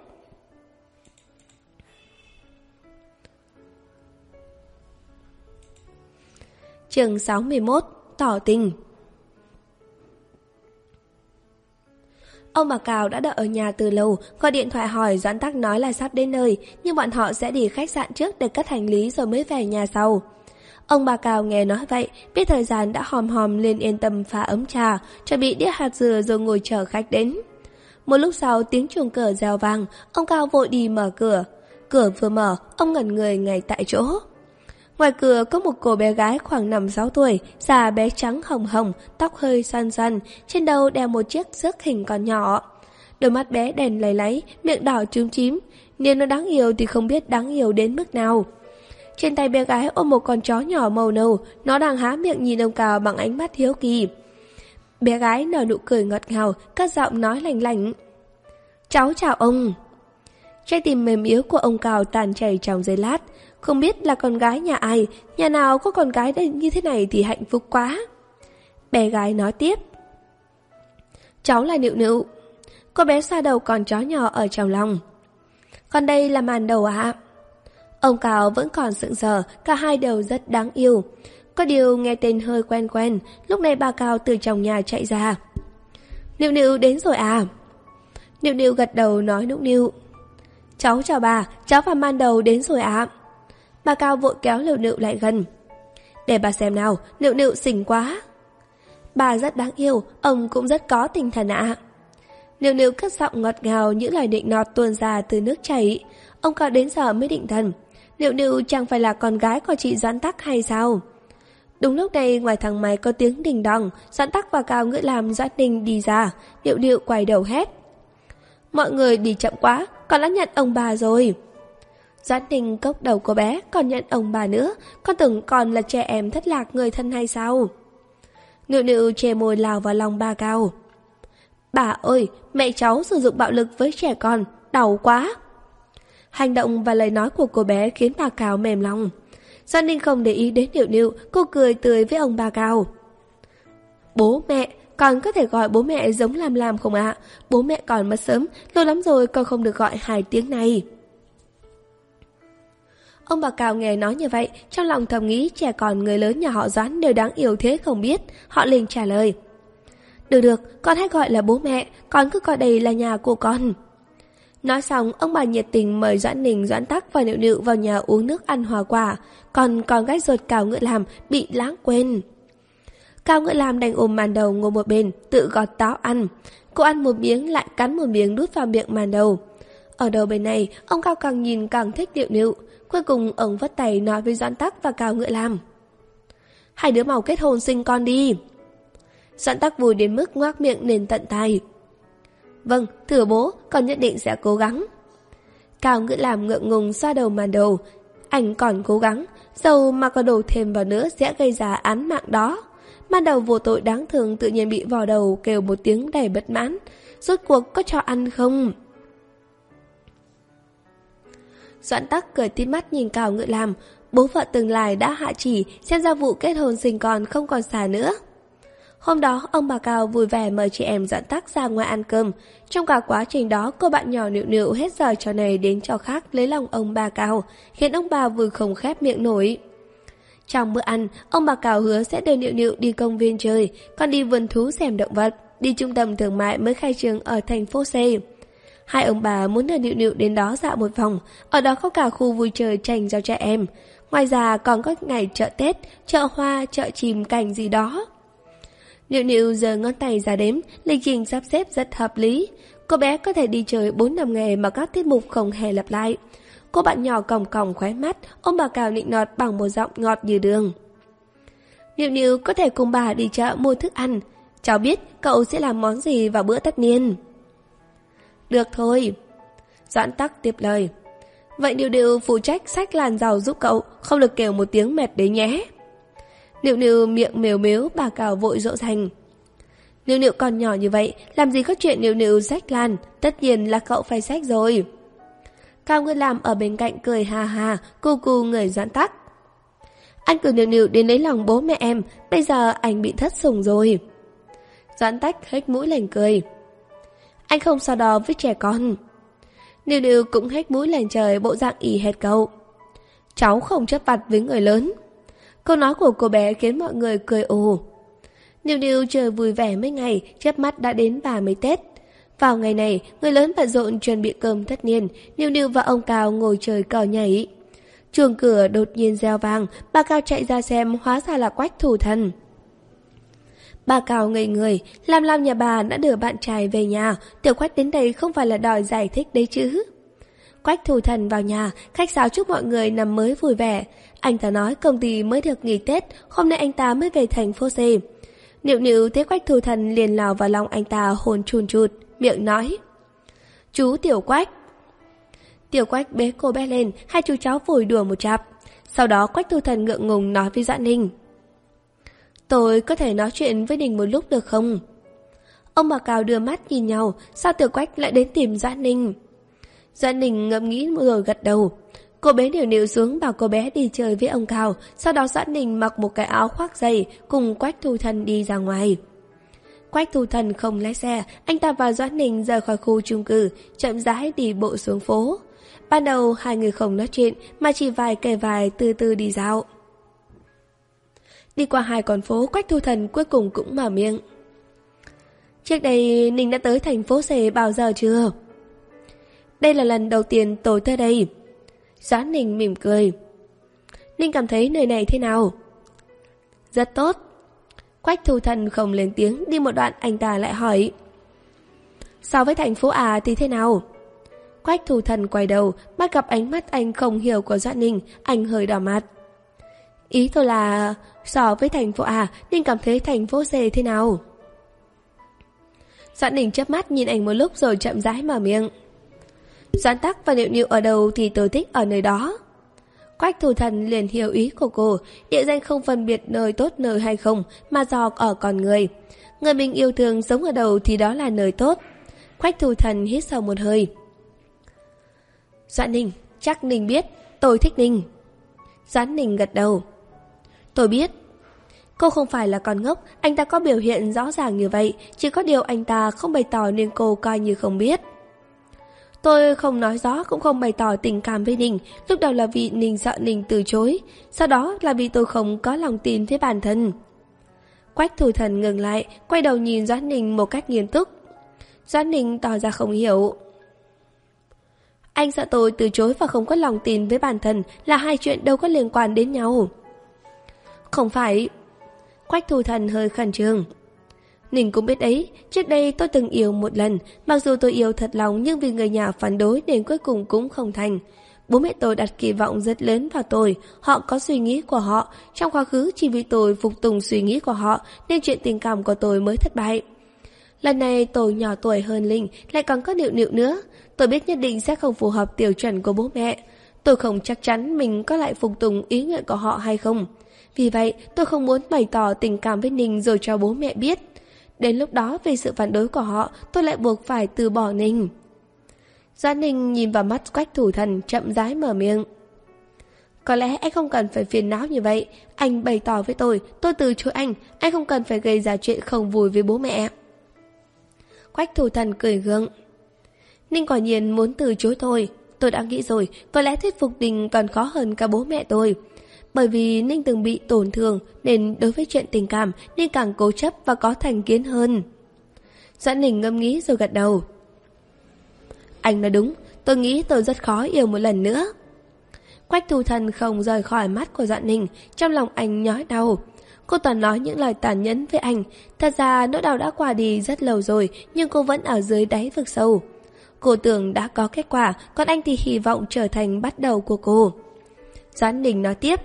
Chương sáu mươi mốt, tỏ tình. Ông bà Cao đã đợi ở nhà từ lâu, gọi điện thoại hỏi, Doãn Tắc nói là sắp đến nơi, nhưng bọn họ sẽ đi khách sạn trước để cất hành lý rồi mới về nhà sau. Ông bà Cao nghe nói vậy, biết thời gian đã hòm hòm liền yên tâm pha ấm trà, chuẩn bị đĩa hạt dừa rồi ngồi chờ khách đến. Một lúc sau tiếng chuông cửa reo vang, ông Cao vội đi mở cửa. Cửa vừa mở, ông ngẩn người ngay tại chỗ. Ngoài cửa có một cô bé gái khoảng năm sáu tuổi, da bé trắng hồng hồng, tóc hơi xoăn xoăn, trên đầu đeo một chiếc rước hình con nhỏ. Đôi mắt bé đèn láy láy, miệng đỏ chúm chím, nếu nó đáng yêu thì không biết đáng yêu đến mức nào. Trên tay bé gái ôm một con chó nhỏ màu nâu, nó đang há miệng nhìn ông Cào bằng ánh mắt hiếu kỳ. Bé gái nở nụ cười ngọt ngào, cất giọng nói lành lành. Cháu chào ông. Trái tim mềm yếu của ông Cào tan chảy trong giây lát. Không biết là con gái nhà ai, nhà nào có con gái như thế này thì hạnh phúc quá. Bé gái nói tiếp. Cháu là Nịu Nịu. Cô bé xoa đầu con chó nhỏ ở trong lòng. Còn đây là Màn Đầu ạ. Ông Cào vẫn còn sững sờ, cả hai đều rất đáng yêu. Có điều nghe tên hơi quen quen, lúc này bà Cào từ trong nhà chạy ra. Nịu Nịu đến rồi à? Nịu Nịu gật đầu nói nũng nịu. Cháu chào bà, cháu và Màn Đầu đến rồi ạ. Bà Cào vội kéo Nịu Nịu lại gần. Để bà xem nào, Nịu Nịu xinh quá. Bà rất đáng yêu, ông cũng rất có tinh thần ạ. Nịu Nịu cất giọng ngọt ngào, những lời định nọt tuôn ra từ nước chảy. Ông Cào đến giờ mới định thần. Nịu Nịu chẳng phải là con gái của chị Doãn Tắc hay sao? Đúng lúc này ngoài thang máy có tiếng đình đong, Doãn Tắc và Cao Ngữ Lam Doãn Ninh đi ra. Nịu Nịu quay đầu hét. Mọi người đi chậm quá, con đã nhận ông bà rồi. Doãn Ninh cốc đầu cô bé, còn nhận ông bà nữa. Con tưởng con là trẻ em thất lạc người thân hay sao? Nịu Nịu chề môi lao vào lòng bà Cao. Bà ơi, mẹ cháu sử dụng bạo lực với trẻ con, đau quá. Hành động và lời nói của cô bé khiến bà Cao mềm lòng. Doãn Ninh không để ý đến Nịu Nịu, cô cười tươi với ông bà Cao. Bố mẹ, con có thể gọi bố mẹ giống Lam Lam không ạ? Bố mẹ còn mất sớm, lâu lắm rồi con không được gọi hai tiếng này. Ông bà Cao nghe nói như vậy, trong lòng thầm nghĩ trẻ con người lớn nhà họ Doãn đều đáng yêu thế không biết. Họ liền trả lời. Được được, con hãy gọi là bố mẹ, con cứ coi đây là nhà của con. Nói xong, ông bà nhiệt tình mời Doãn Ninh, Doãn Tắc và Nịu Nịu vào nhà uống nước ăn hoa quả. Còn con gái ruột Cao Ngữ Lam bị lãng quên. Cao Ngữ Lam đành ôm Màn Đầu ngồi một bên, tự gọt táo ăn. Cô ăn một miếng lại cắn một miếng đút vào miệng Màn Đầu. Ở đầu bên này, ông Cao càng nhìn càng thích Nịu Nịu. Cuối cùng ông vất tay nói với Doãn Tắc và Cao Ngữ Lam. Hai đứa mau kết hôn sinh con đi. Doãn Tắc vui đến mức ngoác miệng nên tận tai. Vâng, thưa bố, con nhất định sẽ cố gắng. Cao Ngữ Lam ngượng ngùng xoa đầu Màn Đầu. Anh còn cố gắng, dầu mà có đổ thêm vào nữa sẽ gây ra án mạng đó. Màn Đầu vô tội đáng thương tự nhiên bị vò đầu kêu một tiếng đầy bất mãn. Rốt cuộc có cho ăn không? Doãn Tắc cười tít mắt nhìn Cao Ngữ Lam. Bố vợ tương lai đã hạ chỉ, xem ra vụ kết hôn sinh con không còn xa nữa. Hôm đó, ông bà Cao vui vẻ mời chị em Doãn Tắc ra ngoài ăn cơm. Trong cả quá trình đó, cô bạn nhỏ Nịu Nịu hết giờ trò này đến trò khác lấy lòng ông bà Cao, khiến ông bà vui không khép miệng nổi. Trong bữa ăn, ông bà Cao hứa sẽ đưa Nịu Nịu đi công viên chơi, còn đi vườn thú xem động vật, đi trung tâm thương mại mới khai trương ở thành phố C. Hai ông bà muốn đưa Nịu Nịu đến đó dạo một vòng, ở đó có cả khu vui chơi dành cho trẻ em. Ngoài ra còn có ngày chợ Tết, chợ hoa, chợ chìm cảnh gì đó. Nịu Nịu giơ ngón tay ra đếm, lịch trình sắp xếp rất hợp lý. Cô bé có thể đi chơi bốn năm ngày mà các tiết mục không hề lặp lại. Cô bạn nhỏ còng còng khóe mắt, ông bà Cao nịnh nọt bằng một giọng ngọt như đường. Nịu Nịu có thể cùng bà đi chợ mua thức ăn. Cháu biết cậu sẽ làm món gì vào bữa tất niên. Được thôi. Doãn Tắc tiếp lời. Vậy Nịu Nịu phụ trách xách làn rau giúp cậu, không được kêu một tiếng mệt đấy nhé. Nịu Nịu miệng mếu mếu, bà Cao vội dỗ dành. Nịu Nịu còn nhỏ như vậy, làm gì có chuyện Nịu Nịu xách làn, tất nhiên là cậu phải xách rồi. Cao Ngữ Lam ở bên cạnh cười hà hà, cu cu người Doãn Tắc. Anh cử Nịu Nịu đến lấy lòng bố mẹ em, bây giờ anh bị thất sủng rồi. Doãn Tắc hếch mũi lên cười. Anh không so đo với trẻ con. Nịu Nịu cũng hếch mũi lên trời, bộ dạng ỉ hệt cậu. Cháu không chấp vặt với người lớn. Câu nói của cô bé khiến mọi người cười ồ. Nịu Nịu chờ vui vẻ mấy ngày, chớp mắt đã đến ba mươi Tết. Vào ngày này, người lớn bận rộn chuẩn bị cơm tất niên, Nịu Nịu và ông Cao ngồi chơi cờ nhảy. Chuông cửa đột nhiên reo vang, bà Cao chạy ra xem, hóa ra là Quách Thủ Thần. Bà Cao ngây người, Lam Lam nhà bà đã đưa bạn trai về nhà, Tiểu Quách đến đây không phải là đòi giải thích đấy chứ. Quách Thủ Thần vào nhà, khách sáo chúc mọi người năm mới vui vẻ. Anh ta nói công ty mới được nghỉ Tết, hôm nay anh ta mới về thành phố C. Nịu Nịu thấy Quách Thủ Thần liền lao vào lòng anh ta hôn chun chụt, miệng nói. Chú Tiểu Quách. Tiểu Quách bế cô bé lên, hai chú cháu vùi đùa một chặp. Sau đó Quách Thu Thần ngượng ngùng nói với Doãn Ninh: Tôi có thể nói chuyện với Ninh một lúc được không? Ông bà Cao đưa mắt nhìn nhau, sao Tiểu Quách lại đến tìm Doãn Ninh? Doãn Ninh ngẫm nghĩ rồi gật đầu. Cô bé nịu nịu xuống bảo cô bé đi chơi với ông Cao. Sau đó Doãn Ninh mặc một cái áo khoác dày cùng Quách Thu Thần đi ra ngoài. Quách Thu Thần không lái xe, anh ta và Doãn Ninh rời khỏi khu chung cư, chậm rãi đi bộ xuống phố. Ban đầu hai người không nói chuyện mà chỉ vài kề vài từ từ đi dạo. Đi qua hai con phố, Quách Thu Thần cuối cùng cũng mở miệng: Trước đây Ninh đã tới thành phố C bao giờ chưa? Đây là lần đầu tiên tôi tới đây. Doãn Ninh mỉm cười. Ninh cảm thấy nơi này thế nào? Rất tốt. Quách Thu Thần không lên tiếng, đi một đoạn anh ta lại hỏi: So với thành phố A thì thế nào? Quách Thu Thần quay đầu, bắt gặp ánh mắt anh không hiểu của Doãn Ninh, anh hơi đỏ mặt. Ý tôi là so với thành phố A, Ninh cảm thấy thành phố C thế nào? Doãn Ninh chớp mắt nhìn anh một lúc rồi chậm rãi mở miệng: Doãn Tắc và Nịu Nịu ở đâu thì tôi thích ở nơi đó. Quách Thu Thần liền hiểu ý của cô, địa danh không phân biệt nơi tốt nơi hay không, mà do ở con người. Người mình yêu thương sống ở đâu thì đó là nơi tốt. Quách Thu Thần hít sâu một hơi. Doãn Ninh, chắc Ninh biết, tôi thích Ninh. Doãn Ninh gật đầu. Tôi biết. Cô không phải là con ngốc, anh ta có biểu hiện rõ ràng như vậy, chỉ có điều anh ta không bày tỏ nên cô coi như không biết. Tôi không nói rõ cũng không bày tỏ tình cảm với Ninh, lúc đầu là vì Ninh sợ Ninh từ chối, sau đó là vì tôi không có lòng tin với bản thân. Quách Thu Thần ngừng lại, quay đầu nhìn Doãn Ninh một cách nghiêm túc. Doãn Ninh tỏ ra không hiểu. Anh sợ tôi từ chối và không có lòng tin với bản thân là hai chuyện đâu có liên quan đến nhau. Không phải. Quách Thu Thần hơi khẩn trương. Ninh cũng biết đấy, trước đây tôi từng yêu một lần, mặc dù tôi yêu thật lòng nhưng vì người nhà phản đối nên cuối cùng cũng không thành. Bố mẹ tôi đặt kỳ vọng rất lớn vào tôi, họ có suy nghĩ của họ, trong quá khứ chỉ vì tôi phục tùng suy nghĩ của họ nên chuyện tình cảm của tôi mới thất bại. Lần này tôi nhỏ tuổi hơn Linh, lại còn có Nịu Nịu nữa, tôi biết nhất định sẽ không phù hợp tiêu chuẩn của bố mẹ. Tôi không chắc chắn mình có lại phục tùng ý nguyện của họ hay không. Vì vậy tôi không muốn bày tỏ tình cảm với Ninh rồi cho bố mẹ biết. Đến lúc đó vì sự phản đối của họ, tôi lại buộc phải từ bỏ Ninh. Doãn Ninh nhìn vào mắt Quách Thu Thần, chậm rãi mở miệng. Có lẽ anh không cần phải phiền não như vậy. Anh bày tỏ với tôi, tôi từ chối anh. Anh không cần phải gây ra chuyện không vui với bố mẹ. Quách Thu Thần cười gượng. Ninh quả nhiên muốn từ chối tôi. Tôi đã nghĩ rồi, có lẽ thuyết phục Ninh còn khó hơn cả bố mẹ tôi. Bởi vì Ninh từng bị tổn thương nên đối với chuyện tình cảm Ninh càng cố chấp và có thành kiến hơn. Doãn Ninh ngẫm nghĩ rồi gật đầu. Anh nói đúng, tôi nghĩ tôi rất khó yêu một lần nữa. Quách Thu Thần không rời khỏi mắt của Doãn Ninh, trong lòng anh nhói đau. Cô toàn nói những lời tàn nhẫn với anh. Thật ra nỗi đau đã qua đi rất lâu rồi, nhưng cô vẫn ở dưới đáy vực sâu. Cô tưởng đã có kết quả, còn anh thì hy vọng trở thành bắt đầu của cô. Doãn Ninh nói tiếp.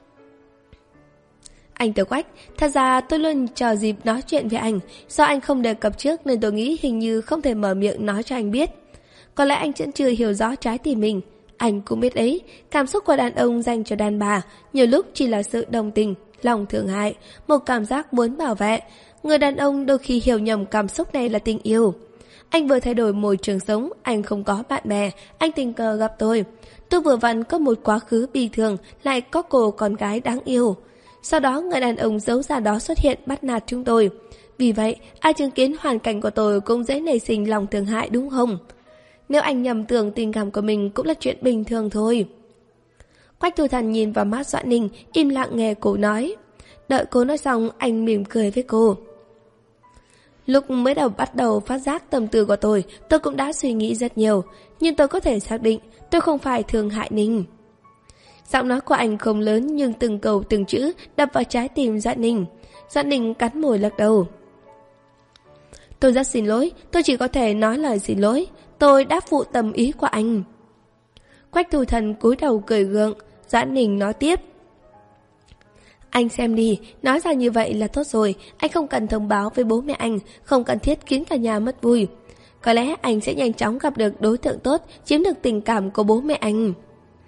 Anh Tiểu Quách, thật ra tôi luôn chờ dịp nói chuyện với anh. Do anh không đề cập trước nên tôi nghĩ hình như không thể mở miệng nói cho anh biết. Có lẽ anh vẫn chưa hiểu rõ trái tim mình. Anh cũng biết đấy, cảm xúc của đàn ông dành cho đàn bà nhiều lúc chỉ là sự đồng tình, lòng thương hại, một cảm giác muốn bảo vệ. Người đàn ông đôi khi hiểu nhầm cảm xúc này là tình yêu. Anh vừa thay đổi môi trường sống, anh không có bạn bè, anh tình cờ gặp tôi. Tôi vừa vặn có một quá khứ bi thương, lại có cô con gái đáng yêu. Sau đó người đàn ông xấu xa đó xuất hiện bắt nạt chúng tôi. Vì vậy, ai chứng kiến hoàn cảnh của tôi cũng dễ nảy sinh lòng thương hại đúng không? Nếu anh nhầm tưởng tình cảm của mình cũng là chuyện bình thường thôi. Quách Thu Thần nhìn vào mắt Doãn Ninh, im lặng nghe cô nói. Đợi cô nói xong, anh mỉm cười với cô. Lúc mới đầu bắt đầu phát giác tâm tư của tôi, tôi cũng đã suy nghĩ rất nhiều. Nhưng tôi có thể xác định, tôi không phải thương hại Ninh. Giọng nói của anh không lớn nhưng từng câu từng chữ đập vào trái tim Doãn Ninh. Doãn Ninh cắn môi lắc đầu. Tôi rất xin lỗi, tôi chỉ có thể nói lời xin lỗi. Tôi đã phụ tầm ý của anh. Quách Thu Thần cúi đầu cười gượng. Doãn Ninh nói tiếp. Anh xem đi, nói ra như vậy là tốt rồi. Anh không cần thông báo với bố mẹ anh, không cần thiết khiến cả nhà mất vui. Có lẽ anh sẽ nhanh chóng gặp được đối tượng tốt, chiếm được tình cảm của bố mẹ anh.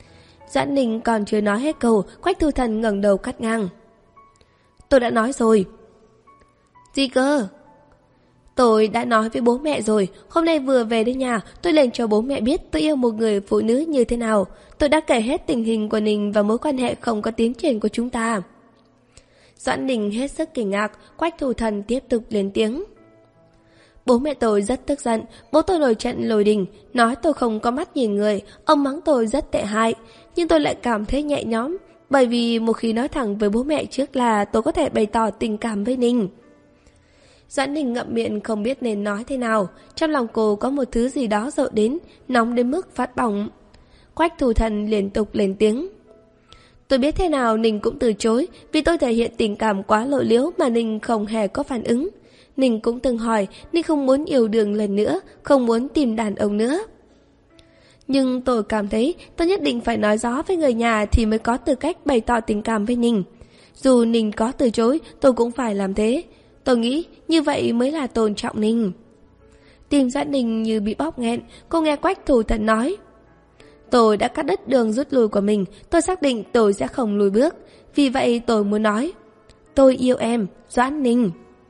Doãn Ninh còn chưa nói hết câu, Quách Thu Thần ngẩng đầu cắt ngang. Tôi đã nói rồi. Gì cơ? Tôi đã nói với bố mẹ rồi, hôm nay vừa về đến nhà, tôi lên cho bố mẹ biết tôi yêu một người phụ nữ như thế nào. Tôi đã kể hết tình hình của Ninh và mối quan hệ không có tiến triển của chúng ta. Doãn Ninh hết sức kinh ngạc, Quách Thu Thần tiếp tục lên tiếng. Bố mẹ tôi rất tức giận, bố tôi nổi trận lôi đình, nói tôi không có mắt nhìn người, ông mắng tôi rất tệ hại, nhưng tôi lại cảm thấy nhẹ nhõm, bởi vì một khi nói thẳng với bố mẹ trước là tôi có thể bày tỏ tình cảm với Ninh. Doãn Ninh ngậm miệng không biết nên nói thế nào, trong lòng cô có một thứ gì đó dội đến, nóng đến mức phát bỏng. Quách Thu Thần liên tục lên tiếng. Tôi biết thế nào Ninh cũng từ chối, vì tôi thể hiện tình cảm quá lộ liễu mà Ninh không hề có phản ứng. Ninh cũng từng hỏi, Ninh không muốn yêu đương lần nữa, không muốn tìm đàn ông nữa. Nhưng tôi cảm thấy tôi nhất định phải nói rõ với người nhà thì mới có tư cách bày tỏ tình cảm với Ninh. Dù Ninh có từ chối, tôi cũng phải làm thế. Tôi nghĩ như vậy mới là tôn trọng Ninh. Tim Doãn Ninh như bị bóp nghẹn, cô nghe Quách Thu Thần nói. Tôi đã cắt đứt đường rút lui của mình, tôi xác định tôi sẽ không lùi bước. Vì vậy tôi muốn nói, tôi yêu em, Doãn Ninh.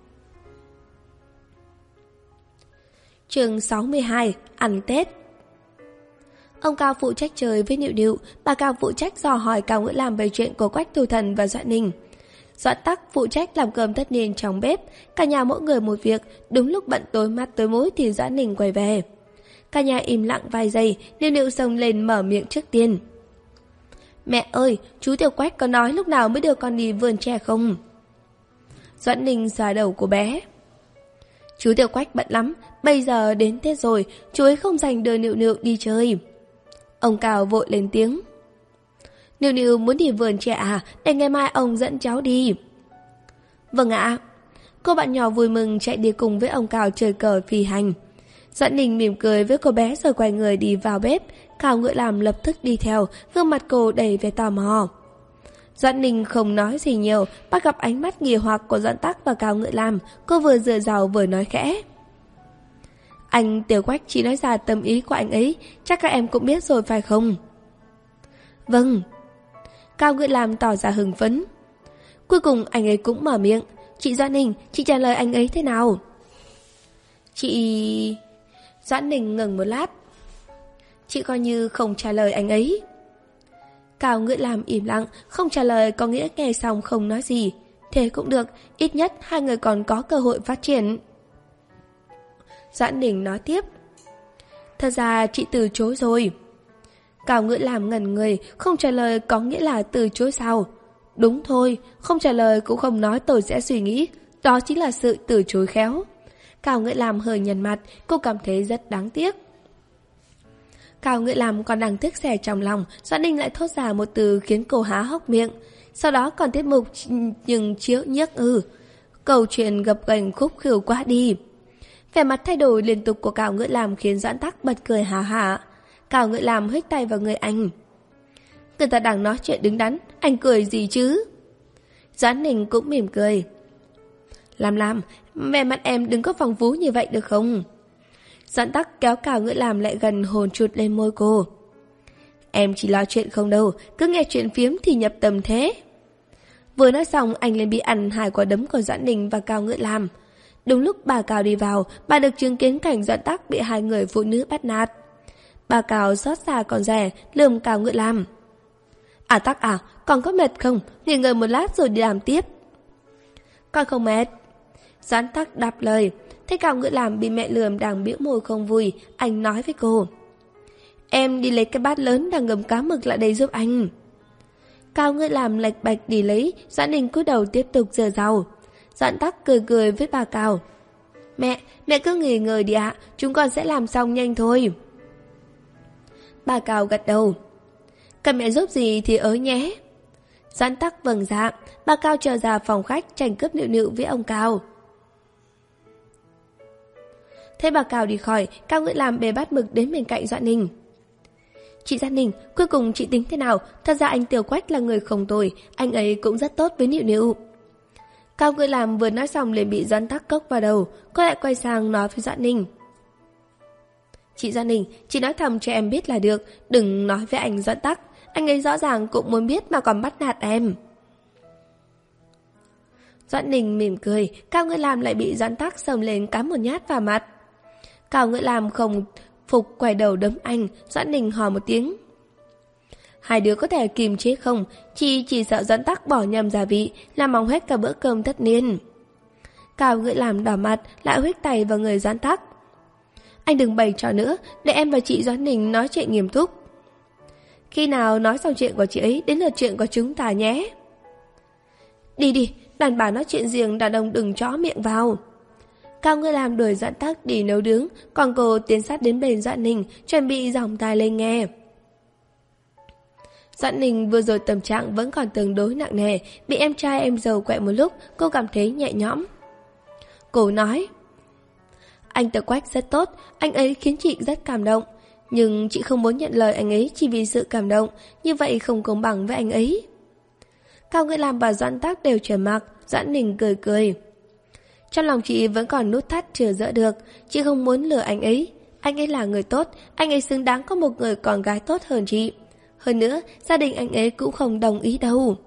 Chương sáu mươi hai, ăn Tết. Ông Cao phụ trách chơi với Nịu Nịu, bà Cao phụ trách dò hỏi Cao Ngữ Lam về chuyện của Quách Thu Thần và Doãn Ninh. Doãn Tắc phụ trách làm cơm tất niên trong bếp, cả nhà mỗi người một việc, đúng lúc bận tối mắt tối mũi thì Doãn Ninh quay về. Cả nhà im lặng vài giây, Nịu Nịu xông lên mở miệng trước tiên. Mẹ ơi, chú Tiểu Quách có nói lúc nào mới đưa con đi vườn trẻ không? Doãn Ninh xoa đầu của bé. Chú Tiểu Quách bận lắm, bây giờ đến Tết rồi, chú ấy không dành đưa Nịu Nịu đi chơi. Ông Cao vội lên tiếng. Nịu Nịu muốn đi vườn trẻ à, để ngày mai ông dẫn cháu đi. Vâng ạ. Cô bạn nhỏ vui mừng chạy đi cùng với ông Cao chơi cờ phi hành. Doãn Ninh mỉm cười với cô bé rồi quay người đi vào bếp. Cao Ngữ Lam lập tức đi theo, gương mặt cô đầy vẻ tò mò. Doãn Ninh không nói gì nhiều, bắt gặp ánh mắt nghi hoặc của Doãn Tắc và Cao Ngữ Lam, cô vừa dựa dào vừa nói khẽ. Anh Tiểu Quách chỉ nói ra tâm ý của anh ấy, chắc các em cũng biết rồi phải không? Vâng. Cao Ngữ Lam tỏ ra hưng phấn. Cuối cùng anh ấy cũng mở miệng. Chị Doãn Ninh, chị trả lời anh ấy thế nào? Chị... Doãn Ninh ngừng một lát. Chị coi như không trả lời anh ấy. Cao Ngữ Lam im lặng, không trả lời có nghĩa nghe xong không nói gì. Thế cũng được, ít nhất hai người còn có cơ hội phát triển. Doãn Ninh nói tiếp. Thật ra chị từ chối rồi. Cao Ngữ Lam ngẩn người, không trả lời có nghĩa là từ chối sao? Đúng thôi, không trả lời cũng không nói tôi sẽ suy nghĩ. Đó chính là sự từ chối khéo. Cao Ngữ Lam hơi nhăn mặt, cô cảm thấy rất đáng tiếc. Cao Ngữ Lam còn đang tiếc rẻ trong lòng, Doãn Ninh lại thốt ra một từ khiến cô há hốc miệng. Sau đó còn tiết mục nhưng chiếu nhiếc ư. Câu chuyện gập ghềnh khúc khỉu quá đi. Vẻ mặt thay đổi liên tục của Cao Ngữ Lam khiến Doãn Tắc bật cười hà hả. Cao Ngữ Lam hít tay vào người anh. Người ta đang nói chuyện đứng đắn, anh cười gì chứ? Doãn Ninh cũng mỉm cười. Lam Lam, vẻ mặt em đừng có phong phú như vậy được không? Doãn Tắc kéo Cao Ngữ Lam lại gần hôn chụt lên môi cô. Em chỉ lo chuyện không đâu, cứ nghe chuyện phiếm thì nhập tâm thế. Vừa nói xong anh lên bị ăn hai quả đấm của Doãn Ninh và Cao Ngữ Lam. Đúng lúc bà Cao đi vào, bà được chứng kiến cảnh Doãn Tắc bị hai người phụ nữ bắt nạt. Bà Cao xót xa còn rẻ, lườm Cao Ngữ Lam. À Tắc à, còn có mệt không? Nghỉ ngơi một lát rồi đi làm tiếp. Con không mệt. Doãn Tắc đáp lời. Thấy Cao Ngữ Lam bị mẹ lườm đang bĩu môi không vui, anh nói với cô. Em đi lấy cái bát lớn đang ngâm cá mực lại đây giúp anh. Cao Ngữ Lam lạch bạch đi lấy, Doãn Ninh cúi đầu tiếp tục rửa rau. Doãn Tắc cười cười với bà Cao. Mẹ, mẹ cứ nghỉ ngơi đi ạ, chúng con sẽ làm xong nhanh thôi. Bà Cao gật đầu. Cần mẹ giúp gì thì ớ nhé. Doãn Tắc vâng dạ, bà Cao trở ra phòng khách tranh cướp Nịu Nịu với ông Cao. Thế bà Cao đi khỏi, Cao Ngữ Lam bê bát mực đến bên cạnh Doãn Ninh. Chị Doãn Ninh, cuối cùng chị tính thế nào? Thật ra anh Tiểu Quách là người không tồi, anh ấy cũng rất tốt với Nịu Nịu. Cao Ngữ Lam vừa nói xong liền bị Doãn Tắc cốc vào đầu, cô lại quay sang nói với Doãn Ninh. Chị Doãn Ninh, chị nói thầm cho em biết là được, đừng nói với anh Doãn Tắc. anh ấy rõ ràng cũng muốn biết mà còn bắt nạt em. Doãn Ninh mỉm cười, Cao Ngữ Lam lại bị Doãn Tắc xông lên cắm một nhát vào mặt. Cao Ngữ Lam không phục quay đầu đấm anh, Doãn Ninh hò một tiếng. Hai đứa có thể kìm chế không? Chị chỉ sợ Doãn Tắc bỏ nhầm gia vị, làm hỏng hết cả bữa cơm tất niên. Cao Ngữ Lam đỏ mặt, lại huých tay vào người Doãn Tắc. Anh đừng bày trò nữa, để em và chị Doãn Ninh nói chuyện nghiêm túc. Khi nào nói xong chuyện của chị ấy, đến lượt chuyện của chúng ta nhé. Đi đi, đàn bà nói chuyện riêng, đàn ông đừng chó miệng vào. Cao Ngữ Lam đuổi Doãn Tắc đi nấu nướng, còn cô tiến sát đến bên Doãn Ninh, chuẩn bị giỏng tai lên nghe. Doãn Ninh vừa rồi tâm trạng vẫn còn tương đối nặng nề, bị em trai em dâu quẹ một lúc, cô cảm thấy nhẹ nhõm. Cô nói, anh Tờ Quách rất tốt, anh ấy khiến chị rất cảm động. Nhưng chị không muốn nhận lời anh ấy chỉ vì sự cảm động, như vậy không công bằng với anh ấy. Cao Ngữ Lam và Doãn Tắc đều trầm mặc, Doãn Ninh cười cười. Trong lòng chị vẫn còn nút thắt chưa dỡ được, chị không muốn lừa anh ấy. Anh ấy là người tốt, anh ấy xứng đáng có một người con gái tốt hơn chị. Hơn nữa, gia đình anh ấy cũng không đồng ý đâu.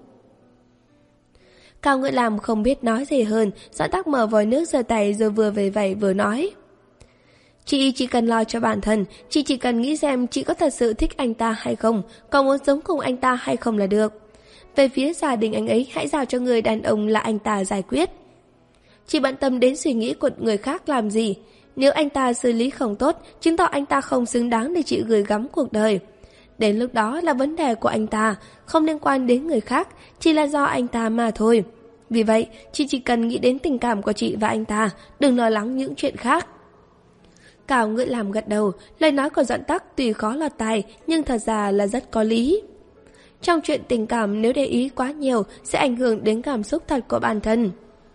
Cao Ngữ Lam không biết nói gì hơn, Doãn Tắc mở vòi nước rửa tay rồi vừa về vẩy vừa nói. Chị chỉ cần lo cho bản thân, chị chỉ cần nghĩ xem chị có thật sự thích anh ta hay không, có muốn sống cùng anh ta hay không là được. Về phía gia đình anh ấy, hãy giao cho người đàn ông là anh ta giải quyết. Chị bận tâm đến suy nghĩ của người khác làm gì? Nếu anh ta xử lý không tốt, chứng tỏ anh ta không xứng đáng để chị gửi gắm cuộc đời. Đến lúc đó là vấn đề của anh ta, không liên quan đến người khác, chỉ là do anh ta mà thôi. Vì vậy, chị chỉ cần nghĩ đến tình cảm của chị và anh ta, đừng lo lắng những chuyện khác. Cao Ngữ Lam gật đầu, lời nói của Doãn Tắc tuy khó lọt tai nhưng thật ra là rất có lý. Trong chuyện tình cảm nếu để ý quá nhiều sẽ ảnh hưởng đến cảm xúc thật của bản thân.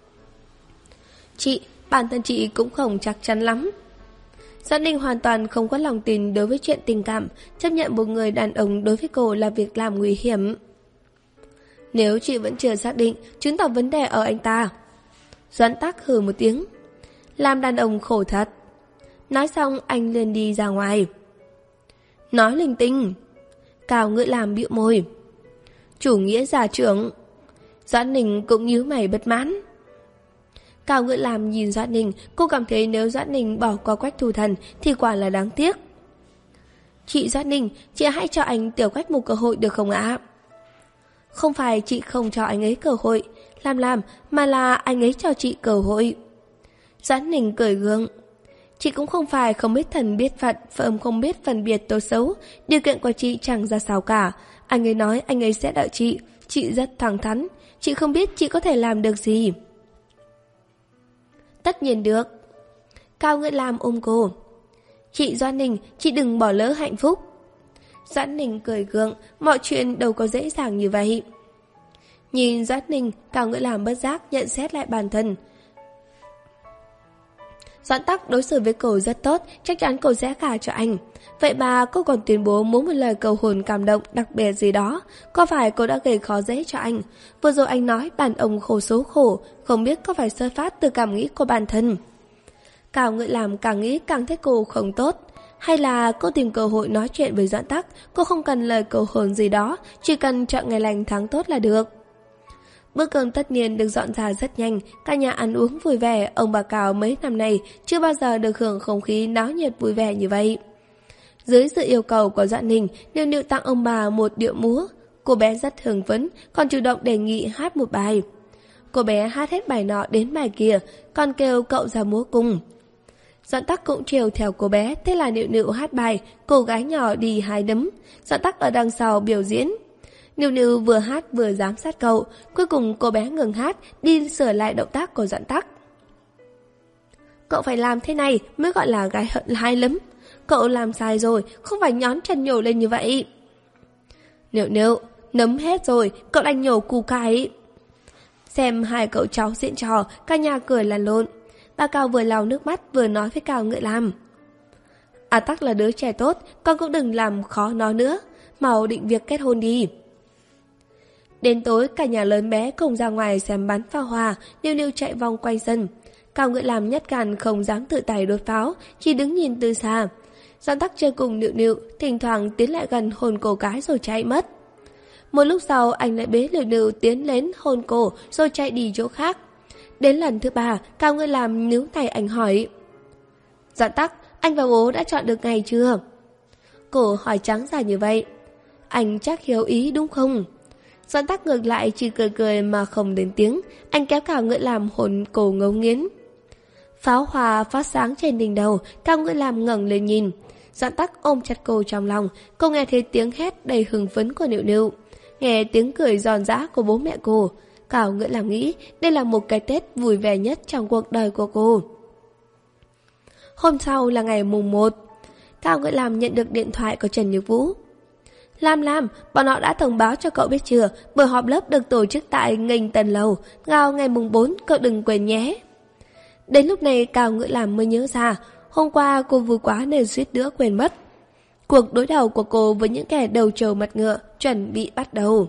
Chị, bản thân chị cũng không chắc chắn lắm. Doãn Ninh hoàn toàn không có lòng tin đối với chuyện tình cảm, chấp nhận một người đàn ông đối với cô là việc làm nguy hiểm. Nếu chị vẫn chưa xác định, chứng tỏ vấn đề ở anh ta. Doãn Tắc hừ một tiếng. Làm đàn ông khổ thật. Nói xong anh liền đi ra ngoài. Nói linh tinh. Cao Ngữ Lam bĩu môi. Chủ nghĩa gia trưởng. Doãn Ninh cũng nhíu mày bất mãn. Cao Ngữ Lam nhìn Doãn Ninh, cô cảm thấy nếu Doãn Ninh bỏ qua Quách Thu Thần thì quả là đáng tiếc. Chị Doãn Ninh, chị hãy cho anh Tiểu Quách một cơ hội được không ạ? Không phải chị không cho anh ấy cơ hội, làm làm, mà là anh ấy cho chị cơ hội. Doãn Ninh cười gượng. Chị cũng không phải không biết thần biết phận, phận không biết phân biệt tốt xấu. Điều kiện của chị chẳng ra sao cả. Anh ấy nói anh ấy sẽ đợi chị. Chị rất thẳng thắn. Chị không biết chị có thể làm được gì. Tất nhiên được. Cao Ngữ Lam ôm cô. Chị Doãn Ninh, chị đừng bỏ lỡ hạnh phúc. Doãn Ninh cười gượng, mọi chuyện đâu có dễ dàng như vậy. Nhìn Doãn Ninh, Cao Ngữ Lam bất giác nhận xét lại bản thân. Doãn Tắc đối xử với cô rất tốt, chắc chắn cô sẽ gả cho anh. Vậy mà cô còn tuyên bố muốn một lời cầu hôn cảm động đặc biệt gì đó. Có phải cô đã gây khó dễ cho anh? Vừa rồi anh nói đàn ông khổ số khổ, không biết có phải xuất phát từ cảm nghĩ của bản thân. Cao Ngữ Lam càng nghĩ càng thấy cô không tốt. Hay là cô tìm cơ hội nói chuyện với Doãn Tắc, cô không cần lời cầu hôn gì đó, chỉ cần chọn ngày lành tháng tốt là được. Bữa cơm tất niên được dọn ra rất nhanh, cả nhà ăn uống vui vẻ. Ông bà Cao mấy năm nay chưa bao giờ được hưởng không khí náo nhiệt vui vẻ như vậy. Dưới sự yêu cầu của Doãn Ninh, Niu Niu tặng ông bà một điệu múa. Cô bé rất hưng phấn, còn chủ động đề nghị hát một bài. Cô bé hát hết bài nọ đến bài kia, còn kêu cậu ra múa cùng. Doãn Tắc cũng trêu theo cô bé, thế là Niu Niu hát bài Cô gái nhỏ đi hái nấm. Doãn Tắc ở đằng sau biểu diễn. Niu Niu vừa hát vừa giám sát cậu. Cuối cùng cô bé ngừng hát, đi sửa lại động tác của Doãn Tắc. Cậu phải làm thế này mới gọi là gái hận hai lắm. Cậu làm sai rồi, không phải nhón chân nhổ lên như vậy. Niu Niu, nấm hết rồi, cậu đành nhổ củ cải. Xem hai cậu cháu diễn trò, cả nhà cười lăn lộn. Bà Cao vừa lau nước mắt vừa nói với Cao Ngữ Lam. A Tắc là đứa trẻ tốt, con cũng đừng làm khó nó nữa. Mau định việc kết hôn đi. Đến tối cả nhà lớn bé cùng ra ngoài xem bắn pháo hoa. Niu Niu chạy vòng quanh sân. Cao Ngữ Lam nhất gan không dám tự tay đốt pháo, chỉ đứng nhìn từ xa. Doãn Tắc chơi cùng Niu Niu, thỉnh thoảng tiến lại gần hôn cô gái rồi chạy mất. Một lúc sau anh lại bế Lựu Lựu tiến đến hôn cô rồi chạy đi chỗ khác. Đến lần thứ ba, Cao Ngữ Lam níu tay anh hỏi: Doãn Tắc, anh và bố đã chọn được ngày chưa? Cô hỏi trắng ra như vậy. Anh chắc hiểu ý đúng không? Doãn Tắc ngược lại chỉ cười cười mà không đến tiếng. Anh kéo Cao Ngữ Lam hôn cổ ngấu nghiến. Pháo hoa phát sáng trên đỉnh đầu. Cao Ngữ Lam ngẩng lên nhìn. Doãn Tắc ôm chặt cô trong lòng. Cô nghe thấy tiếng hét đầy hưng phấn của Nịu Nịu, nghe tiếng cười giòn giã của bố mẹ cô. Cao Ngữ Lam nghĩ đây là một cái Tết vui vẻ nhất trong cuộc đời của cô. Hôm sau là ngày mùng một. Cao Ngữ Lam nhận được điện thoại của Trần Nhược Vũ. Lam Lam, bọn họ đã thông báo cho cậu biết chưa, buổi họp lớp được tổ chức tại Nghênh Tân Lầu vào ngày mùng bốn, cậu đừng quên nhé. Đến lúc này Cao Ngữ Lam mới nhớ ra, hôm qua cô vui quá nên suýt nữa quên mất. Cuộc đối đầu của cô với những kẻ đầu trâu mặt ngựa chuẩn bị bắt đầu.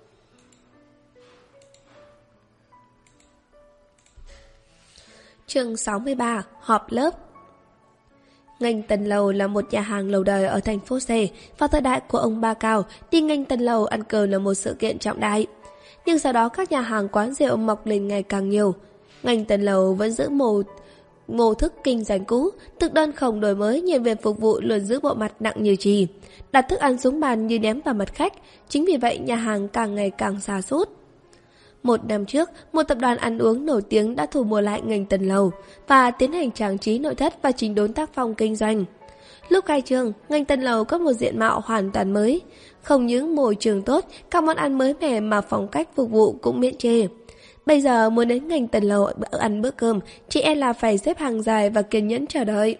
Chương sáu mươi ba, họp lớp. Nghênh Tân Lầu là một nhà hàng lâu đời ở thành phố C. Vào thời đại của ông Ba Cao, đi Nghênh Tân Lầu ăn cơm là một sự kiện trọng đại. Nhưng sau đó các nhà hàng quán rượu mọc lên ngày càng nhiều. Nghênh Tân Lầu vẫn giữ một mô thức kinh doanh cũ, thực đơn không đổi mới, nhân viên phục vụ luôn giữ bộ mặt nặng như chì, đặt thức ăn xuống bàn như ném vào mặt khách. Chính vì vậy nhà hàng càng ngày càng sa sút. Một năm trước, một tập đoàn ăn uống nổi tiếng đã thu mua lại Nghênh Tân Lầu và tiến hành trang trí nội thất và chỉnh đốn tác phong kinh doanh. Lúc khai trương, Nghênh Tân Lầu có một diện mạo hoàn toàn mới. Không những môi trường tốt, các món ăn mới mẻ mà phong cách phục vụ cũng miễn chê. Bây giờ muốn đến Nghênh Tân Lầu ăn bữa cơm, chị em là phải xếp hàng dài và kiên nhẫn chờ đợi.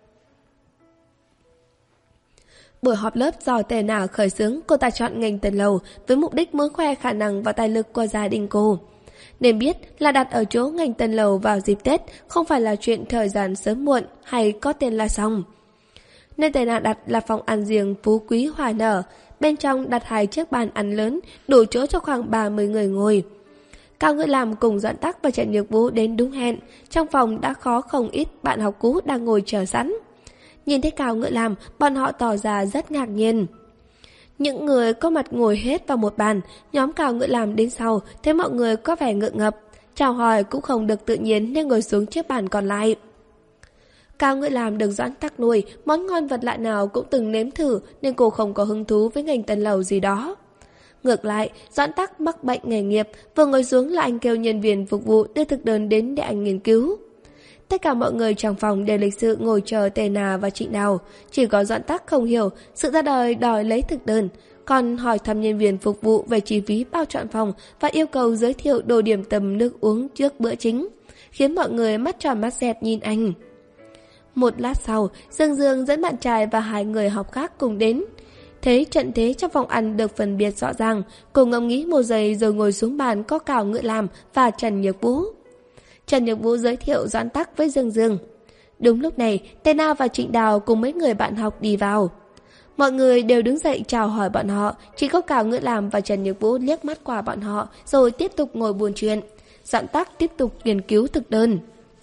Buổi họp lớp do Tề Na khởi xướng, cô ta chọn Nghênh Tân Lầu với mục đích muốn khoe khả năng và tài lực của gia đình cô. Nên biết là đặt ở chỗ Nghênh Tân Lầu vào dịp Tết không phải là chuyện thời gian sớm muộn hay có tiền là xong. Nên Tề Na đặt là phòng ăn riêng phú quý hòa nở, bên trong đặt hai chiếc bàn ăn lớn, đủ chỗ cho khoảng ba mươi người ngồi. Cao Ngữ Lam cùng Doãn Tắc và Trần Nhược Vũ đến đúng hẹn. Trong phòng đã có không ít bạn học cũ đang ngồi chờ sẵn. Nhìn thấy Cao Ngữ Lam, bọn họ tỏ ra rất ngạc nhiên. Những người có mặt ngồi hết vào một bàn. Nhóm Cao Ngữ Lam đến sau, thấy mọi người có vẻ ngượng ngập, chào hỏi cũng không được tự nhiên nên ngồi xuống chiếc bàn còn lại. Cao Ngữ Lam được Doãn Tắc nuôi, món ngon vật lạ nào cũng từng nếm thử nên cô không có hứng thú với Nghênh Tân Lầu gì đó. Ngược lại, Doãn Tắc mắc bệnh nghề nghiệp, vừa ngồi xuống là anh kêu nhân viên phục vụ đưa thực đơn đến để anh nghiên cứu. Tất cả mọi người trong phòng đều lịch sự ngồi chờ Tề Na và Trịnh Đào. Chỉ có Doãn Tắc không hiểu sự ra đời đòi lấy thực đơn, còn hỏi thăm nhân viên phục vụ về chi phí bao trọn phòng và yêu cầu giới thiệu đồ điểm tâm nước uống trước bữa chính, khiến mọi người mắt tròn mắt dẹt nhìn anh. Một lát sau, Dương Dương dẫn bạn trai và hai người học khác cùng đến. Thấy trận thế trong phòng ăn được phân biệt rõ ràng, cô ngẫm nghĩ một giây rồi ngồi xuống bàn có Cao Ngữ Lam và Trần Nhược Vũ. Trần Nhược Vũ giới thiệu Doãn Tắc với Dương Dương. Đúng lúc này, Tề Na và Trịnh Đào cùng mấy người bạn học đi vào. Mọi người đều đứng dậy chào hỏi bọn họ, chỉ có Cao Ngữ Lam và Trần Nhược Vũ liếc mắt qua bọn họ rồi tiếp tục ngồi buôn chuyện. Doãn Tắc tiếp tục nghiên cứu thực đơn.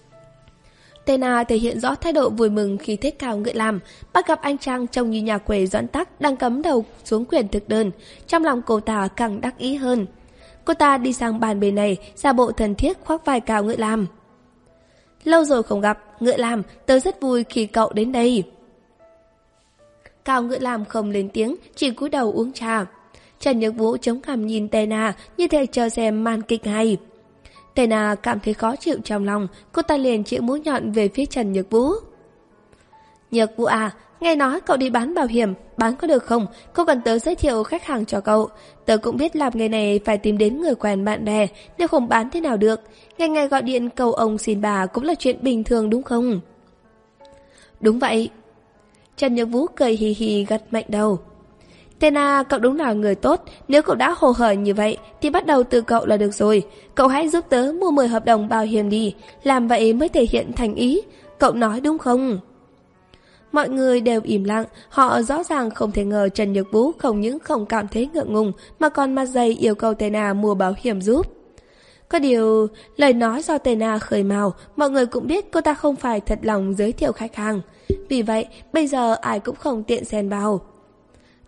Tề Na thể hiện rõ thái độ vui mừng khi thấy Cao Ngữ Lam, bắt gặp anh chàng trông như nhà quê Doãn Tắc đang cắm đầu xuống quyển thực đơn. Trong lòng cô ta càng đắc ý hơn. Cô ta đi sang bàn bên này, giả bộ thân thiết khoác vai Cao Ngữ Lam. Lâu rồi không gặp, Ngữ Lam, tớ rất vui khi cậu đến đây. Cao Ngữ Lam không lên tiếng, chỉ cúi đầu uống trà. Trần Nhược Vũ chống cằm nhìn Tề Na như thể chờ xem màn kịch hay. Tề Na cảm thấy khó chịu trong lòng, cô ta liền chĩa mũi nhọn về phía Trần Nhược Vũ. Nhược Vũ à, nghe nói cậu đi bán bảo hiểm, bán có được không? Cô cần tớ giới thiệu khách hàng cho cậu. Tớ cũng biết làm nghề này phải tìm đến người quen bạn bè, nếu không bán thế nào được. Ngày ngày gọi điện cầu ông xin bà cũng là chuyện bình thường đúng không? Đúng vậy. Trần Nhược Vũ cười hì hì gật mạnh đầu. Tề Na, cậu đúng là người tốt. Nếu cậu đã hồ hởi như vậy thì bắt đầu từ cậu là được rồi. Cậu hãy giúp tớ mua mười hợp đồng bảo hiểm đi. Làm vậy mới thể hiện thành ý. Cậu nói đúng không? Mọi người đều im lặng. Họ rõ ràng không thể ngờ Trần Nhược Vũ không những không cảm thấy ngượng ngùng mà còn mặt dày yêu cầu Tề Na mua bảo hiểm giúp. Có điều, lời nói do Tề Na khơi mào, mọi người cũng biết cô ta không phải thật lòng giới thiệu khách hàng. Vì vậy, bây giờ ai cũng không tiện xen vào.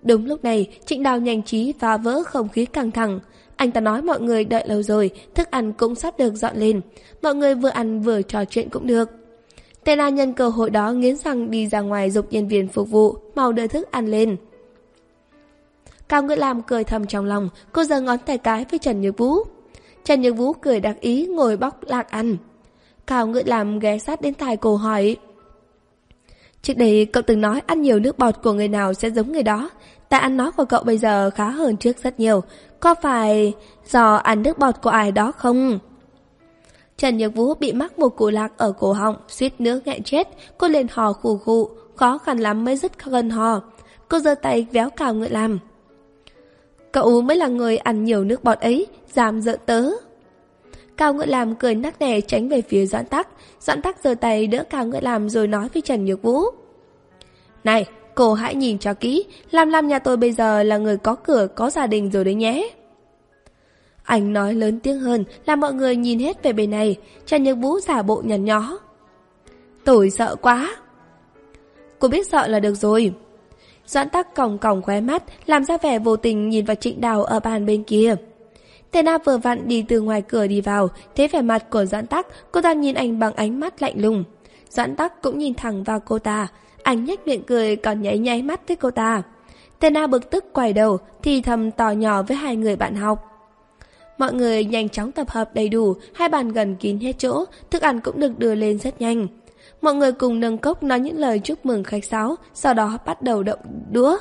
Đúng lúc này, Trịnh Đào nhanh trí phá vỡ không khí căng thẳng. Anh ta nói mọi người đợi lâu rồi, thức ăn cũng sắp được dọn lên. Mọi người vừa ăn vừa trò chuyện cũng được. Tên A nhân cơ hội đó nghiến răng đi ra ngoài giục nhân viên phục vụ, mau đưa thức ăn lên. Cao Ngữ Lam cười thầm trong lòng, cô giơ ngón tay cái với Trần Nhược Vũ. Trần Nhược Vũ cười đặc ý ngồi bóc lạc ăn. Cao Ngữ Lam ghé sát đến tai cô hỏi: trước đây cậu từng nói ăn nhiều nước bọt của người nào sẽ giống người đó. Tại ăn nói của cậu bây giờ khá hơn trước rất nhiều. Có phải do ăn nước bọt của ai đó không? Trần Nhược Vũ bị mắc một cú lạc ở cổ họng, suýt nữa nghẹn chết. Cô liền hò khù khụ, khó khăn lắm mới dứt cơn hò. Cô giơ tay véo Cao Ngữ Lam. Cậu mới là người ăn nhiều nước bọt ấy, dám giỡn tớ. Cao Ngữ Lam cười nắc nẻ tránh về phía Doãn Tắc. Doãn Tắc giơ tay đỡ Cao Ngữ Lam rồi nói với Trần Nhược Vũ: này, cô hãy nhìn cho kỹ, Lam Lam nhà tôi bây giờ là người có cửa có gia đình rồi đấy nhé. Anh nói lớn tiếng hơn, làm mọi người nhìn hết về bên này. Trần Nhược Vũ giả bộ nhăn nhó: tôi sợ quá. Cô biết sợ là được rồi. Doãn Tắc còng còng khóe mắt, làm ra vẻ vô tình nhìn vào Trịnh Đào ở bàn bên kia. Tên Na vừa vặn đi từ ngoài cửa đi vào, thấy vẻ mặt của Doãn Tắc, cô ta nhìn anh bằng ánh mắt lạnh lùng. Doãn Tắc cũng nhìn thẳng vào cô ta, anh nhếch miệng cười còn nháy nháy mắt với cô ta. Tên Na bực tức quay đầu, thì thầm tỏ nhỏ với hai người bạn học. Mọi người nhanh chóng tập hợp đầy đủ, hai bàn gần kín hết chỗ, thức ăn cũng được đưa lên rất nhanh. Mọi người cùng nâng cốc nói những lời chúc mừng khách sáo, sau đó bắt đầu động đũa.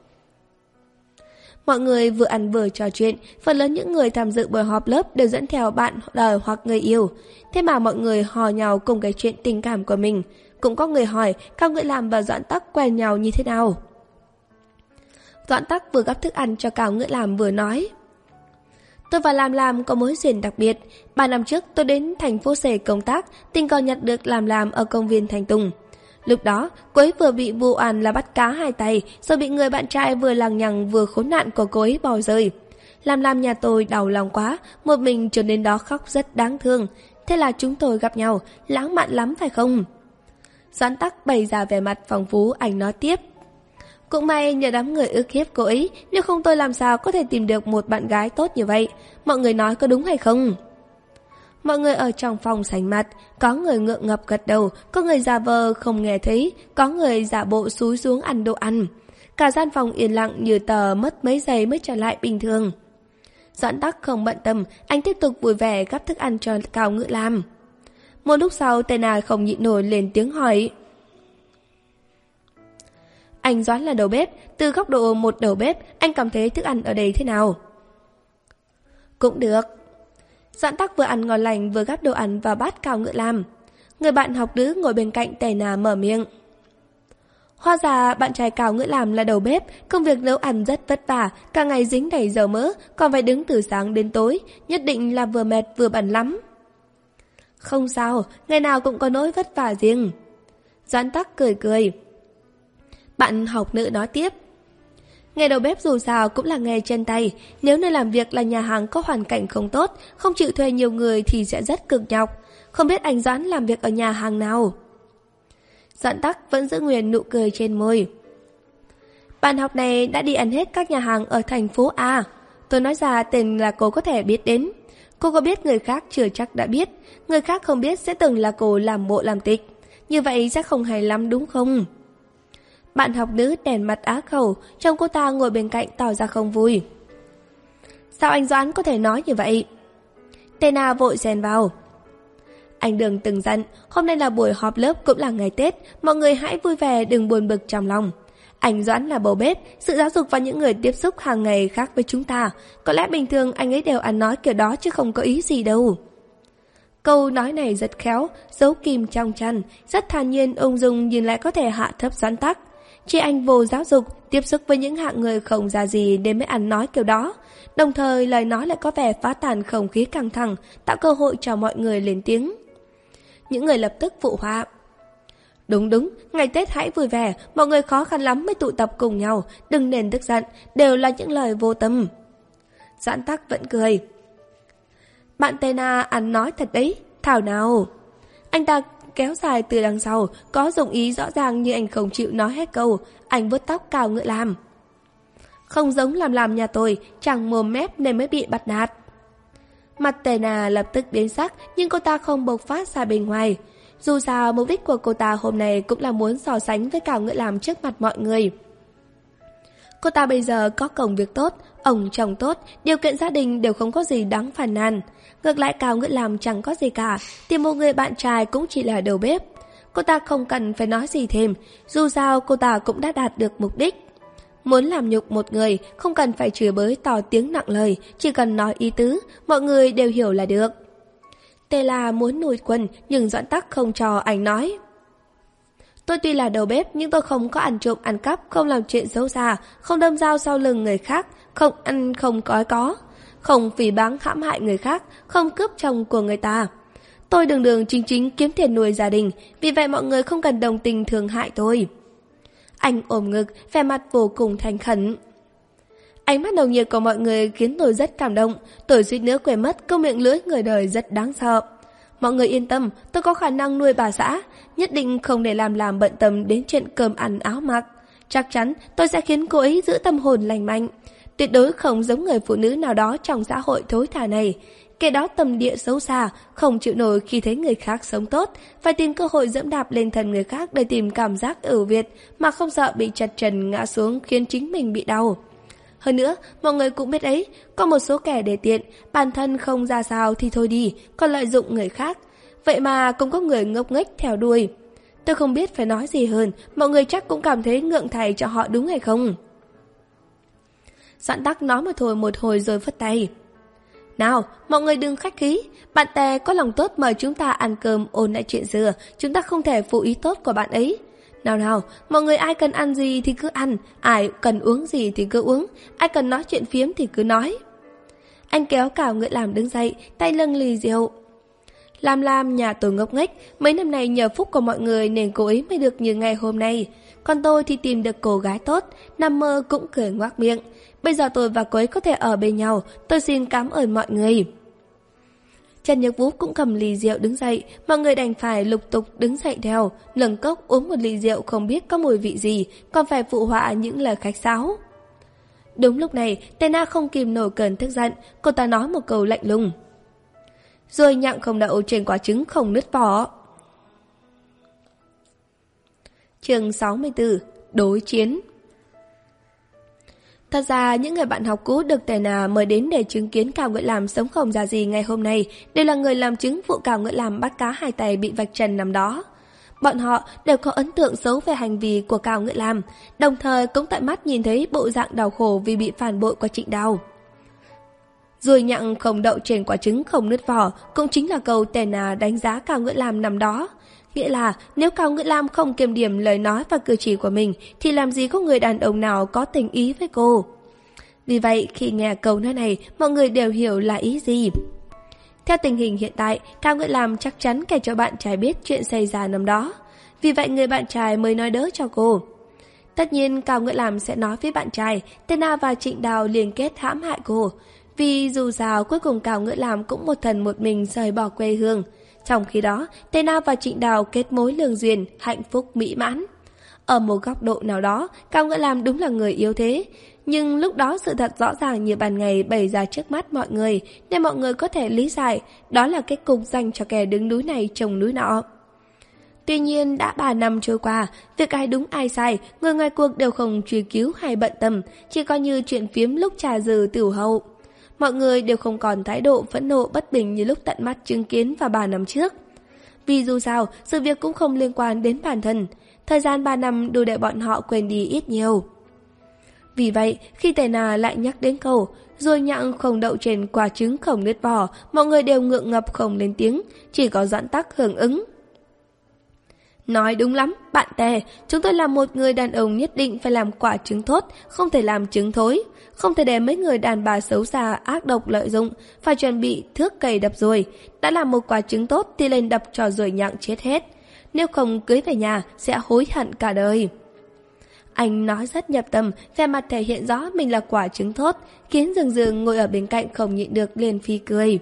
Mọi người vừa ăn vừa trò chuyện, phần lớn những người tham dự buổi họp lớp đều dẫn theo bạn đời hoặc người yêu. Thế mà mọi người hò nhau cùng cái chuyện tình cảm của mình. Cũng có người hỏi Cao Ngữ Lam và Doãn Tắc quen nhau như thế nào. Doãn Tắc vừa gắp thức ăn cho Cao Ngữ Lam vừa nói: tôi và Lam Lam có mối duyên đặc biệt. Ba năm trước tôi đến thành phố C công tác, tình cờ nhặt được Lam Lam ở công viên Thành Tùng. Lúc đó, cô ấy vừa bị vụ oan là bắt cá hai tay, rồi bị người bạn trai vừa lằng nhằng vừa khốn nạn của cô ấy bỏ rơi. Lam Lam nhà tôi đau lòng quá, một mình trở nên đó khóc rất đáng thương. Thế là chúng tôi gặp nhau, lãng mạn lắm phải không? Doãn Tắc bày ra vẻ mặt phong phú, anh nói tiếp: cũng may nhờ đám người ức hiếp cô ấy, nếu không tôi làm sao có thể tìm được một bạn gái tốt như vậy. Mọi người nói có đúng hay không? Mọi người ở trong phòng sành mặt, có người ngượng ngập gật đầu, có người giả vờ không nghe thấy, có người giả bộ xúi xuống ăn đồ ăn. Cả gian phòng yên lặng như tờ, mất mấy giây mới trở lại bình thường. Doãn Tắc không bận tâm, anh tiếp tục vui vẻ gắp thức ăn cho Cao Ngữ Lam. Một lúc sau, tên nào không nhịn nổi lên tiếng hỏi: anh Doãn là đầu bếp, từ góc độ một đầu bếp, anh cảm thấy thức ăn ở đây thế nào? Cũng được. Doãn Tắc vừa ăn ngon lành vừa gắp đồ ăn vào bát Cao Ngữ Lam. Người bạn học nữ ngồi bên cạnh Tề Na mở miệng: hóa ra bạn trai Cao Ngữ Lam là đầu bếp, công việc nấu ăn rất vất vả, cả ngày dính đầy dầu mỡ, còn phải đứng từ sáng đến tối, nhất định là vừa mệt vừa bận lắm. Không sao, ngày nào cũng có nỗi vất vả riêng. Doãn Tắc cười cười. Bạn học nữ nói tiếp: nghề đầu bếp dù sao cũng là nghề chân tay, nếu nơi làm việc là nhà hàng có hoàn cảnh không tốt, không chịu thuê nhiều người thì sẽ rất cực nhọc. Không biết anh Doãn làm việc ở nhà hàng nào? Doãn Tắc vẫn giữ nguyên nụ cười trên môi. Bạn học này đã đi ăn hết các nhà hàng ở thành phố A. Tôi nói ra tên là cô có thể biết đến. Cô có biết người khác chưa chắc đã biết, người khác không biết sẽ tưởng là cô làm bộ làm tịch. Như vậy sẽ không hay lắm đúng không? Bạn học nữ đèn mặt á khẩu, trông cô ta ngồi bên cạnh tỏ ra không vui. Sao anh Doãn có thể nói như vậy? Tê Na vội xen vào. Anh đừng từng giận, hôm nay là buổi họp lớp cũng là ngày Tết, mọi người hãy vui vẻ đừng buồn bực trong lòng. Anh Doãn là bầu bếp, sự giáo dục và những người tiếp xúc hàng ngày khác với chúng ta. Có lẽ bình thường anh ấy đều ăn nói kiểu đó chứ không có ý gì đâu. Câu nói này rất khéo, giấu kìm trong chăn, rất thản nhiên ung dung nhìn lại có thể hạ thấp Doãn Tắc. Chỉ anh vô giáo dục, tiếp xúc với những hạng người không ra gì nên mới ăn nói kiểu đó. Đồng thời lời nói lại có vẻ phá tan không khí căng thẳng, tạo cơ hội cho mọi người lên tiếng. Những người lập tức phụ họa. Đúng đúng, ngày Tết hãy vui vẻ, mọi người khó khăn lắm mới tụ tập cùng nhau, đừng nên tức giận, đều là những lời vô tâm. Doãn Tắc vẫn cười. Bạn Tê Na ăn nói thật đấy, thảo nào. Anh ta kéo dài từ đằng sau, có dụng ý rõ ràng nhưng anh không chịu nói hết câu, anh vuốt tóc Cao Ngữ Lam. không giống làm làm nhà tôi, chẳng mồm mép nên mới bị bắt nạt. Mặt Tề Na lập tức biến sắc, nhưng cô ta không bộc phát ra bên ngoài. Dù sao, mục đích của cô ta hôm nay cũng là muốn so sánh với Cao Ngữ Lam trước mặt mọi người. Cô ta bây giờ có công việc tốt, ông chồng tốt, điều kiện gia đình đều không có gì đáng phàn nàn. Ngược lại Cao Ngữ Lam chẳng có gì cả, tìm một người bạn trai cũng chỉ là đầu bếp. Cô ta không cần phải nói gì thêm, dù sao cô ta cũng đã đạt được mục đích. Muốn làm nhục một người, không cần phải chửi bới to tiếng nặng lời, chỉ cần nói ý tứ, mọi người đều hiểu là được. Tê La muốn nuôi quân, nhưng Doãn Tắc không cho anh nói. Tôi tuy là đầu bếp, nhưng tôi không có ăn trộm ăn cắp, không làm chuyện xấu xa, không đâm dao sau lưng người khác, không ăn không cói có, không phỉ báng hãm hại người khác, không cướp chồng của người ta. Tôi đường đường chính chính kiếm tiền nuôi gia đình, vì vậy mọi người không cần đồng tình thương hại tôi. Anh ôm ngực, vẻ mặt vô cùng thành khẩn. Ánh mắt nồng nhiệt của mọi người khiến tôi rất cảm động, tôi suýt nữa quên mất câu miệng lưỡi người đời rất đáng sợ. Mọi người yên tâm, tôi có khả năng nuôi bà xã, nhất định không để làm làm bận tâm đến chuyện cơm ăn áo mặc. Chắc chắn tôi sẽ khiến cô ấy giữ tâm hồn lành mạnh, tuyệt đối không giống người phụ nữ nào đó trong xã hội thối thả này. Kẻ đó tâm địa xấu xa, không chịu nổi khi thấy người khác sống tốt, phải tìm cơ hội dẫm đạp lên thân người khác để tìm cảm giác ưu việt, mà không sợ bị chật trần ngã xuống khiến chính mình bị đau. Hơn nữa, mọi người cũng biết ấy, có một số kẻ để tiện, bản thân không ra sao thì thôi đi, còn lợi dụng người khác. Vậy mà cũng có người ngốc nghếch theo đuôi. Tôi không biết phải nói gì hơn, mọi người chắc cũng cảm thấy ngượng thầy cho họ đúng hay không? Doãn Tắc nói một hồi một hồi rồi phất tay. Nào, mọi người đừng khách khí, bạn Tề có lòng tốt mời chúng ta ăn cơm ôn lại chuyện xưa, chúng ta không thể phụ ý tốt của bạn ấy. Nào nào, mọi người ai cần ăn gì thì cứ ăn, ai cần uống gì thì cứ uống, ai cần nói chuyện phiếm thì cứ nói. Anh kéo Cao Ngữ Lam đứng dậy, tay lưng ly rượu. Lam Lam nhà tôi ngốc nghếch, mấy năm nay nhờ phúc của mọi người nên cô ấy mới được như ngày hôm nay. Còn tôi thì tìm được cô gái tốt, nằm mơ cũng cười ngoác miệng. Bây giờ tôi và cô ấy có thể ở bên nhau, tôi xin cảm ơn mọi người. Trần Nhược Vũ cũng cầm ly rượu đứng dậy, mọi người đành phải lục tục đứng dậy theo, nâng cốc uống một ly rượu không biết có mùi vị gì, còn phải phụ họa những lời khách sáo. Đúng lúc này, Tề Na không kìm nổi cơn tức giận, cô ta nói một câu lạnh lùng. Rồi nhặng không đậu trên quả trứng không nứt vỏ. Chương sáu mươi tư. Đối chiến. Thật ra, những người bạn học cũ được Tề Na mời đến để chứng kiến Cao Ngữ Lam sống không ra gì ngày hôm nay đều là người làm chứng vụ Cao Ngữ Lam bắt cá hai tay bị vạch trần năm đó. Bọn họ đều có ấn tượng xấu về hành vi của Cao Ngữ Lam, đồng thời cũng tận mắt nhìn thấy bộ dạng đau khổ vì bị phản bội của Trịnh Đào. Rồi nhặng không đậu trên quả trứng không nứt vỏ cũng chính là câu Tề Na đánh giá Cao Ngữ Lam năm đó. Nghĩa là nếu Cao Ngữ Lam không kiềm điểm lời nói và cử chỉ của mình thì làm gì có người đàn ông nào có tình ý với cô. Vì vậy khi nghe câu nói này mọi người đều hiểu là ý gì. Theo tình hình hiện tại, Cao Ngữ Lam chắc chắn kể cho bạn trai biết chuyện xảy ra năm đó. Vì vậy người bạn trai mới nói đỡ cho cô. Tất nhiên Cao Ngữ Lam sẽ nói với bạn trai Tề Na và Trịnh Đào liên kết hãm hại cô. Vì dù sao cuối cùng Cao Ngữ Lam cũng một thần một mình rời bỏ quê hương. Trong khi đó, Tề Na và Trịnh Đào kết mối lương duyên, hạnh phúc mỹ mãn. Ở một góc độ nào đó, Cao Ngữ Lam đúng là người yếu thế. Nhưng lúc đó sự thật rõ ràng như ban ngày bày ra trước mắt mọi người, nên mọi người có thể lý giải đó là kết cục dành cho kẻ đứng núi này trồng núi nọ. Tuy nhiên đã ba năm trôi qua, việc ai đúng ai sai, người ngoài cuộc đều không truy cứu hay bận tâm, chỉ coi như chuyện phiếm lúc trà dư tửu hậu. Mọi người đều không còn thái độ phẫn nộ bất bình như lúc tận mắt chứng kiến vào ba năm trước. Vì dù sao, sự việc cũng không liên quan đến bản thân. Thời gian ba năm đủ để bọn họ quên đi ít nhiều. Vì vậy, khi Tề Na lại nhắc đến câu rồi nhặng không đậu trên quả trứng không nứt vỏ, mọi người đều ngượng ngập không lên tiếng, chỉ có Doãn Tắc hưởng ứng. Nói đúng lắm, bạn Tề, chúng tôi là một người đàn ông nhất định phải làm quả trứng tốt, không thể làm trứng thối. Không thể để mấy người đàn bà xấu xa ác độc lợi dụng, phải chuẩn bị thước cày đập rồi. Đã làm một quả trứng tốt thì lên đập cho rồi nhặng chết hết. Nếu không cưới về nhà sẽ hối hận cả đời. Anh nói rất nhập tâm, vẻ mặt thể hiện rõ mình là quả trứng tốt, khiến Dương Dương ngồi ở bên cạnh không nhịn được liền phi cười.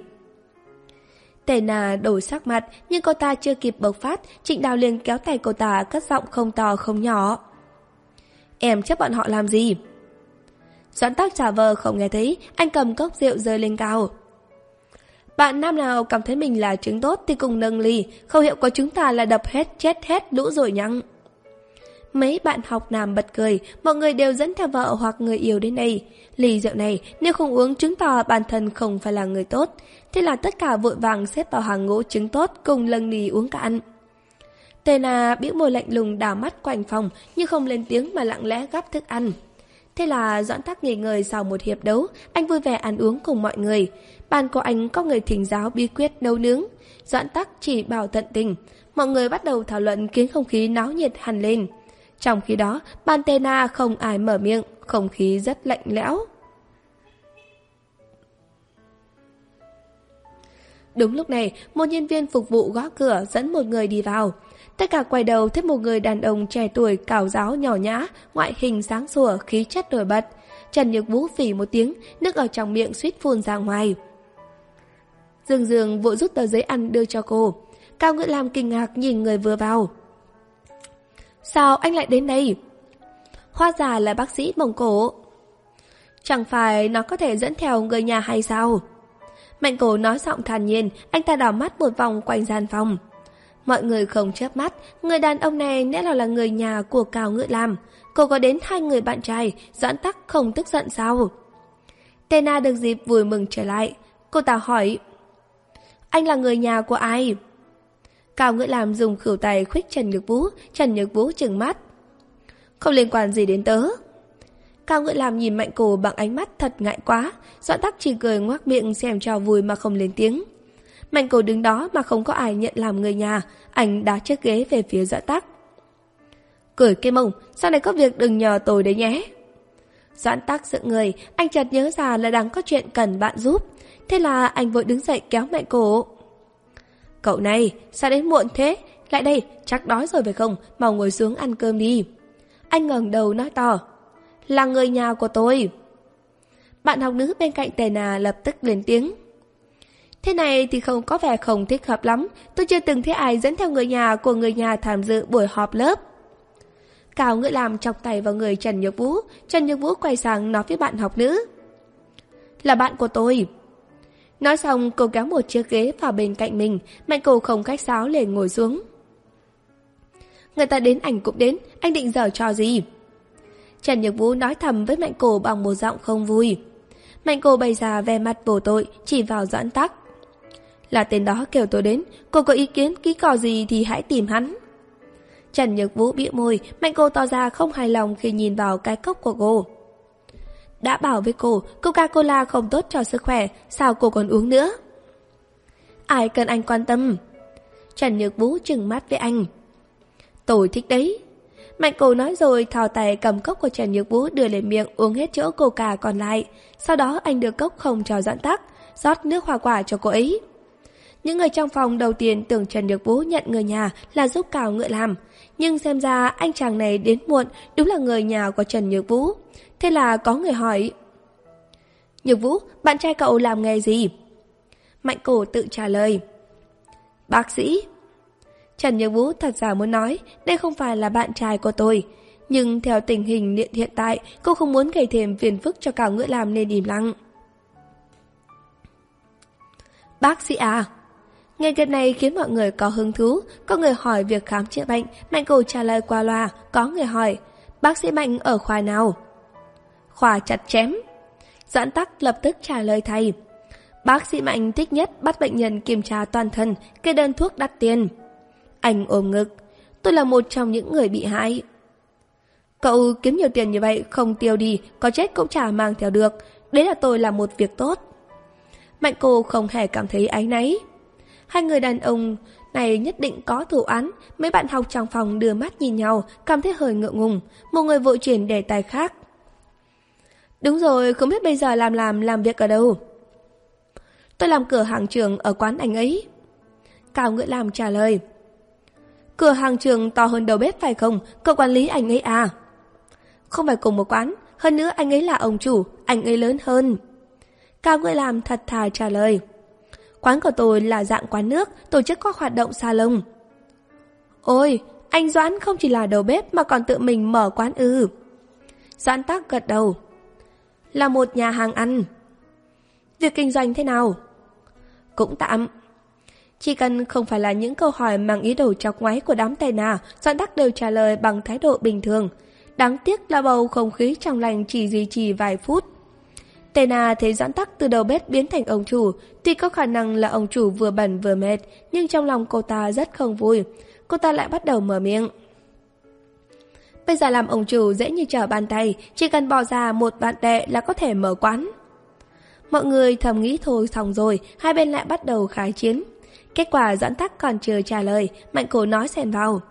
Tề Na đổi sắc mặt, nhưng cô ta chưa kịp bộc phát, Trịnh Đào liền kéo tay cô ta cất giọng không to không nhỏ. Em chấp bọn họ làm gì? Doãn Tắc giả vờ không nghe thấy, anh cầm cốc rượu rơi lên cao. Bạn nam nào cảm thấy mình là trứng tốt thì cùng nâng ly, khẩu hiệu của chúng ta là đập hết chết hết lũ rồi nhăng. Mấy bạn học nam bật cười, mọi người đều dẫn theo vợ hoặc người yêu đến đây. Ly rượu này nếu không uống chứng tỏ bản thân không phải là người tốt. Thế là tất cả vội vàng xếp vào hàng ngũ trứng tốt cùng lâng ly uống cạn. Tena bĩu môi lạnh lùng đảo mắt quanh phòng nhưng không lên tiếng mà lặng lẽ gắp thức ăn. Thế là Doãn Tắc nghỉ ngơi sau một hiệp đấu, anh vui vẻ ăn uống cùng mọi người. Ban của anh có người thỉnh giáo bí quyết nấu nướng, Doãn Tắc chỉ bảo tận tình. Mọi người bắt đầu thảo luận khiến không khí náo nhiệt hẳn lên. Trong khi đó, ban Tena không ai mở miệng, không khí rất lạnh lẽo. Đúng lúc này, một nhân viên phục vụ gõ cửa dẫn một người đi vào. Tất cả quay đầu thấy một người đàn ông trẻ tuổi cào ráo nhỏ nhã, ngoại hình sáng sủa, khí chất nổi bật. Trần Nhược Vũ phỉ một tiếng, nước ở trong miệng suýt phun ra ngoài. Dương Dương vội rút tờ giấy ăn đưa cho cô. Cao Ngữ Lam kinh ngạc nhìn người vừa vào. Sao anh lại đến đây? Hóa ra là bác sĩ Mông Cổ. Chẳng phải nó có thể dẫn theo người nhà hay sao? Mạnh Cổ nói giọng thản nhiên, anh ta đảo mắt một vòng quanh gian phòng. Mọi người không chớp mắt, người đàn ông này lẽ nào là người nhà của Cao Ngữ Lam. Cô có đến hai người bạn trai, Doãn Tắc không tức giận sao? Tena được dịp vui mừng trở lại. Cô ta hỏi, anh là người nhà của ai? Cao Ngữ Lam dùng khửu tay khuếch Trần Nhược Vũ, Trần Nhược Vũ trừng mắt. Không liên quan gì đến tớ. Cao Ngữ Lam nhìn Mạnh Cổ bằng ánh mắt thật ngại quá, Doãn Tắc chỉ cười ngoác miệng xem trò vui mà không lên tiếng. Mạnh Cổ đứng đó mà không có ai nhận làm người nhà, anh đá chiếc ghế về phía Doãn Tắc. Cười cái mông, sau này có việc đừng nhờ tôi đấy nhé. Doãn Tắc dựng người, anh chợt nhớ ra là đang có chuyện cần bạn giúp. Thế là anh vội đứng dậy kéo Mạnh Cổ. Cậu này, sao đến muộn thế? Lại đây, chắc đói rồi phải không? Mau ngồi xuống ăn cơm đi. Anh ngẩng đầu nói to. Là người nhà của tôi. Bạn học nữ bên cạnh Tena lập tức lên tiếng. Thế này thì không có vẻ không thích hợp lắm. Tôi chưa từng thấy ai dẫn theo người nhà của người nhà tham dự buổi họp lớp. Cao Ngữ Lam chọc tay vào người Trần Nhược Vũ. Trần Nhược Vũ quay sang nói với bạn học nữ. Là bạn của tôi. Nói xong cô kéo một chiếc ghế vào bên cạnh mình. Mạnh Cổ không khách sáo liền ngồi xuống. Người ta đến ảnh cũng đến, anh định giở trò gì? Trần Nhược Vũ nói thầm với Mạnh Cổ bằng một giọng không vui. Mạnh Cổ bày ra vẻ mặt vô tội, chỉ vào Doãn Tắc. Là tên đó kêu tôi đến, cô có ý kiến ký cò gì thì hãy tìm hắn. Trần Nhược Vũ bĩu môi, Mạnh Cổ tỏ ra không hài lòng khi nhìn vào cái cốc của cô. Đã bảo với cô, Coca-Cola không tốt cho sức khỏe, sao cô còn uống nữa? Ai cần anh quan tâm? Trần Nhược Vũ trừng mắt với anh. Tôi thích đấy. Mạnh Cổ nói rồi thò tay cầm cốc của Trần Nhược Vũ đưa lên miệng uống hết chỗ coca còn lại. Sau đó anh đưa cốc không cho Doãn Tắc, rót nước hoa quả cho cô ấy. Những người trong phòng đầu tiên tưởng Trần Nhược Vũ nhận người nhà là giúp Cao Ngữ Lam. Nhưng xem ra anh chàng này đến muộn đúng là người nhà của Trần Nhược Vũ. Thế là có người hỏi. Nhược Vũ, bạn trai cậu làm nghề gì? Mạnh Cổ tự trả lời. Bác sĩ. Trần Nhược Vũ thật ra muốn nói đây không phải là bạn trai của tôi. Nhưng theo tình hình hiện tại, cô không muốn gây thêm phiền phức cho Cao Ngữ Lam nên im lặng. Bác sĩ à? Nghe việc này khiến mọi người có hứng thú. Có người hỏi việc khám chữa bệnh, Mạnh Cổ trả lời qua loa. Có người hỏi, bác sĩ Mạnh ở khoa nào? Khoa chặt chém. Doãn Tắc lập tức trả lời thay. Bác sĩ Mạnh thích nhất bắt bệnh nhân kiểm tra toàn thân, kê đơn thuốc đắt tiền. Anh ôm ngực. Tôi là một trong những người bị hại. Cậu kiếm nhiều tiền như vậy không tiêu đi, có chết cũng chả mang theo được. Đấy là tôi làm một việc tốt. Mạnh Cô không hề cảm thấy áy náy. Hai người đàn ông này nhất định có thủ án. Mấy bạn học trong phòng đưa mắt nhìn nhau, cảm thấy hơi ngượng ngùng. Một người vội chuyển đề tài khác. Đúng rồi, không biết bây giờ làm làm làm việc ở đâu? Tôi làm cửa hàng trường ở quán anh ấy. Cao Ngữ Lam trả lời. Cửa hàng trường to hơn đầu bếp phải không? Cậu quản lý anh ấy à? Không phải cùng một quán, hơn nữa anh ấy là ông chủ, anh ấy lớn hơn. Cao Ngữ Lam thật thà trả lời. Quán của tôi là dạng quán nước, tổ chức các hoạt động salon. Ôi, anh Doãn không chỉ là đầu bếp mà còn tự mình mở quán ư? Doãn Tắc gật đầu. Là một nhà hàng ăn. Việc kinh doanh thế nào? Cũng tạm. Chỉ cần không phải là những câu hỏi mang ý đồ chọc ngoáy của đám tè nà, Doãn Tắc đều trả lời bằng thái độ bình thường. Đáng tiếc là bầu không khí trong lành chỉ duy trì vài phút. Tè nà thấy Doãn Tắc từ đầu bếp biến thành ông chủ, tuy có khả năng là ông chủ vừa bẩn vừa mệt, nhưng trong lòng cô ta rất không vui. Cô ta lại bắt đầu mở miệng. Bây giờ làm ông chủ dễ như trở bàn tay, chỉ cần bỏ ra một vạn tệ là có thể mở quán. Mọi người thầm nghĩ thôi xong rồi, hai bên lại bắt đầu kháng chiến. Kết quả Doãn Tắc còn chưa trả lời, Mạnh Cổ nói xen vào.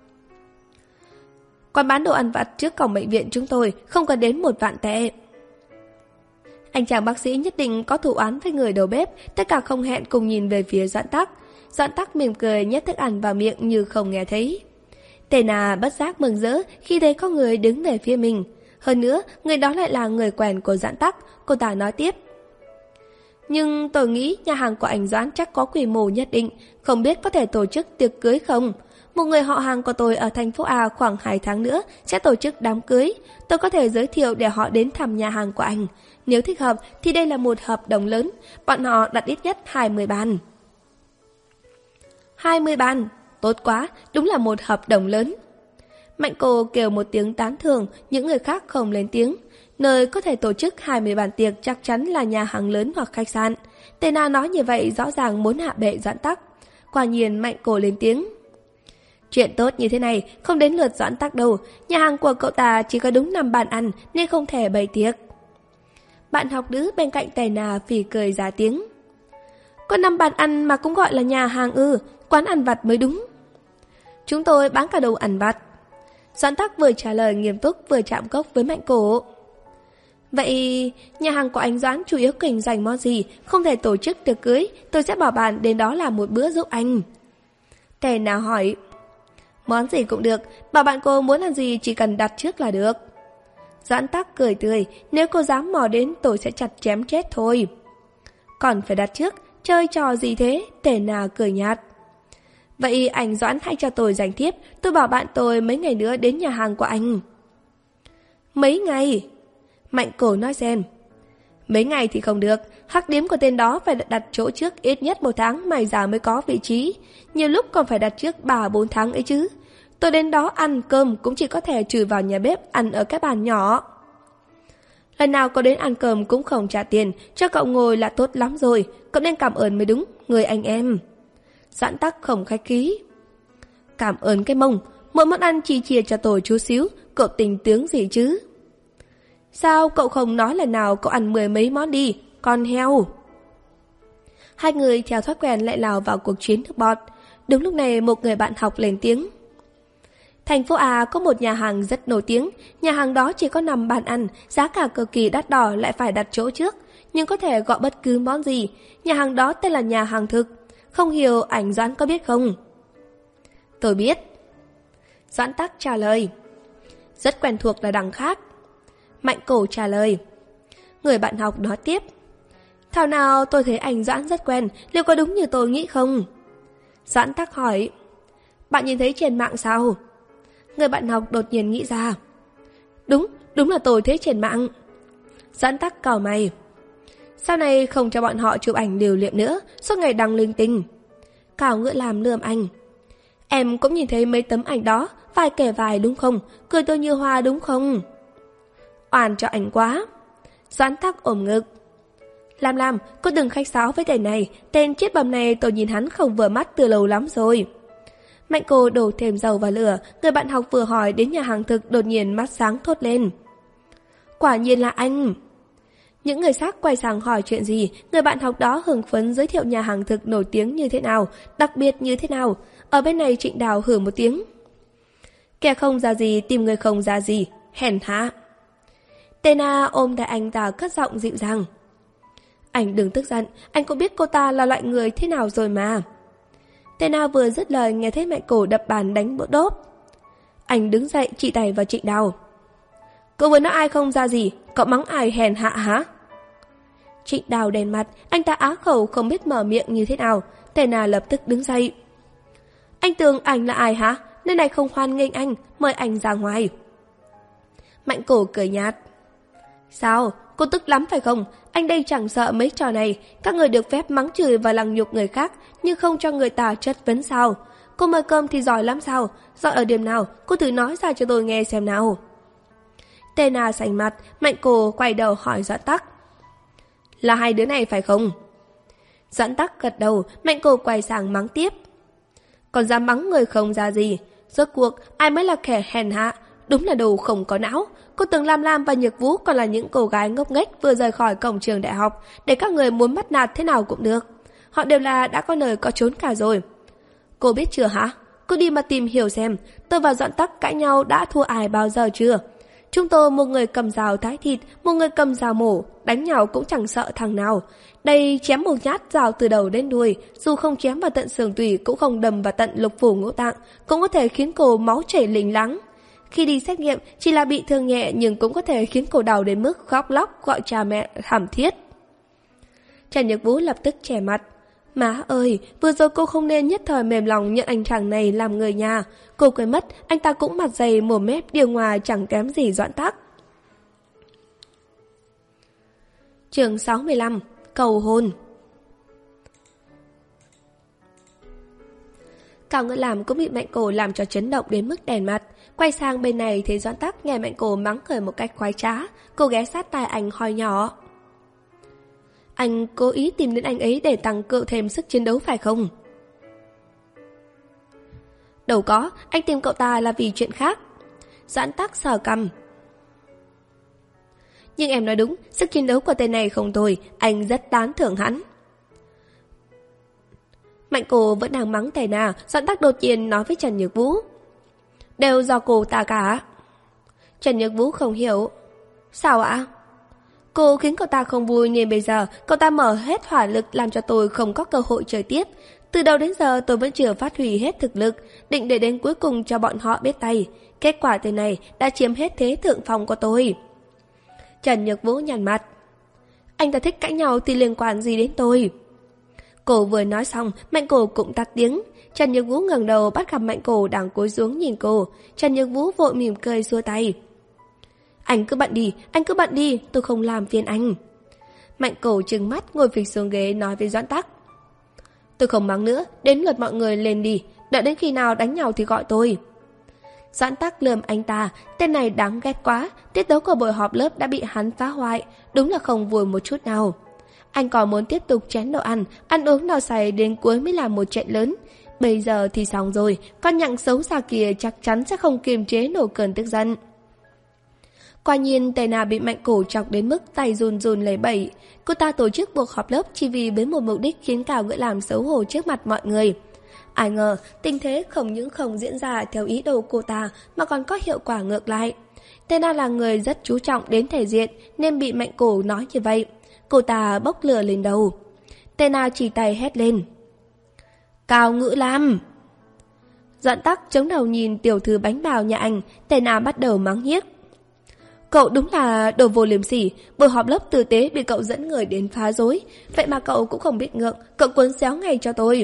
Quán bán đồ ăn vặt trước cổng bệnh viện chúng tôi không cần đến một vạn tệ. Anh chàng bác sĩ nhất định có thủ án với người đầu bếp, tất cả không hẹn cùng nhìn về phía Doãn Tắc. Doãn Tắc mỉm cười nhét thức ăn vào miệng như không nghe thấy. Tề Nà bất giác mừng rỡ khi thấy có người đứng về phía mình. Hơn nữa, người đó lại là người quen của Doãn Tắc, cô ta nói tiếp. Nhưng tôi nghĩ nhà hàng của anh Doãn chắc có quy mô nhất định, không biết có thể tổ chức tiệc cưới không? Một người họ hàng của tôi ở thành phố A khoảng hai tháng nữa sẽ tổ chức đám cưới. Tôi có thể giới thiệu để họ đến thăm nhà hàng của anh. Nếu thích hợp thì đây là một hợp đồng lớn, bọn họ đặt ít nhất hai mươi bàn. hai mươi bàn, tốt quá, đúng là một hợp đồng lớn. Mạnh Cô kêu một tiếng tán thưởng, những người khác không lên tiếng. Nơi có thể tổ chức hai mươi bàn tiệc chắc chắn là nhà hàng lớn hoặc khách sạn. Tề Na nói như vậy rõ ràng muốn hạ bệ Doãn Tắc. Quả nhiên Mạnh Cô lên tiếng. Chuyện tốt như thế này không đến lượt Doãn Tắc đâu. Nhà hàng của cậu ta chỉ có đúng năm bàn ăn nên không thể bày tiệc. Bạn học nữ bên cạnh Tề Na phì cười ra tiếng. Có năm bàn ăn mà cũng gọi là nhà hàng ư? Quán ăn vặt mới đúng. Chúng tôi bán cả đồ ăn vặt. Doãn Tắc vừa trả lời nghiêm túc vừa chạm cốc với Mạnh Cổ. Vậy nhà hàng của anh Doãn chủ yếu kinh doanh món gì? Không thể tổ chức tiệc cưới, tôi sẽ bảo bạn đến đó làm một bữa giúp anh. Tề Na hỏi. Món gì cũng được, bảo bạn cô muốn ăn gì chỉ cần đặt trước là được. Doãn Tắc cười tươi, nếu cô dám mò đến tôi sẽ chặt chém chết thôi. Còn phải đặt trước, chơi trò gì thế? Tề Na cười nhạt. Vậy anh Doãn hãy cho tôi danh thiếp, tôi bảo bạn tôi mấy ngày nữa đến nhà hàng của anh. Mấy ngày? Mạnh Cổ nói xem. Mấy ngày thì không được, hắc điếm của tên đó phải đặt chỗ trước ít nhất một tháng may ra mới có vị trí. Nhiều lúc còn phải đặt trước ba bốn tháng ấy chứ. Tôi đến đó ăn cơm cũng chỉ có thể trừ vào nhà bếp ăn ở cái bàn nhỏ. Lần nào cậu đến ăn cơm cũng không trả tiền, cho cậu ngồi là tốt lắm rồi, cậu nên cảm ơn mới đúng, người anh em. Doãn Tắc không khách khí. Cảm ơn cái mông, mỗi món ăn chỉ chia cho tôi chút xíu, cậu tình tướng gì chứ? Sao cậu không nói lần nào cậu ăn mười mấy món đi, con heo? Hai người theo thói quen lại lao vào cuộc chiến nước bọt. Đúng lúc này một người bạn học lên tiếng. Thành phố A có một nhà hàng rất nổi tiếng, nhà hàng đó chỉ có năm bàn ăn, giá cả cực kỳ đắt đỏ lại phải đặt chỗ trước, nhưng có thể gọi bất cứ món gì. Nhà hàng đó tên là nhà hàng thực. Không hiểu anh Doãn có biết không? Tôi biết. Doãn Tắc trả lời. Rất quen thuộc là đằng khác. Mạnh Cổ trả lời. Người bạn học nói tiếp. Thảo nào tôi thấy anh Doãn rất quen, liệu có đúng như tôi nghĩ không? Doãn Tắc hỏi. Bạn nhìn thấy trên mạng sao? Người bạn học đột nhiên nghĩ ra. Đúng, đúng là tôi thấy trên mạng. Doãn Tắc cau mày. Sau này không cho bọn họ chụp ảnh lưu niệm nữa, suốt ngày đăng linh tinh. Cảo Ngựa làm lườm anh. Em cũng nhìn thấy mấy tấm ảnh đó, vài kẻ vài đúng không? Cười tôi như hoa đúng không? Oan cho anh quá. Doãn Tắc ôm ngực. Lam Lam, cô đừng khách sáo với tên này, tên chết bầm này tôi nhìn hắn không vừa mắt từ lâu lắm rồi. Mạnh Cô đổ thêm dầu vào lửa, người bạn học vừa hỏi đến nhà hàng thực đột nhiên mắt sáng thốt lên. Quả nhiên là anh. Những người khác quay sang hỏi chuyện gì, người bạn học đó hưng phấn giới thiệu nhà hàng thực nổi tiếng như thế nào, đặc biệt như thế nào. Ở bên này Trịnh Đào hử một tiếng. Kẻ không ra gì tìm người không ra gì, hèn hạ. Tê Na ôm đại anh ta cất giọng dịu dàng. Anh đừng tức giận, anh cũng biết cô ta là loại người thế nào rồi mà. Tê Na vừa dứt lời nghe thấy Mạnh Cổ đập bàn đánh bộ đốp. Anh đứng dậy chỉ tay vào Trịnh Đào. Cậu vừa nói ai không ra gì, cậu mắng ai hèn hạ hả? Trịnh Đào đèn mặt, anh ta á khẩu không biết mở miệng như thế nào. Tê Na lập tức đứng dậy. Anh tưởng anh là ai hả? Nơi này không hoan nghênh anh, mời anh ra ngoài. Mạnh Cổ cười nhạt. Sao, cô tức lắm phải không? Anh đây chẳng sợ mấy trò này. Các người được phép mắng chửi và lằng nhục người khác, nhưng không cho người ta chất vấn sao? Cô mời cơm thì giỏi lắm sao? Giỏi ở điểm nào? Cô thử nói ra cho tôi nghe xem nào. Tena sành mặt, Mạnh Cổ quay đầu hỏi Doãn Tắc. Là hai đứa này phải không? Doãn Tắc gật đầu, Mạnh Cổ quay sang mắng tiếp. Còn dám mắng người không ra gì? Rốt cuộc ai mới là kẻ hèn hạ? Đúng là đồ không có não. Cô tưởng Lam Lam và Nhược Vũ còn là những cô gái ngốc nghếch vừa rời khỏi cổng trường đại học, để các người muốn bắt nạt thế nào cũng được. Họ đều là đã có nơi có trốn cả rồi. Cô biết chưa hả? Cô đi mà tìm hiểu xem tôi và Doãn Tắc cãi nhau đã thua ai bao giờ chưa? Chúng tôi một người cầm dao thái thịt, một người cầm dao mổ, đánh nhau cũng chẳng sợ thằng nào. Đây chém một nhát dao từ đầu đến đuôi, dù không chém vào tận xương tủy cũng không đâm vào tận lục phủ ngũ tạng, cũng có thể khiến cô máu chảy lình lắng. Khi đi xét nghiệm chỉ là bị thương nhẹ, nhưng cũng có thể khiến cô đau đến mức khóc lóc gọi cha mẹ thảm thiết. Trần Nhược Vũ lập tức che mặt. Má ơi, vừa rồi cô không nên nhất thời mềm lòng nhận anh chàng này làm người nhà. Cô quên mất, anh ta cũng mặt dày mồm mép điều ngoài chẳng kém gì Doãn Tắc. Chương sáu mươi lăm. Cầu hôn. Cao Ngữ Làm cũng bị Mạnh Cổ làm cho chấn động đến mức đèn mặt. Quay sang bên này thấy Doãn Tắc nghe Mạnh Cổ mắng cười một cách khoái trá. Cô ghé sát tai anh hỏi nhỏ. Anh cố ý tìm đến anh ấy để tăng cường thêm sức chiến đấu phải không? Đâu có, anh tìm cậu ta là vì chuyện khác. Doãn Tắc sờ cằm. Nhưng em nói đúng, sức chiến đấu của tên này không tồi, anh rất tán thưởng hắn. Mạnh Cổ vẫn đang mắng Tena, Doãn Tắc đột nhiên nói với Trần Nhược Vũ. Đều do cô ta cả. Trần Nhược Vũ không hiểu. Sao ạ? Cô khiến cậu ta không vui nên bây giờ cậu ta mở hết hỏa lực làm cho tôi không có cơ hội chơi tiếp. Từ đầu đến giờ tôi vẫn chưa phát huy hết thực lực, định để đến cuối cùng cho bọn họ biết tay. Kết quả tên này đã chiếm hết thế thượng phong của tôi. Trần Nhược Vũ nhăn mặt. Anh ta thích cãi nhau thì liên quan gì đến tôi? Cô vừa nói xong, Mạnh Cổ cũng tắt tiếng. Trần Nhược Vũ ngẩng đầu bắt gặp Mạnh Cổ đang cúi xuống nhìn cô. Trần Nhược Vũ vội mỉm cười xua tay. Anh cứ bận đi, anh cứ bận đi, tôi không làm phiền anh. Mạnh Cổ trừng mắt ngồi phịch xuống ghế nói với Doãn Tắc. Tôi không mắng nữa, đến lượt mọi người lên đi, đợi đến khi nào đánh nhau thì gọi tôi. Doãn Tắc lườm anh ta, tên này đáng ghét quá, tiết tấu của buổi họp lớp đã bị hắn phá hoại, đúng là không vui một chút nào. Anh còn muốn tiếp tục chén đồ ăn, ăn uống no say đến cuối mới là một trận lớn. Bây giờ thì xong rồi, con nhặng xấu xa kia chắc chắn sẽ không kiềm chế nổi cơn tức giận. Quả nhiên Tena bị Mạnh Cổ chọc đến mức tay run run lẩy bẩy. Cô ta tổ chức cuộc họp lớp chỉ vì với một mục đích khiến Cao Ngữ Làm xấu hổ trước mặt mọi người. Ai ngờ tình thế không những không diễn ra theo ý đồ cô ta mà còn có hiệu quả ngược lại. Tena là người rất chú trọng đến thể diện nên bị Mạnh Cổ nói như vậy. Cô ta bốc lửa lên đầu. Tena chỉ tay hét lên. Cao Ngữ Làm! Doãn Tắc chống đầu nhìn tiểu thư bánh bào nhà anh. Tena bắt đầu mắng nhiếc. Cậu đúng là đồ vô liêm sỉ, buổi họp lớp tử tế bị cậu dẫn người đến phá rối. Vậy mà cậu cũng không biết ngượng, cậu cuốn xéo ngay cho tôi.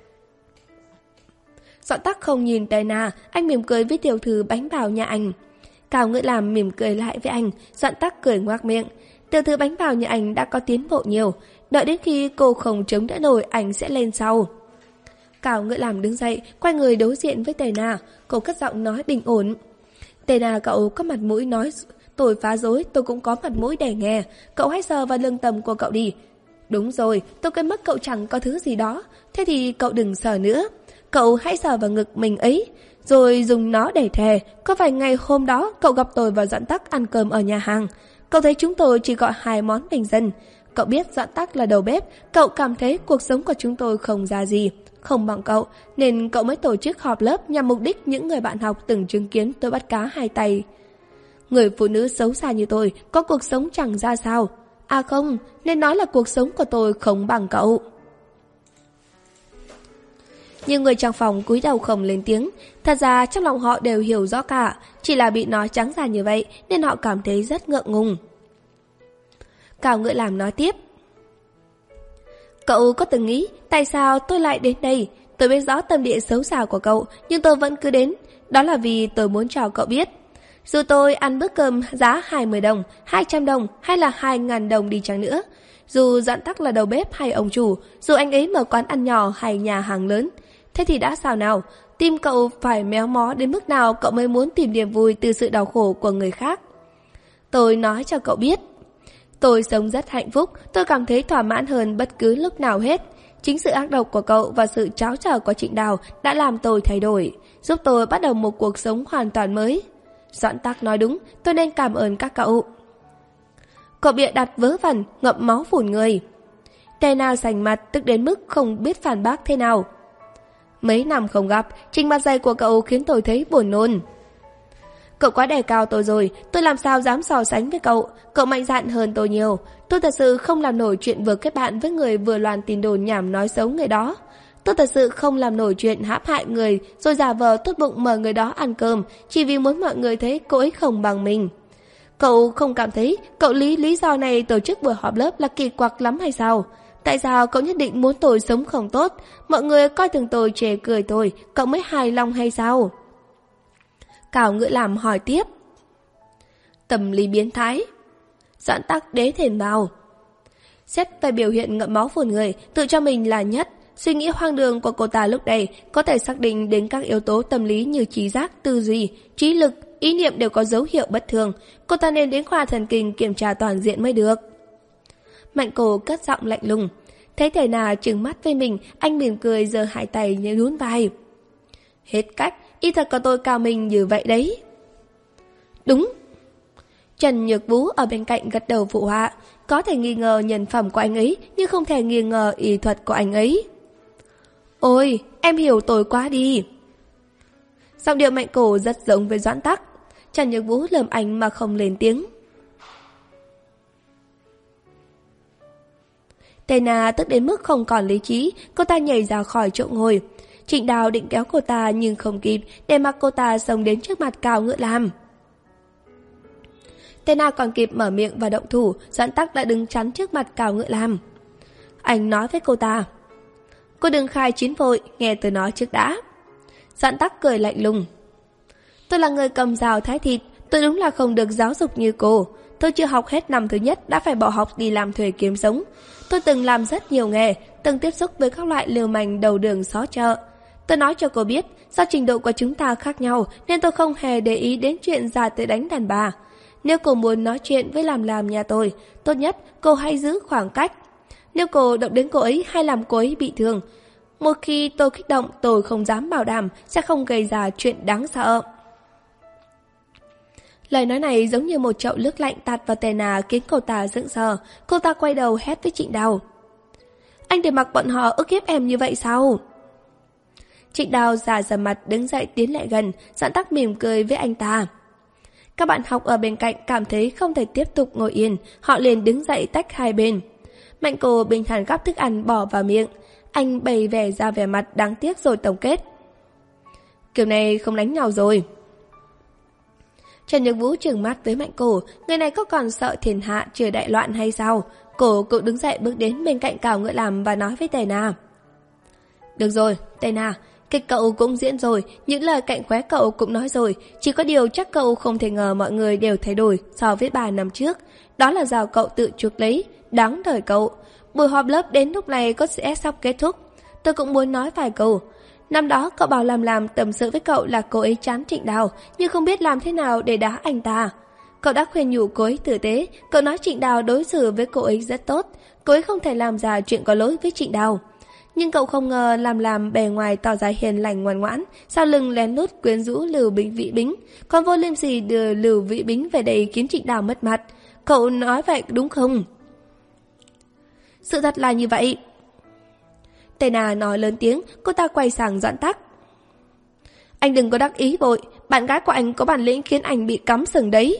Doãn Tắc không nhìn Tena, anh mỉm cười với tiểu thư bánh bào nhà anh. Cao Ngữ Làm mỉm cười lại với anh, Doãn Tắc cười ngoác miệng. Tiểu thư bánh bào nhà anh đã có tiến bộ nhiều, đợi đến khi cô không chống đỡ nổi anh sẽ lên sau. Cao Ngữ Làm đứng dậy, quay người đối diện với Tena, cô cất giọng nói bình ổn. Tena, cậu có mặt mũi nói tôi phá rối, tôi cũng có mặt mũi để nghe. Cậu hãy sờ vào lương tâm của cậu đi. Đúng rồi, tôi quên mất cậu chẳng có thứ gì đó. Thế thì cậu đừng sờ nữa. Cậu hãy sờ vào ngực mình ấy, rồi dùng nó để thề. Có phải ngày hôm đó cậu gặp tôi và Doãn Tắc ăn cơm ở nhà hàng? Cậu thấy chúng tôi chỉ gọi hai món bình dân. Cậu biết Doãn Tắc là đầu bếp. Cậu cảm thấy cuộc sống của chúng tôi không ra gì, không bằng cậu, nên cậu mới tổ chức họp lớp nhằm mục đích những người bạn học từng chứng kiến tôi bắt cá hai tay. Người phụ nữ xấu xa như tôi có cuộc sống chẳng ra sao. À không, nên nói là cuộc sống của tôi không bằng cậu. Nhưng người trong phòng cúi đầu không lên tiếng. Thật ra trong lòng họ đều hiểu rõ cả, chỉ là bị nói trắng ra như vậy nên họ cảm thấy rất ngượng ngùng. Cao Ngữ Làm nói tiếp. Cậu có từng nghĩ tại sao tôi lại đến đây? Tôi biết rõ tâm địa xấu xa của cậu, nhưng tôi vẫn cứ đến. Đó là vì tôi muốn cho cậu biết, Dù tôi ăn bữa cơm giá hai mươi đồng, hai trăm đồng hay là hai ngàn đồng đi chăng nữa, dù Doãn Tắc là đầu bếp hay ông chủ, dù anh ấy mở quán ăn nhỏ hay nhà hàng lớn, thế thì đã sao nào? Tim cậu phải méo mó đến mức nào cậu mới muốn tìm niềm vui từ sự đau khổ của người khác? Tôi nói cho cậu biết, tôi sống rất hạnh phúc, tôi cảm thấy thỏa mãn hơn bất cứ lúc nào hết. Chính sự ác độc của cậu và sự tráo trở của Trịnh Đào đã làm tôi thay đổi, giúp tôi bắt đầu một cuộc sống hoàn toàn mới. Doãn Tắc nói đúng, tôi nên cảm ơn các cậu. Cậu bịa đặt vớ vẩn, ngậm máu phủn người. Tena sành mặt, tức đến mức không biết phản bác thế nào. Mấy năm không gặp, trình mặt dày của cậu khiến tôi thấy buồn nôn. Cậu quá đề cao tôi rồi, tôi làm sao dám so sánh với cậu. Cậu mạnh dạn hơn tôi nhiều. Tôi thật sự không làm nổi chuyện vừa kết bạn với người vừa loan tin đồn nhảm nói xấu người đó. Tôi thật sự không làm nổi chuyện hãm hại người rồi giả vờ tốt bụng mời người đó ăn cơm chỉ vì muốn mọi người thấy cô ấy không bằng mình. Cậu không cảm thấy cậu lý lý do này tổ chức buổi họp lớp là kỳ quặc lắm hay sao? Tại sao cậu nhất định muốn tôi sống không tốt? Mọi người coi thường tôi chê cười tôi, cậu mới hài lòng hay sao? Cảo Ngữ Làm hỏi tiếp. Tâm lý biến thái. Doãn Tắc đế thềm vào. Xét về biểu hiện ngậm máu phun người, tự cho mình là nhất. Suy nghĩ hoang đường của cô ta lúc này có thể xác định đến các yếu tố tâm lý như trí giác, tư duy, trí lực, ý niệm đều có dấu hiệu bất thường. Cô ta nên đến khoa thần kinh kiểm tra toàn diện mới được. Mạnh Cổ cất giọng lạnh lùng. Thấy Thể Na trừng mắt với mình, anh mỉm cười giơ hai tay như nhún vai. Hết cách, y thật có tôi cao mình như vậy đấy. Đúng. Trần Nhược Vũ ở bên cạnh gật đầu phụ họa. Có thể nghi ngờ nhân phẩm của anh ấy, nhưng không thể nghi ngờ y thuật của anh ấy. Ôi, em hiểu tôi quá đi. Giọng điệu Mạnh Cổ rất giống với Doãn Tắc. Trần Nhược Vũ lườm anh mà không lên tiếng. Tena tức đến mức không còn lý trí, cô ta nhảy ra khỏi chỗ ngồi. Trịnh Đào định kéo cô ta nhưng không kịp, để mặc cô ta xông đến trước mặt Cảo Ngữ Làm. Tena còn kịp mở miệng và động thủ, Doãn Tắc đã đứng chắn trước mặt Cảo Ngữ Làm. Anh nói với cô ta. Cô đừng khai chiến vội, nghe tôi nói trước đã. Doãn Tắc cười lạnh lùng. Tôi là người cầm dao thái thịt, tôi đúng là không được giáo dục như cô. Tôi chưa học hết năm thứ nhất đã phải bỏ học đi làm thuê kiếm sống. Tôi từng làm rất nhiều nghề, từng tiếp xúc với các loại liều manh đầu đường xó chợ. Tôi nói cho cô biết, do trình độ của chúng ta khác nhau nên tôi không hề để ý đến chuyện ra tới đánh đàn bà. Nếu cô muốn nói chuyện với làm làm nhà tôi, tốt nhất cô hãy giữ khoảng cách. Nếu cô động đến cô ấy hay làm cô ấy bị thương, một khi tôi kích động tôi không dám bảo đảm sẽ không gây ra chuyện đáng sợ. Lời nói này giống như một chậu nước lạnh tạt vào Tena khiến cô ta sững sờ. Cô ta quay đầu hét với Trịnh Đào. Anh để mặc bọn họ ức hiếp em như vậy sao? Trịnh Đào già dần mặt đứng dậy tiến lại gần, Doãn Tắc mỉm cười với anh ta. Các bạn học ở bên cạnh cảm thấy không thể tiếp tục ngồi yên, họ liền đứng dậy tách hai bên. Mạnh Cổ bình thản gắp thức ăn bỏ vào miệng, anh bày vẻ ra vẻ mặt đáng tiếc rồi tổng kết. Kiểu này không đánh nhau rồi. Trần Nhược Vũ trừng mắt với Mạnh Cổ, người này có còn sợ thiên hạ chưa đại loạn hay sao? Cổ cũng đứng dậy bước đến bên cạnh Cảo Ngữ Làm và nói với Tena. Được rồi, Tena, kịch cậu cũng diễn rồi, những lời cạnh khóe cậu cũng nói rồi, chỉ có điều chắc cậu không thể ngờ mọi người đều thay đổi so với ba năm trước. Đó là do cậu tự chuộc lấy, đáng đời cậu. Buổi họp lớp đến lúc này có sẽ sắp kết thúc. Tôi cũng muốn nói vài câu. Năm đó cậu bảo làm làm tâm sự với cậu là cô ấy chán Trịnh Đào, nhưng không biết làm thế nào để đá anh ta. Cậu đã khuyên nhủ cô ấy tử tế, cậu nói Trịnh Đào đối xử với cô ấy rất tốt, cô ấy không thể làm ra chuyện có lỗi với Trịnh Đào. Nhưng cậu không ngờ làm làm bề ngoài tỏ ra hiền lành ngoan ngoãn, sau lưng lén lút quyến rũ Lưu Bính Vĩ Bính, còn vô liêm sỉ đưa Lưu Vĩ Bính về đây khiến Trịnh Đào mất mặt. Cậu nói vậy đúng không? Sự thật là như vậy. Tena nói lớn tiếng, cô ta quay sang Doãn Tắc. Anh đừng có đắc ý vội, bạn gái của anh có bản lĩnh khiến anh bị cắm sừng đấy.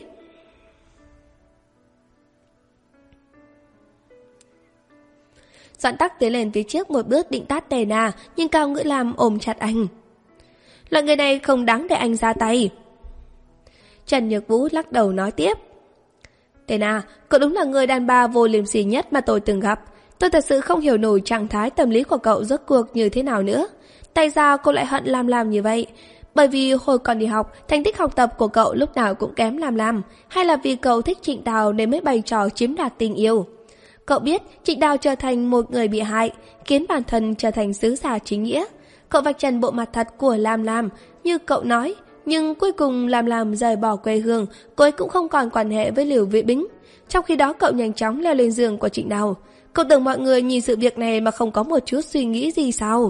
Doãn Tắc tiến lên phía trước một bước định tát Tena, nhưng Cảo Ngữ Làm ôm chặt anh. Loại người này không đáng để anh ra tay. Trần Nhược Vũ lắc đầu nói tiếp. Tena, cậu đúng là người đàn bà vô liêm sỉ nhất mà tôi từng gặp. Tôi thật sự không hiểu nổi trạng thái tâm lý của cậu rốt cuộc như thế nào nữa. Tại sao cô lại hận làm làm như vậy? Bởi vì hồi còn đi học, thành tích học tập của cậu lúc nào cũng kém Lam Lam, hay là vì cậu thích Trịnh Đào nên mới bày trò chiếm đoạt tình yêu? Cậu biết Trịnh Đào trở thành một người bị hại, khiến bản thân trở thành sứ giả chính nghĩa. Cậu vạch trần bộ mặt thật của Lam Lam, như cậu nói, nhưng cuối cùng Lam Lam rời bỏ quê hương, cô ấy cũng không còn quan hệ với Lưu Vĩ Bính. Trong khi đó cậu nhanh chóng leo lên giường của Trịnh Đào. Cậu tưởng mọi người nhìn sự việc này mà không có một chút suy nghĩ gì sao?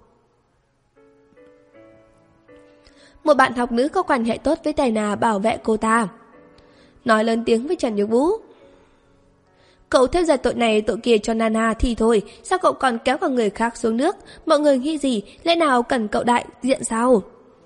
Một bạn học nữ có quan hệ tốt với Tề Na bảo vệ cô ta, nói lớn tiếng với Trần Nhược Vũ. Cậu theo dệt tội này tội kia cho Nana thì thôi, sao cậu còn kéo cả người khác xuống nước? Mọi người nghĩ gì? Lẽ nào cần cậu đại diện sao?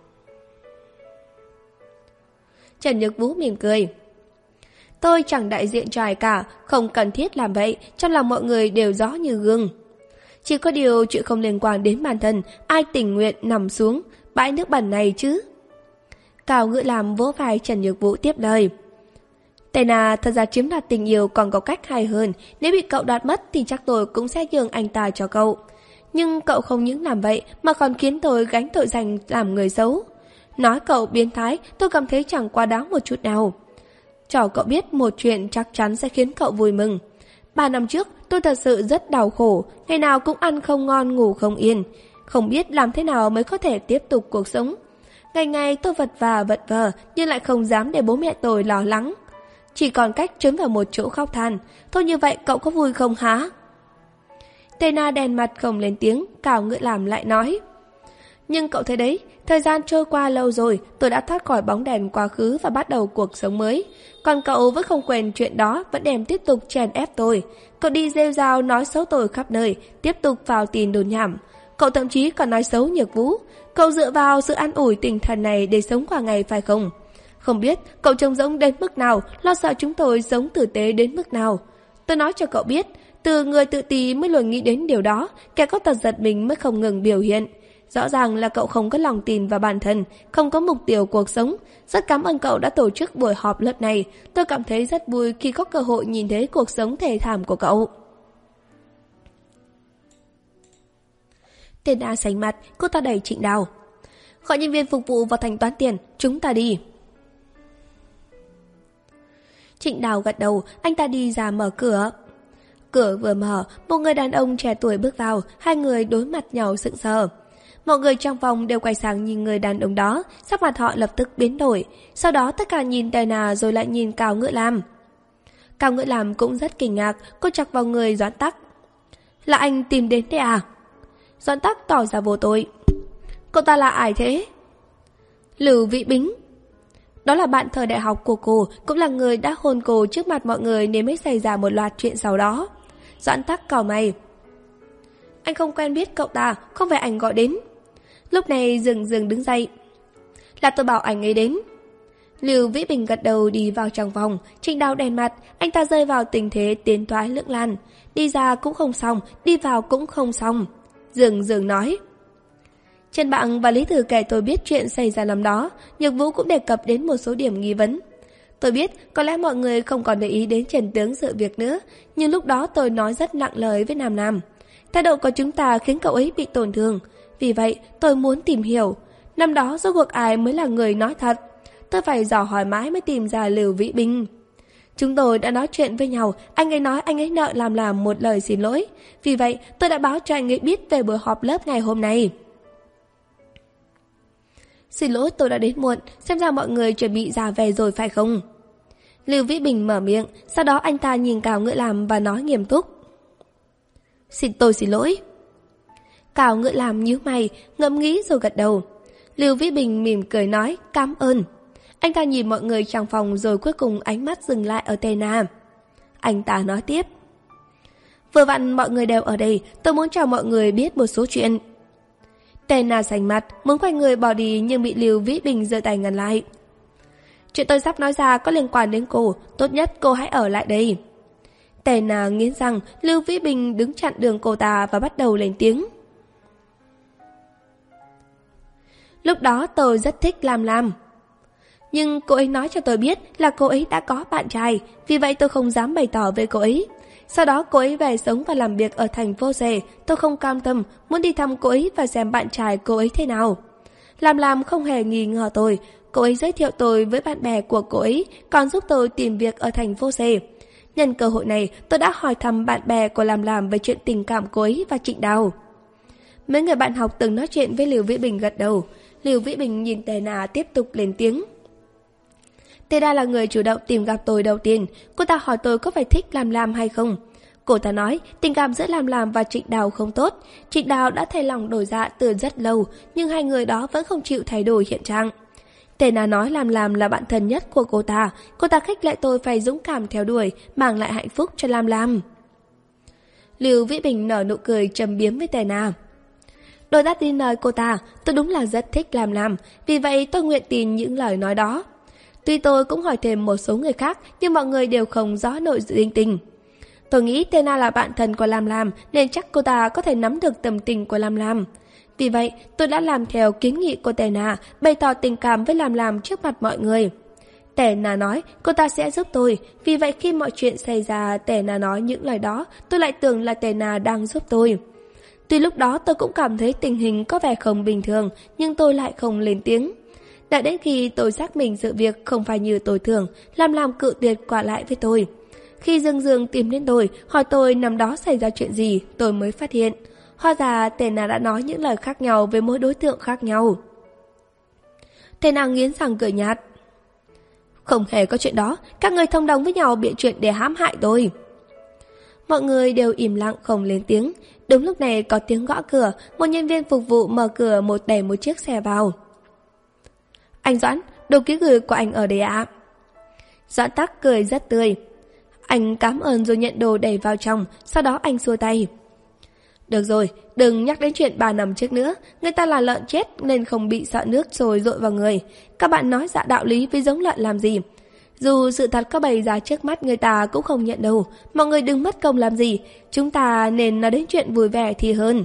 Trần Nhược Vũ mỉm cười. Tôi chẳng đại diện cho ai cả, không cần thiết làm vậy, trong lòng mọi người đều rõ như gương. Chỉ có điều chuyện không liên quan đến bản thân, ai tình nguyện nằm xuống bãi nước bẩn này chứ? Cao Ngữ Lam vỗ vai Trần Nhược Vũ tiếp lời. Tề Na thật ra chiếm đoạt tình yêu còn có cách hay hơn, nếu bị cậu đoạt mất thì chắc tôi cũng sẽ nhường anh ta cho cậu. Nhưng cậu không những làm vậy mà còn khiến tôi gánh tội danh làm người xấu. Nói cậu biến thái, tôi cảm thấy chẳng quá đáng một chút nào. Cho cậu biết một chuyện chắc chắn sẽ khiến cậu vui mừng. Ba năm trước tôi thật sự rất đau khổ, ngày nào cũng ăn không ngon ngủ không yên, không biết làm thế nào mới có thể tiếp tục cuộc sống. Ngày ngày tôi vật vờ vật vờ nhưng lại không dám để bố mẹ tôi lo lắng. Chỉ còn cách trốn vào một chỗ khóc than. Thôi như vậy cậu có vui không hả? Tề Na đèn mặt không lên tiếng, Cao Ngữ Lam lại nói. Nhưng cậu thấy đấy, thời gian trôi qua lâu rồi, tôi đã thoát khỏi bóng đèn quá khứ và bắt đầu cuộc sống mới. Còn cậu vẫn không quên chuyện đó, vẫn đem tiếp tục chèn ép tôi. Cậu đi rêu rao nói xấu tôi khắp nơi, tiếp tục vào tin đồn nhảm. Cậu thậm chí còn nói xấu Nhược Vũ. Cậu dựa vào sự an ủi tinh thần này để sống qua ngày phải không? Không biết cậu trông giống đến mức nào, lo sợ chúng tôi sống tử tế đến mức nào. Tôi nói cho cậu biết, từ người tự ti mới luôn nghĩ đến điều đó, kẻ có tật giật mình mới không ngừng biểu hiện. Rõ ràng là cậu không có lòng tin vào bản thân, không có mục tiêu cuộc sống. Rất cảm ơn cậu đã tổ chức buổi họp lớp này. Tôi cảm thấy rất vui khi có cơ hội nhìn thấy cuộc sống thê thảm của cậu. Tên A sánh mặt, cô ta đẩy Trịnh Đào. Gọi nhân viên phục vụ vào thanh toán tiền, chúng ta đi. Trịnh Đào gật đầu, anh ta đi ra mở cửa. Cửa vừa mở, một người đàn ông trẻ tuổi bước vào, hai người đối mặt nhau sững sờ. Mọi người trong phòng đều quay sang nhìn người đàn ông đó, sắc mặt họ lập tức biến đổi. Sau đó tất cả nhìn Tề Na rồi lại nhìn Cao Ngữ Lam. Cao Ngữ Lam cũng rất kinh ngạc, cô chọc vào người Doãn Tắc. Là anh tìm đến đây à? Doãn Tắc tỏ ra vô tội. Cậu ta là ai thế? Lưu Vĩ Bính. Đó là bạn thời đại học của cô, cũng là người đã hôn cô trước mặt mọi người nên mới xảy ra một loạt chuyện sau đó. Doãn Tắc cau mày. Anh không quen biết cậu ta, không phải anh gọi đến. Lúc này Dừng Dừng đứng dậy. Là tôi bảo anh ấy đến. Lưu Vĩ Bình gật đầu đi vào trong phòng. Trịnh Đào đèn mặt, anh ta rơi vào tình thế tiến thoái lưỡng lan. Đi ra cũng không xong, đi vào cũng không xong. Dừng Dừng nói. Trên mạng và Lý Tử kể tôi biết chuyện xảy ra năm đó, Nhược Vũ cũng đề cập đến một số điểm nghi vấn. Tôi biết có lẽ mọi người không còn để ý đến trần tướng sự việc nữa, nhưng lúc đó tôi nói rất nặng lời với Nam Nam. Thái độ của chúng ta khiến cậu ấy bị tổn thương. Vì vậy tôi muốn tìm hiểu năm đó rốt cuộc ai mới là người nói thật. Tôi phải dò hỏi mãi mới tìm ra Lưu Vĩ Bình. Chúng tôi đã nói chuyện với nhau, anh ấy nói anh ấy nợ làm làm một lời xin lỗi. Vì vậy tôi đã báo cho anh ấy biết về buổi họp lớp ngày hôm nay. Xin lỗi tôi đã đến muộn, xem ra mọi người chuẩn bị ra về rồi phải không? Lưu Vĩ Bình mở miệng, sau đó anh ta nhìn Cao Ngữ Lam và nói nghiêm túc. Xin tôi xin lỗi. Cao Ngữ Lam nhíu mày, ngẫm nghĩ rồi gật đầu. Lưu Vĩ Bình mỉm cười nói cảm ơn. Anh ta nhìn mọi người trong phòng rồi cuối cùng ánh mắt dừng lại ở Tề Na. Anh ta nói tiếp. Vừa vặn mọi người đều ở đây, tôi muốn cho mọi người biết một số chuyện. Tề Na sành mặt, muốn quay người bỏ đi nhưng bị Lưu Vĩ Bình giơ tay ngăn lại. Chuyện tôi sắp nói ra có liên quan đến cô, tốt nhất cô hãy ở lại đây. Tề Na nghiến răng, Lưu Vĩ Bình đứng chặn đường cô ta và bắt đầu lên tiếng. Lúc đó tôi rất thích Lam Lam. Nhưng cô ấy nói cho tôi biết là cô ấy đã có bạn trai, vì vậy tôi không dám bày tỏ với cô ấy. Sau đó cô ấy về sống và làm việc ở thành phố C, tôi không cam tâm, muốn đi thăm cô ấy và xem bạn trai cô ấy thế nào. Làm làm không hề nghi ngờ tôi. Cô ấy giới thiệu tôi với bạn bè của cô ấy, còn giúp tôi tìm việc ở thành phố C. Nhân cơ hội này, tôi đã hỏi thăm bạn bè của Làm Làm về chuyện tình cảm cô ấy và Trịnh Đào. Mấy người bạn học từng nói chuyện với Lưu Vĩ Bình gật đầu. Lưu Vĩ Bình nhìn Tề Na tiếp tục lên tiếng. Tề Na là người chủ động tìm gặp tôi đầu tiên. Cô ta hỏi tôi có phải thích Làm Làm hay không. Cô ta nói tình cảm giữa Làm Làm và Trịnh Đào không tốt. Trịnh Đào đã thay lòng đổi dạ từ rất lâu, nhưng hai người đó vẫn không chịu thay đổi hiện trạng. Tề Na nói Làm Làm là bạn thân nhất của cô ta. Cô ta khích lệ tôi phải dũng cảm theo đuổi, mang lại hạnh phúc cho Làm Làm. Lưu Vĩ Bình nở nụ cười trầm biếm với Tề Na. Tôi đã tin lời cô ta, tôi đúng là rất thích Làm Làm, vì vậy tôi nguyện tin những lời nói đó. Tuy tôi cũng hỏi thêm một số người khác, nhưng mọi người đều không rõ nội dung tình. Tôi nghĩ Tề Na là bạn thân của Làm Làm, nên chắc cô ta có thể nắm được tâm tình của Làm Làm. Vì vậy, tôi đã làm theo kiến nghị của Tề Na, bày tỏ tình cảm với Làm Làm trước mặt mọi người. Tề Na nói cô ta sẽ giúp tôi, vì vậy khi mọi chuyện xảy ra Tề Na nói những lời đó, tôi lại tưởng là Tề Na đang giúp tôi. Tuy lúc đó tôi cũng cảm thấy tình hình có vẻ không bình thường, nhưng tôi lại không lên tiếng. Đã đến khi tôi xác minh sự việc không phải như tôi tưởng, Làm Làm cự tuyệt quả lại với tôi. Khi Dương Dương tìm đến tôi, hỏi tôi năm đó xảy ra chuyện gì, tôi mới phát hiện. Hóa ra Tề Na đã nói những lời khác nhau với mỗi đối tượng khác nhau. Tề Na nghiến răng cười nhạt. Không hề có chuyện đó, các người thông đồng với nhau bịa chuyện để hãm hại tôi. Mọi người đều im lặng không lên tiếng. Đúng lúc này có tiếng gõ cửa, một nhân viên phục vụ mở cửa một đẩy một chiếc xe vào. Anh Doãn, đồ ký gửi của anh ở đây ạ. Doãn Tắc cười rất tươi. Anh cảm ơn rồi nhận đồ đẩy vào trong, sau đó anh xua tay. Được rồi, đừng nhắc đến chuyện ba năm trước nữa, người ta là lợn chết nên không bị sợ nước rồi dội vào người. Các bạn nói dạ đạo lý với giống lợn làm gì? Dù sự thật có bày ra trước mắt người ta cũng không nhận đâu, mọi người đừng mất công làm gì, chúng ta nên nói đến chuyện vui vẻ thì hơn.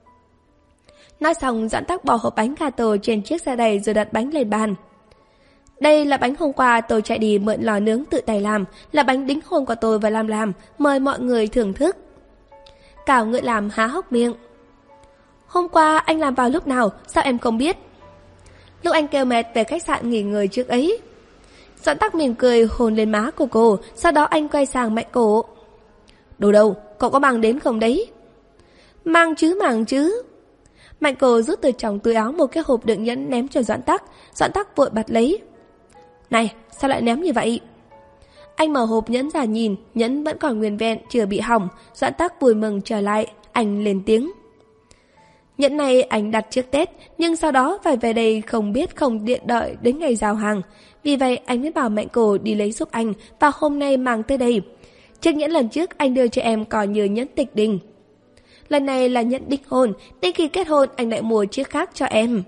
Nói xong Doãn Tắc bỏ hộp bánh gato trên chiếc xe đầy rồi đặt bánh lên bàn. Đây là bánh hôm qua tôi chạy đi mượn lò nướng tự tay làm, là bánh đính hôn của tôi và Làm Làm, mời mọi người thưởng thức. Cảo Ngựa Làm há hốc miệng. Hôm qua anh làm vào lúc nào, sao em không biết? Lúc anh kêu mệt về khách sạn nghỉ ngơi trước ấy. Doãn Tắc mỉm cười hôn lên má của cô, sau đó anh quay sang Mạnh Cổ. Đồ đâu, cậu có mang đến không đấy? Mang chứ mang chứ. Mạnh Cổ rút từ trong túi áo một cái hộp đựng nhẫn ném cho Doãn Tắc. Doãn Tắc vội bật lấy. Này, sao lại ném như vậy? Anh mở hộp nhẫn ra nhìn, nhẫn vẫn còn nguyên vẹn, chưa bị hỏng. Doãn Tắc vui mừng trở lại, anh lên tiếng. Nhẫn này anh đặt trước Tết, nhưng sau đó phải về đây không biết không điện đợi đến ngày giao hàng. Vì vậy anh mới bảo Mạnh Cổ đi lấy giúp anh, và hôm nay mang tới đây. Chiếc nhẫn lần trước anh đưa cho em còn như nhẫn tịch đình. Lần này là nhẫn đính hôn, đến khi kết hôn anh lại mua chiếc khác cho em.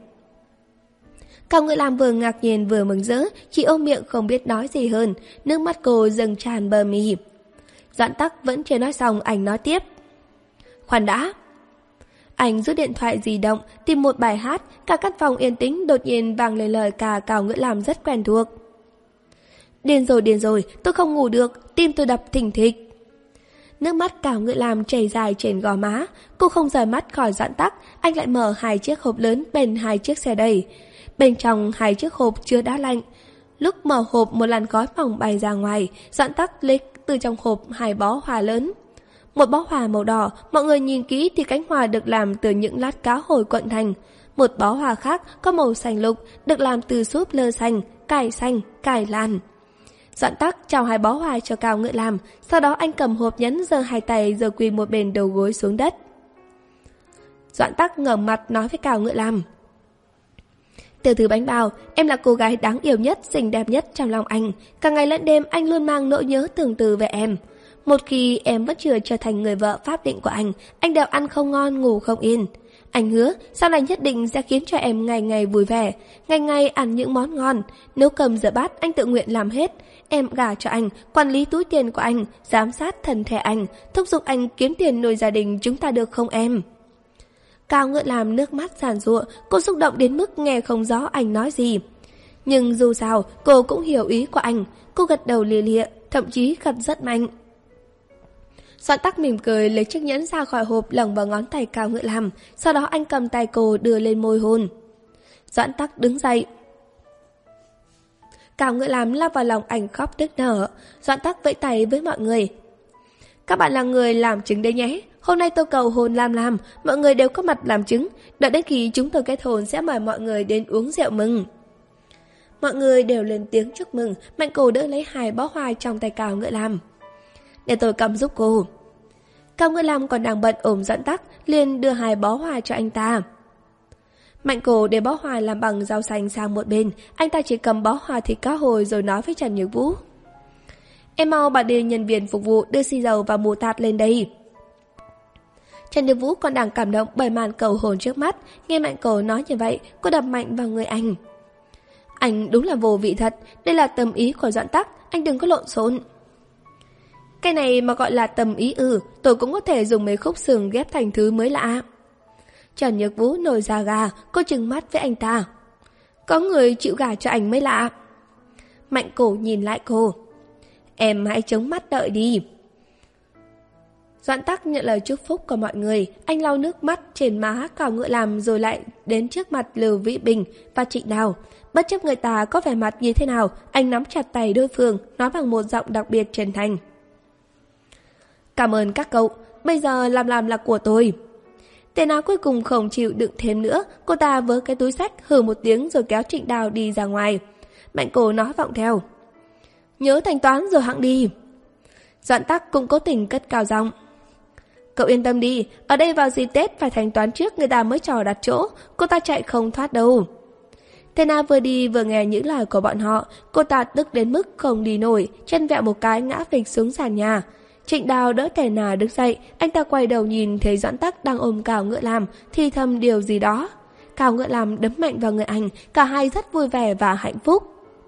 Cậu Ngựa Làm vừa ngạc nhiên vừa mừng rỡ, chỉ ôm miệng không biết nói gì hơn, nước mắt cô dâng tràn bờ mi. Doãn Tắc vẫn chưa nói xong, anh nói tiếp. Khoan đã. Anh rút điện thoại di động, tìm một bài hát, cả căn phòng yên tĩnh đột nhiên vang lên lời ca Cậu Ngựa Làm rất quen thuộc. Điên rồi điên rồi, tôi không ngủ được, tim tôi đập thình thịch. Nước mắt Cậu Ngựa Làm chảy dài trên gò má, cô không rời mắt khỏi Doãn Tắc, anh lại mở hai chiếc hộp lớn bên hai chiếc xe đầy. Bên trong hai chiếc hộp chứa đá lạnh. Lúc mở hộp một làn khói mỏng bay ra ngoài, Doãn Tắc lấy từ trong hộp hai bó hoa lớn. Một bó hoa màu đỏ, mọi người nhìn kỹ thì cánh hoa được làm từ những lát cá hồi cuộn thành. Một bó hoa khác có màu xanh lục, được làm từ súp lơ xanh, cải xanh, cải lan. Doãn Tắc chào hai bó hoa cho Cậu Ngựa Làm, sau đó anh cầm hộp nhẫn giơ hai tay rồi quỳ một bên đầu gối xuống đất. Doãn Tắc ngẩng mặt nói với Cậu Ngựa Làm. Tiểu thư Bánh Bao, em là cô gái đáng yêu nhất, xinh đẹp nhất trong lòng anh. Cả ngày lẫn đêm anh luôn mang nỗi nhớ tương tư về em. Một khi em vẫn chưa trở thành người vợ pháp định của anh, anh đều ăn không ngon, ngủ không yên. Anh hứa sau này nhất định sẽ khiến cho em ngày ngày vui vẻ, ngày ngày ăn những món ngon. Nấu cơm rửa bát anh tự nguyện làm hết. Em gả cho anh, quản lý túi tiền của anh, giám sát thân thể anh, thúc giục anh kiếm tiền nuôi gia đình chúng ta được không em? Cậu Ngựa Làm nước mắt giàn giụa, cô xúc động đến mức nghe không rõ anh nói gì. Nhưng dù sao, cô cũng hiểu ý của anh. Cô gật đầu lìa lịa, thậm chí gật rất mạnh. Doãn Tắc mỉm cười lấy chiếc nhẫn ra khỏi hộp lồng vào ngón tay Cậu Ngựa Làm, sau đó anh cầm tay cô đưa lên môi hôn. Doãn Tắc đứng dậy. Cao Ngựa Lam lao vào lòng anh khóc nức nở. Doãn Tắc vẫy tay với mọi người. Các bạn là người làm chứng đấy nhé. Hôm nay tôi cầu hôn Lam Lam, mọi người đều có mặt làm chứng. Đợi đến khi chúng tôi kết hôn sẽ mời mọi người đến uống rượu mừng. Mọi người đều lên tiếng chúc mừng. Mạnh Cổ đỡ lấy hai bó hoa trong tay Cao Ngựa Lam. Để tôi cầm giúp cô. Cao Ngựa Lam còn đang bận ôm Doãn Tắc, liền đưa hai bó hoa cho anh ta. Mạnh Cổ để bó hoa làm bằng rau xanh sang một bên, anh ta chỉ cầm bó hoa thịt cá hồi rồi nói với Trần Nhược Vũ. Em mau bảo đi nhân viên phục vụ đưa xì dầu và mù tạt lên đây. Trần Nhược Vũ còn đang cảm động bởi màn cầu hôn trước mắt, nghe Mạnh Cổ nói như vậy, cô đập mạnh vào người anh. Anh đúng là vô vị thật, đây là tâm ý của Doãn Tắc, anh đừng có lộn xộn. Cái này mà gọi là tâm ý ư, tôi cũng có thể dùng mấy khúc xương ghép thành thứ mới lạ. Trần Nhược Vũ nổi da gà, cô trừng mắt với anh ta. Có người chịu gả cho anh mới lạ. Mạnh Cổ nhìn lại cô. Em hãy chống mắt đợi đi. Doãn Tắc nhận lời chúc phúc của mọi người, anh lau nước mắt trên má Cao Ngựa Lam rồi lại đến trước mặt Lưu Vĩ Bình và Trịnh Đào. Bất chấp người ta có vẻ mặt như thế nào, anh nắm chặt tay đối phương, nói bằng một giọng đặc biệt chân thành. Cảm ơn các cậu, bây giờ Lam Lam là của tôi. Tên áo cuối cùng không chịu đựng thêm nữa, cô ta vớ cái túi xách hừ một tiếng rồi kéo Trịnh Đào đi ra ngoài. Mạnh Cổ nói vọng theo. Nhớ thanh toán rồi hẵng đi. Doãn Tắc cũng cố tình cất cao giọng. Cậu yên tâm đi, ở đây vào dịp Tết phải thanh toán trước người ta mới trò đặt chỗ, cô ta chạy không thoát đâu. Tên A vừa đi vừa nghe những lời của bọn họ, cô ta tức đến mức không đi nổi, chân vẹo một cái ngã phịch xuống sàn nhà. Trịnh Đào đỡ Tề Na đứng dậy, anh ta quay đầu nhìn thấy Doãn Tắc đang ôm Cao Ngựa Lam, thì thầm điều gì đó. Cao Ngựa Lam đấm mạnh vào người anh, cả hai rất vui vẻ và hạnh phúc.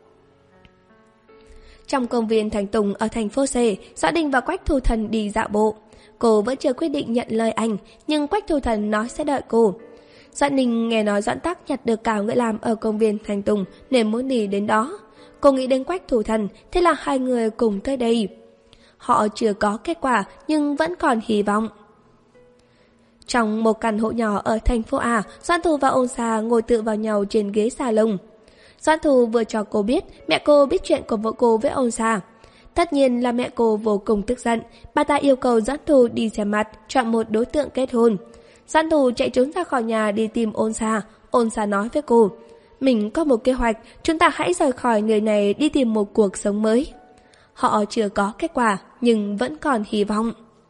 Trong công viên Thành Tùng ở thành phố C, Doãn Đình và Quách Thu Thần đi dạo bộ. Cô vẫn chưa quyết định nhận lời anh, nhưng Quách Thu Thần nói sẽ đợi cô. Doãn Đình nghe nói Doãn Tắc nhặt được Cao Ngựa Lam ở công viên Thành Tùng nên muốn đi đến đó. Cô nghĩ đến Quách Thu Thần, thế là hai người cùng tới đây. Họ chưa có kết quả nhưng vẫn còn hy vọng. Trong một căn hộ nhỏ ở thành phố A, Doãn Thù và Ôn Sa ngồi tựa vào nhau trên ghế salon. Doãn Thù vừa cho cô biết mẹ cô biết chuyện của vợ cô với Ôn Sa. Tất nhiên là mẹ cô vô cùng tức giận, bà ta yêu cầu Doãn Thù đi xem mặt, chọn một đối tượng kết hôn. Doãn Thù chạy trốn ra khỏi nhà đi tìm Ôn Sa. Ôn Sa nói với cô, mình có một kế hoạch, chúng ta hãy rời khỏi người này đi tìm một cuộc sống mới. Họ chưa có kết quả nhưng vẫn còn hy vọng.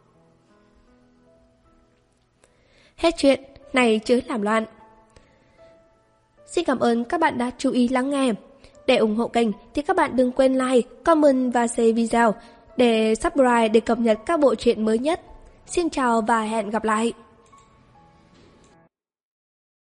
Hết chuyện, này chớ làm loạn. Xin cảm ơn các bạn đã chú ý lắng nghe. Để ủng hộ kênh thì các bạn đừng quên like, comment và share video để subscribe để cập nhật các bộ truyện mới nhất. Xin chào và hẹn gặp lại.